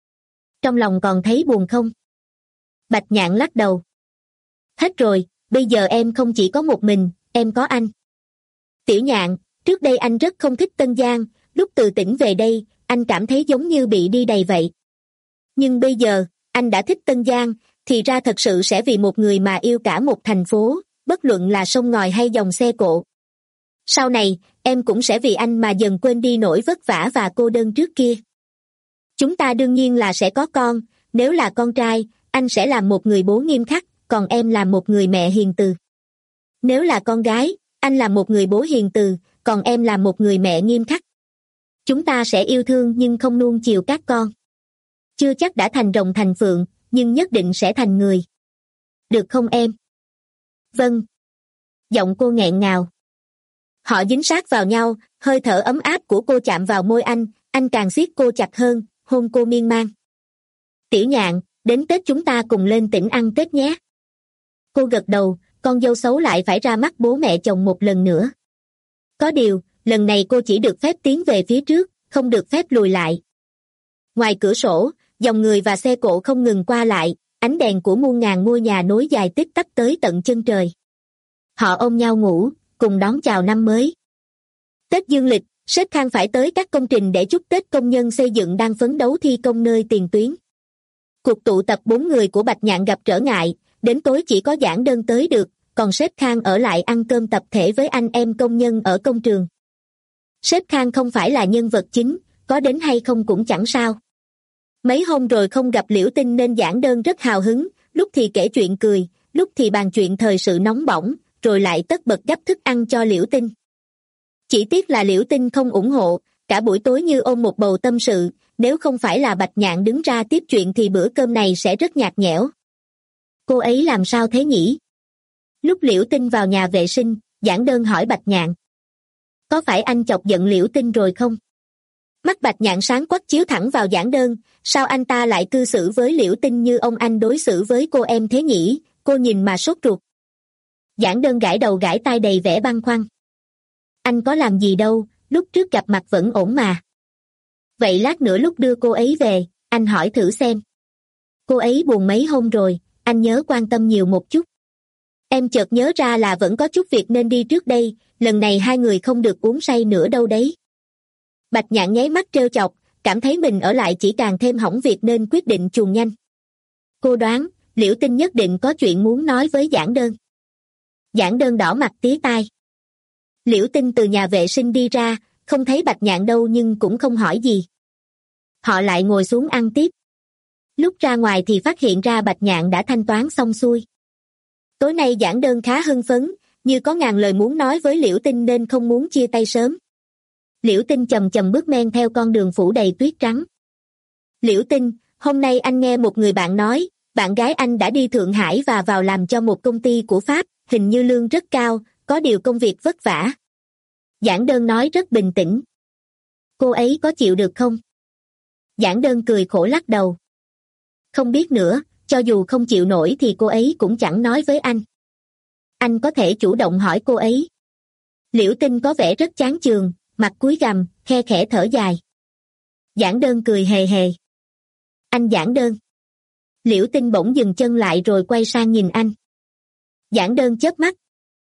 Trong lòng còn thấy buồn không? Bạch Nhạn lắc đầu. Hết rồi, bây giờ em không chỉ có một mình, em có anh. Tiểu Nhạn, trước đây anh rất không thích Tân Giang, lúc từ tỉnh về đây, anh cảm thấy giống như bị đi đầy vậy. Nhưng bây giờ, anh đã thích Tân Giang, thì ra thật sự sẽ vì một người mà yêu cả một thành phố, bất luận là sông ngòi hay dòng xe cộ. Sau này, em cũng sẽ vì anh mà dần quên đi nỗi vất vả và cô đơn trước kia. Chúng ta đương nhiên là sẽ có con, nếu là con trai, anh sẽ làm một người bố nghiêm khắc, còn em là một người mẹ hiền từ. Nếu là con gái, anh là một người bố hiền từ, còn em là một người mẹ nghiêm khắc. Chúng ta sẽ yêu thương nhưng không nuông chiều các con. Chưa chắc đã thành rồng thành phượng, nhưng nhất định sẽ thành người. Được không em? Vâng. Giọng cô nghẹn ngào. Họ dính sát vào nhau, hơi thở ấm áp của cô chạm vào môi anh, anh càng siết cô chặt hơn, hôn cô miên man. Tiểu Nhạn, đến Tết chúng ta cùng lên tỉnh ăn Tết nhé. Cô gật đầu, con dâu xấu lại phải ra mắt bố mẹ chồng một lần nữa. Có điều, lần này cô chỉ được phép tiến về phía trước, không được phép lùi lại. Ngoài cửa sổ, dòng người và xe cộ không ngừng qua lại, ánh đèn của muôn ngàn ngôi nhà nối dài tích tắp tới tận chân trời. Họ ôm nhau ngủ, cùng đón chào năm mới. Tết dương lịch, Sếp Khang phải tới các công trình để chúc Tết công nhân xây dựng đang phấn đấu thi công nơi tiền tuyến. Cuộc tụ tập bốn người của Bạch Nhạn gặp trở ngại, đến tối chỉ có Giản Đơn tới được, còn Sếp Khang ở lại ăn cơm tập thể với anh em công nhân ở công trường. Sếp Khang không phải là nhân vật chính, có đến hay không cũng chẳng sao. Mấy hôm rồi không gặp Liễu Tinh nên Giản Đơn rất hào hứng, lúc thì kể chuyện cười, lúc thì bàn chuyện thời sự nóng bỏng, rồi lại tất bật gấp thức ăn cho Liễu Tinh. Chỉ tiếc là Liễu Tinh không ủng hộ, cả buổi tối như ôm một bầu tâm sự, nếu không phải là Bạch Nhạn đứng ra tiếp chuyện thì bữa cơm này sẽ rất nhạt nhẽo. Cô ấy làm sao thế nhỉ? Lúc Liễu Tinh vào nhà vệ sinh, Giản Đơn hỏi Bạch Nhạn. Có phải anh chọc giận Liễu Tinh rồi không? Mắt Bạch Nhạn sáng quắc chiếu thẳng vào Giản Đơn, sao anh ta lại cư xử với Liễu Tinh như ông anh đối xử với cô em thế nhỉ? Cô nhìn mà sốt ruột. Giản Đơn gãi đầu gãi tai đầy vẻ băn khoăn. Anh có làm gì đâu, lúc trước gặp mặt vẫn ổn mà. Vậy lát nữa lúc đưa cô ấy về, anh hỏi thử xem. Cô ấy buồn mấy hôm rồi, anh nhớ quan tâm nhiều một chút. Em chợt nhớ ra là vẫn có chút việc nên đi trước đây, lần này hai người không được uống say nữa đâu đấy. Bạch Nhạn nháy mắt trêu chọc, cảm thấy mình ở lại chỉ càng thêm hỏng việc nên quyết định chuồn nhanh. Cô đoán, Liễu Tinh nhất định có chuyện muốn nói với Giản Đơn. Giản Đơn đỏ mặt tía tai. Liễu Tinh từ nhà vệ sinh đi ra, không thấy Bạch Nhạn đâu nhưng cũng không hỏi gì. Họ lại ngồi xuống ăn tiếp. Lúc ra ngoài thì phát hiện ra Bạch Nhạn đã thanh toán xong xuôi. Tối nay Giản Đơn khá hưng phấn, như có ngàn lời muốn nói với Liễu Tinh nên không muốn chia tay sớm. Liễu Tinh chầm chầm bước men theo con đường phủ đầy tuyết trắng. Liễu Tinh, hôm nay anh nghe một người bạn nói, bạn gái anh đã đi Thượng Hải và vào làm cho một công ty của Pháp, hình như lương rất cao, có điều công việc vất vả. Giản Đơn nói rất bình tĩnh. Cô ấy có chịu được không? Giản Đơn cười khổ lắc đầu. Không biết nữa, cho dù không chịu nổi thì cô ấy cũng chẳng nói với anh. Anh có thể chủ động hỏi cô ấy. Liễu Tinh có vẻ rất chán chường, mặt cúi gằm, khe khẽ thở dài. Giản Đơn cười hề hề. Anh Giản Đơn. Liễu Tinh bỗng dừng chân lại rồi quay sang nhìn anh. Giản Đơn chớp mắt.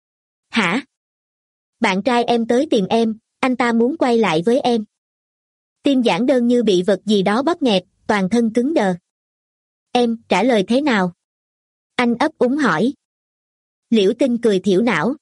Hả? Bạn trai em tới tìm em, anh ta muốn quay lại với em. Tim Giản Đơn như bị vật gì đó bóp nghẹt, toàn thân cứng đờ. Em trả lời thế nào? Anh ấp úng hỏi. Liễu Tinh cười thiểu não.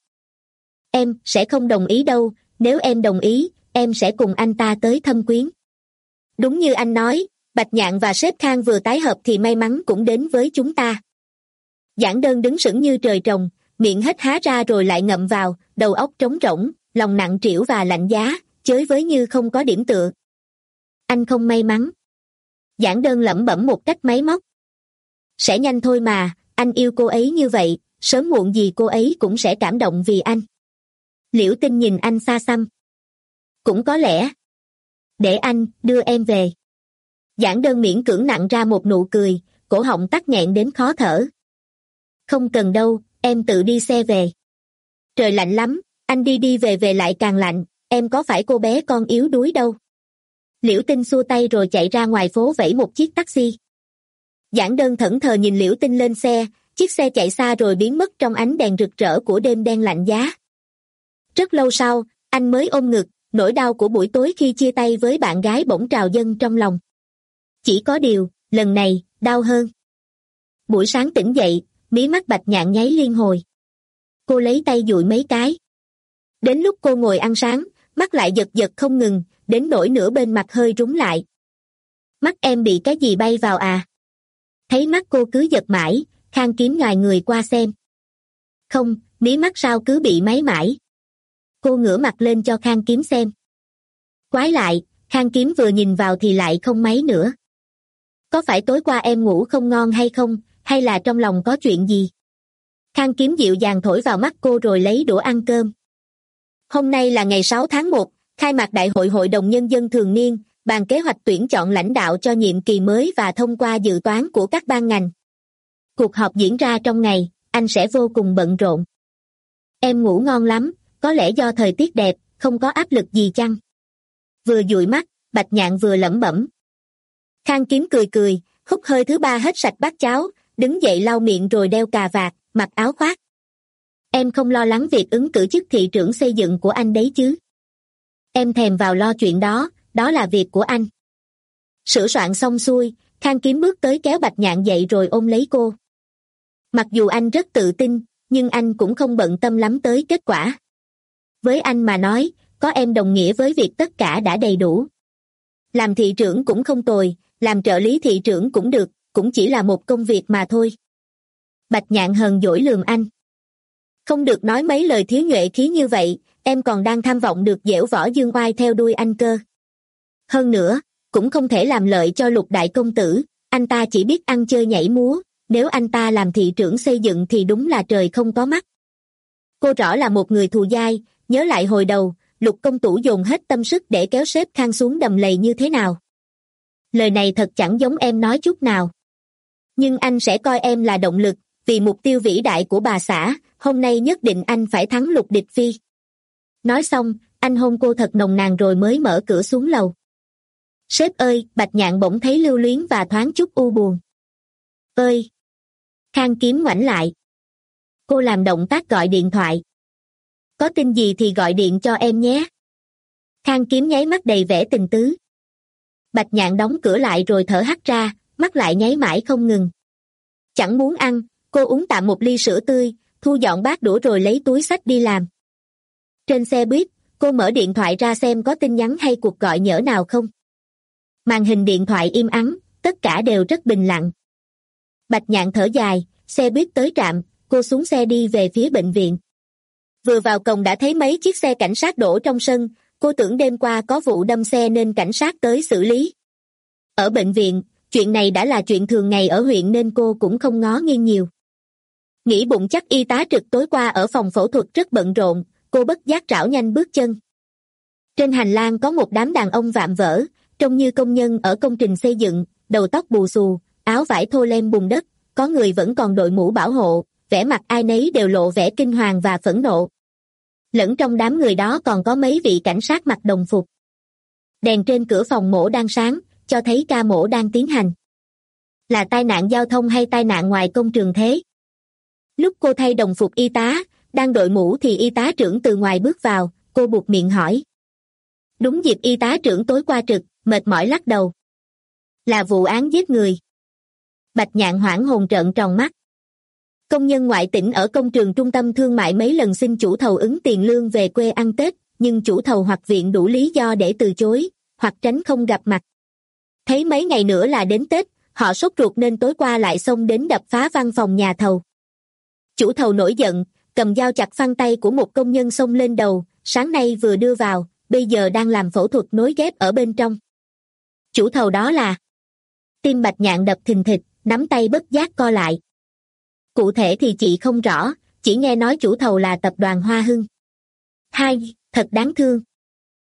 Em sẽ không đồng ý đâu, nếu em đồng ý, em sẽ cùng anh ta tới thâm quyến. Đúng như anh nói, Bạch Nhạn và Sếp Khang vừa tái hợp thì may mắn cũng đến với chúng ta. Giản Đơn đứng sững như trời trồng, miệng hết há ra rồi lại ngậm vào, đầu óc trống rỗng, lòng nặng trĩu và lạnh giá, chới với như không có điểm tựa. Anh không may mắn. Giản Đơn lẩm bẩm một cách máy móc. Sẽ nhanh thôi mà, anh yêu cô ấy như vậy, sớm muộn gì cô ấy cũng sẽ cảm động vì anh. Liễu Tinh nhìn anh xa xăm. Cũng có lẽ. Để anh đưa em về. Giản Đơn miễn cưỡng nặn ra một nụ cười, cổ họng tắc nghẹn đến khó thở. Không cần đâu, em tự đi xe về. Trời lạnh lắm, anh đi đi về về lại càng lạnh, em có phải cô bé con yếu đuối đâu. Liễu Tinh xua tay rồi chạy ra ngoài phố vẫy một chiếc taxi. Giản Đơn thẫn thờ nhìn Liễu Tinh lên xe, chiếc xe chạy xa rồi biến mất trong ánh đèn rực rỡ của đêm đen lạnh giá. Rất lâu sau, anh mới ôm ngực, nỗi đau của buổi tối khi chia tay với bạn gái bỗng trào dâng trong lòng. Chỉ có điều, lần này, đau hơn. Buổi sáng tỉnh dậy, mí mắt Bạch Nhạn nháy liên hồi. Cô lấy tay dụi mấy cái. Đến lúc cô ngồi ăn sáng, mắt lại giật giật không ngừng, đến nỗi nửa bên mặt hơi rúng lại. Mắt em bị cái gì bay vào à? Thấy mắt cô cứ giật mãi, Khang Kiếm ngoài người qua xem. Không, mí mắt sao cứ bị máy mãi. Cô ngửa mặt lên cho Khang Kiếm xem. Quái lại, Khang Kiếm vừa nhìn vào thì lại không máy nữa. Có phải tối qua em ngủ không ngon hay không, hay là trong lòng có chuyện gì? Khang Kiếm dịu dàng thổi vào mắt cô rồi lấy đũa ăn cơm. Hôm nay là ngày sáu tháng một, khai mạc Đại hội Hội đồng Nhân dân thường niên, bàn kế hoạch tuyển chọn lãnh đạo cho nhiệm kỳ mới và thông qua dự toán của các ban ngành. Cuộc họp diễn ra trong ngày, anh sẽ vô cùng bận rộn. Em ngủ ngon lắm, có lẽ do thời tiết đẹp, không có áp lực gì chăng? Vừa dụi mắt, Bạch Nhạn vừa lẩm bẩm. Khang Kiếm cười cười, hút hơi thứ ba hết sạch bát cháo, đứng dậy lau miệng rồi đeo cà vạt, mặc áo khoác. Em không lo lắng việc ứng cử chức thị trưởng xây dựng của anh đấy chứ? Em thèm vào lo chuyện đó, đó là việc của anh. Sửa soạn xong xuôi, Khang Kiếm bước tới kéo Bạch Nhạn dậy rồi ôm lấy cô. Mặc dù anh rất tự tin, nhưng anh cũng không bận tâm lắm tới kết quả. Với anh mà nói, có em đồng nghĩa với việc tất cả đã đầy đủ. Làm thị trưởng cũng không tồi, làm trợ lý thị trưởng cũng được, cũng chỉ là một công việc mà thôi. Bạch Nhạn hờn dỗi lườm anh. Không được nói mấy lời thiếu nhuệ khí như vậy, em còn đang tham vọng được dẻo võ dương oai theo đuôi anh cơ. Hơn nữa, cũng không thể làm lợi cho Lục đại công tử, anh ta chỉ biết ăn chơi nhảy múa, nếu anh ta làm thị trưởng xây dựng thì đúng là trời không có mắt. Cô rõ là một người thù dai, nhớ lại hồi đầu, Lục công tử dồn hết tâm sức để kéo sếp Khang xuống đầm lầy như thế nào. Lời này thật chẳng giống em nói chút nào. Nhưng anh sẽ coi em là động lực, vì mục tiêu vĩ đại của bà xã, hôm nay nhất định anh phải thắng Lục địch phi. Nói xong, anh hôn cô thật nồng nàn rồi mới mở cửa xuống lầu. Sếp ơi, Bạch Nhạn bỗng thấy lưu luyến và thoáng chút u buồn. Ơi! Khang Kiếm ngoảnh lại. Cô làm động tác gọi điện thoại. Có tin gì thì gọi điện cho em nhé. Khang Kiếm nháy mắt đầy vẻ tình tứ. Bạch Nhạn đóng cửa lại rồi thở hắt ra, mắt lại nháy mãi không ngừng. Chẳng muốn ăn, cô uống tạm một ly sữa tươi, thu dọn bát đũa rồi lấy túi xách đi làm. Trên xe buýt, cô mở điện thoại ra xem có tin nhắn hay cuộc gọi nhỡ nào không. Màn hình điện thoại im ắng, tất cả đều rất bình lặng. Bạch Nhạn thở dài, xe buýt tới trạm, cô xuống xe đi về phía bệnh viện. Vừa vào cổng đã thấy mấy chiếc xe cảnh sát đổ trong sân, cô tưởng đêm qua có vụ đâm xe nên cảnh sát tới xử lý. Ở bệnh viện, chuyện này đã là chuyện thường ngày ở huyện nên cô cũng không ngó nghiêng nhiều. Nghĩ bụng chắc y tá trực tối qua ở phòng phẫu thuật rất bận rộn, cô bất giác rảo nhanh bước chân. Trên hành lang có một đám đàn ông vạm vỡ, trông như công nhân ở công trình xây dựng, đầu tóc bù xù, áo vải thô lem bùn đất, có người vẫn còn đội mũ bảo hộ, vẻ mặt ai nấy đều lộ vẻ kinh hoàng và phẫn nộ. Lẫn trong đám người đó còn có mấy vị cảnh sát mặc đồng phục. Đèn trên cửa phòng mổ đang sáng, cho thấy ca mổ đang tiến hành. Là tai nạn giao thông hay tai nạn ngoài công trường thế? Lúc cô thay đồng phục y tá, đang đội mũ thì y tá trưởng từ ngoài bước vào, cô buột miệng hỏi. Đúng dịp y tá trưởng tối qua trực, mệt mỏi lắc đầu. Là vụ án giết người. Bạch Nhạn hoảng hồn trợn tròn mắt. Công nhân ngoại tỉnh ở công trường trung tâm thương mại mấy lần xin chủ thầu ứng tiền lương về quê ăn Tết, nhưng chủ thầu hoặc viện đủ lý do để từ chối, hoặc tránh không gặp mặt. Thấy mấy ngày nữa là đến Tết, họ sốt ruột nên tối qua lại xông đến đập phá văn phòng nhà thầu. Chủ thầu nổi giận, cầm dao chặt phăng tay của một công nhân xông lên đầu, sáng nay vừa đưa vào, bây giờ đang làm phẫu thuật nối ghép ở bên trong. Chủ thầu đó là... Tim Bạch Nhạn đập thình thịch, nắm tay bất giác co lại. Cụ thể thì chị không rõ, chỉ nghe nói chủ thầu là tập đoàn Hoa Hưng. Hai, thật đáng thương.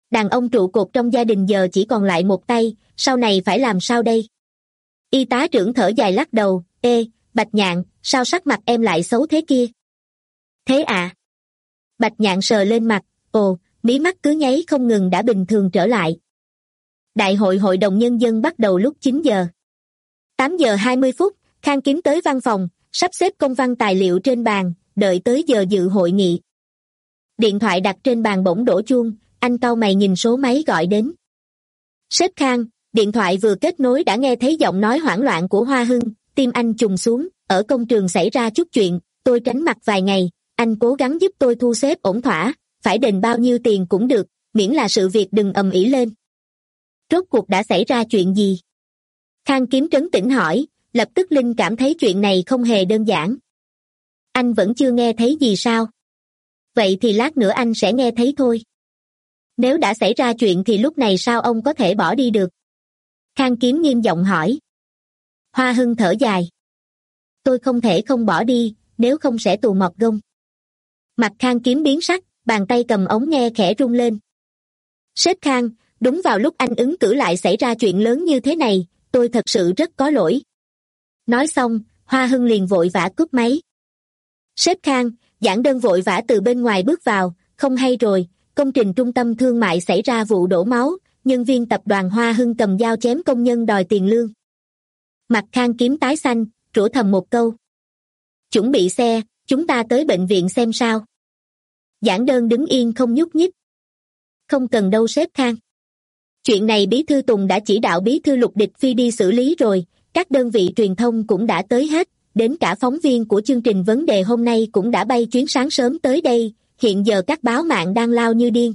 Đàn ông trụ cột trong gia đình giờ chỉ còn lại một tay, sau này phải làm sao đây? Y tá trưởng thở dài lắc đầu, ê, Bạch Nhạn, sao sắc mặt em lại xấu thế kia? Thế à? Bạch Nhạn sờ lên mặt, ồ, mí mắt cứ nháy không ngừng đã bình thường trở lại. Đại hội Hội đồng Nhân dân bắt đầu lúc chín giờ. tám giờ hai mươi phút, Khang Kiếm tới văn phòng, sắp xếp công văn tài liệu trên bàn, đợi tới giờ dự hội nghị. Điện thoại đặt trên bàn bỗng đổ chuông, anh cau mày nhìn số máy gọi đến. Sếp Khang, điện thoại vừa kết nối đã nghe thấy giọng nói hoảng loạn của Hoa Hưng, tim anh trùng xuống, ở công trường xảy ra chút chuyện, tôi tránh mặt vài ngày, anh cố gắng giúp tôi thu xếp ổn thỏa, phải đền bao nhiêu tiền cũng được, miễn là sự việc đừng ầm ĩ lên. Rốt cuộc đã xảy ra chuyện gì? Khang Kiếm trấn tĩnh hỏi, lập tức Linh cảm thấy chuyện này không hề đơn giản. Anh vẫn chưa nghe thấy gì sao? Vậy thì lát nữa anh sẽ nghe thấy thôi. Nếu đã xảy ra chuyện thì lúc này sao ông có thể bỏ đi được? Khang Kiếm nghiêm giọng hỏi. Hoa Hưng thở dài. Tôi không thể không bỏ đi, nếu không sẽ tù mọt gông. Mặt Khang Kiếm biến sắc, bàn tay cầm ống nghe khẽ rung lên. Sếp Khang, đúng vào lúc anh ứng cử lại xảy ra chuyện lớn như thế này, tôi thật sự rất có lỗi. Nói xong, Hoa Hưng liền vội vã cúp máy. Sếp Khang, giảng đơn vội vã từ bên ngoài bước vào, không hay rồi, công trình trung tâm thương mại xảy ra vụ đổ máu, nhân viên tập đoàn Hoa Hưng cầm dao chém công nhân đòi tiền lương. Mặt Khang Kiếm tái xanh, rủa thầm một câu. Chuẩn bị xe, chúng ta tới bệnh viện xem sao. Giảng đơn đứng yên không nhúc nhích. Không cần đâu sếp Khang. Chuyện này Bí thư Tùng đã chỉ đạo Bí thư Lục Địch Phi đi xử lý rồi, các đơn vị truyền thông cũng đã tới hết, đến cả phóng viên của chương trình vấn đề hôm nay cũng đã bay chuyến sáng sớm tới đây, hiện giờ các báo mạng đang lao như điên.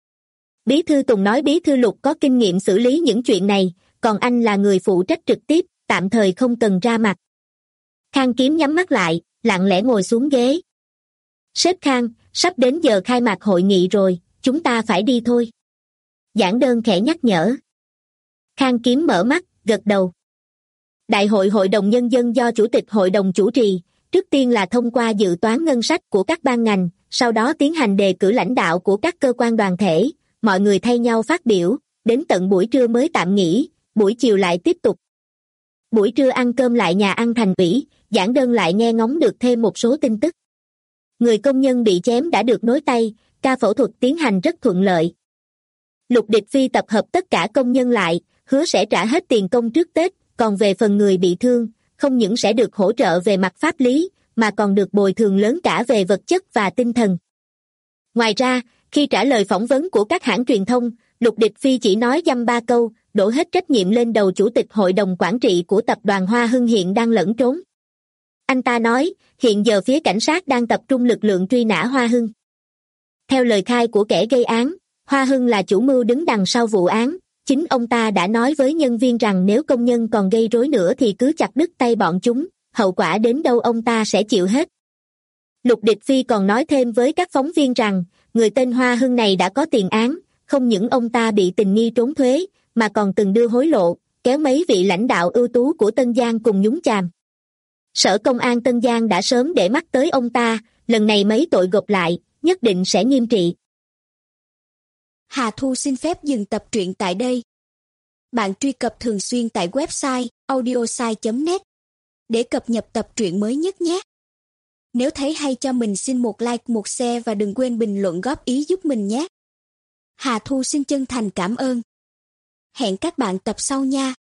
Bí thư Tùng nói Bí thư Lục có kinh nghiệm xử lý những chuyện này, còn anh là người phụ trách trực tiếp, tạm thời không cần ra mặt. Khang Kiếm nhắm mắt lại, lặng lẽ ngồi xuống ghế. Sếp Khang, sắp đến giờ khai mạc hội nghị rồi, chúng ta phải đi thôi. Giảng đơn khẽ nhắc nhở. Khang Kiếm mở mắt, gật đầu. Đại hội Hội đồng Nhân dân do Chủ tịch Hội đồng chủ trì, trước tiên là thông qua dự toán ngân sách của các ban ngành, sau đó tiến hành đề cử lãnh đạo của các cơ quan đoàn thể, mọi người thay nhau phát biểu, đến tận buổi trưa mới tạm nghỉ, buổi chiều lại tiếp tục. Buổi trưa ăn cơm lại nhà ăn thành ủy, giảng đơn lại nghe ngóng được thêm một số tin tức. Người công nhân bị chém đã được nối tay, ca phẫu thuật tiến hành rất thuận lợi. Lục Địch Phi tập hợp tất cả công nhân lại, hứa sẽ trả hết tiền công trước Tết, còn về phần người bị thương, không những sẽ được hỗ trợ về mặt pháp lý, mà còn được bồi thường lớn cả về vật chất và tinh thần. Ngoài ra, khi trả lời phỏng vấn của các hãng truyền thông, Lục Địch Phi chỉ nói dăm ba câu, đổ hết trách nhiệm lên đầu Chủ tịch Hội đồng Quản trị của tập đoàn Hoa Hưng hiện đang lẫn trốn. Anh ta nói, hiện giờ phía cảnh sát đang tập trung lực lượng truy nã Hoa Hưng. Theo lời khai của kẻ gây án, Hoa Hưng là chủ mưu đứng đằng sau vụ án, chính ông ta đã nói với nhân viên rằng nếu công nhân còn gây rối nữa thì cứ chặt đứt tay bọn chúng, hậu quả đến đâu ông ta sẽ chịu hết. Lục Địch Phi còn nói thêm với các phóng viên rằng, người tên Hoa Hưng này đã có tiền án, không những ông ta bị tình nghi trốn thuế, mà còn từng đưa hối lộ, kéo mấy vị lãnh đạo ưu tú của Tân Giang cùng nhúng chàm. Sở Công an Tân Giang đã sớm để mắt tới ông ta, lần này mấy tội gộp lại, nhất định sẽ nghiêm trị. Hà Thu xin phép dừng tập truyện tại đây. Bạn truy cập thường xuyên tại website audiosai chấm net để cập nhật tập truyện mới nhất nhé. Nếu thấy hay cho mình xin một like, một share và đừng quên bình luận góp ý giúp mình nhé. Hà Thu xin chân thành cảm ơn. Hẹn các bạn tập sau nha.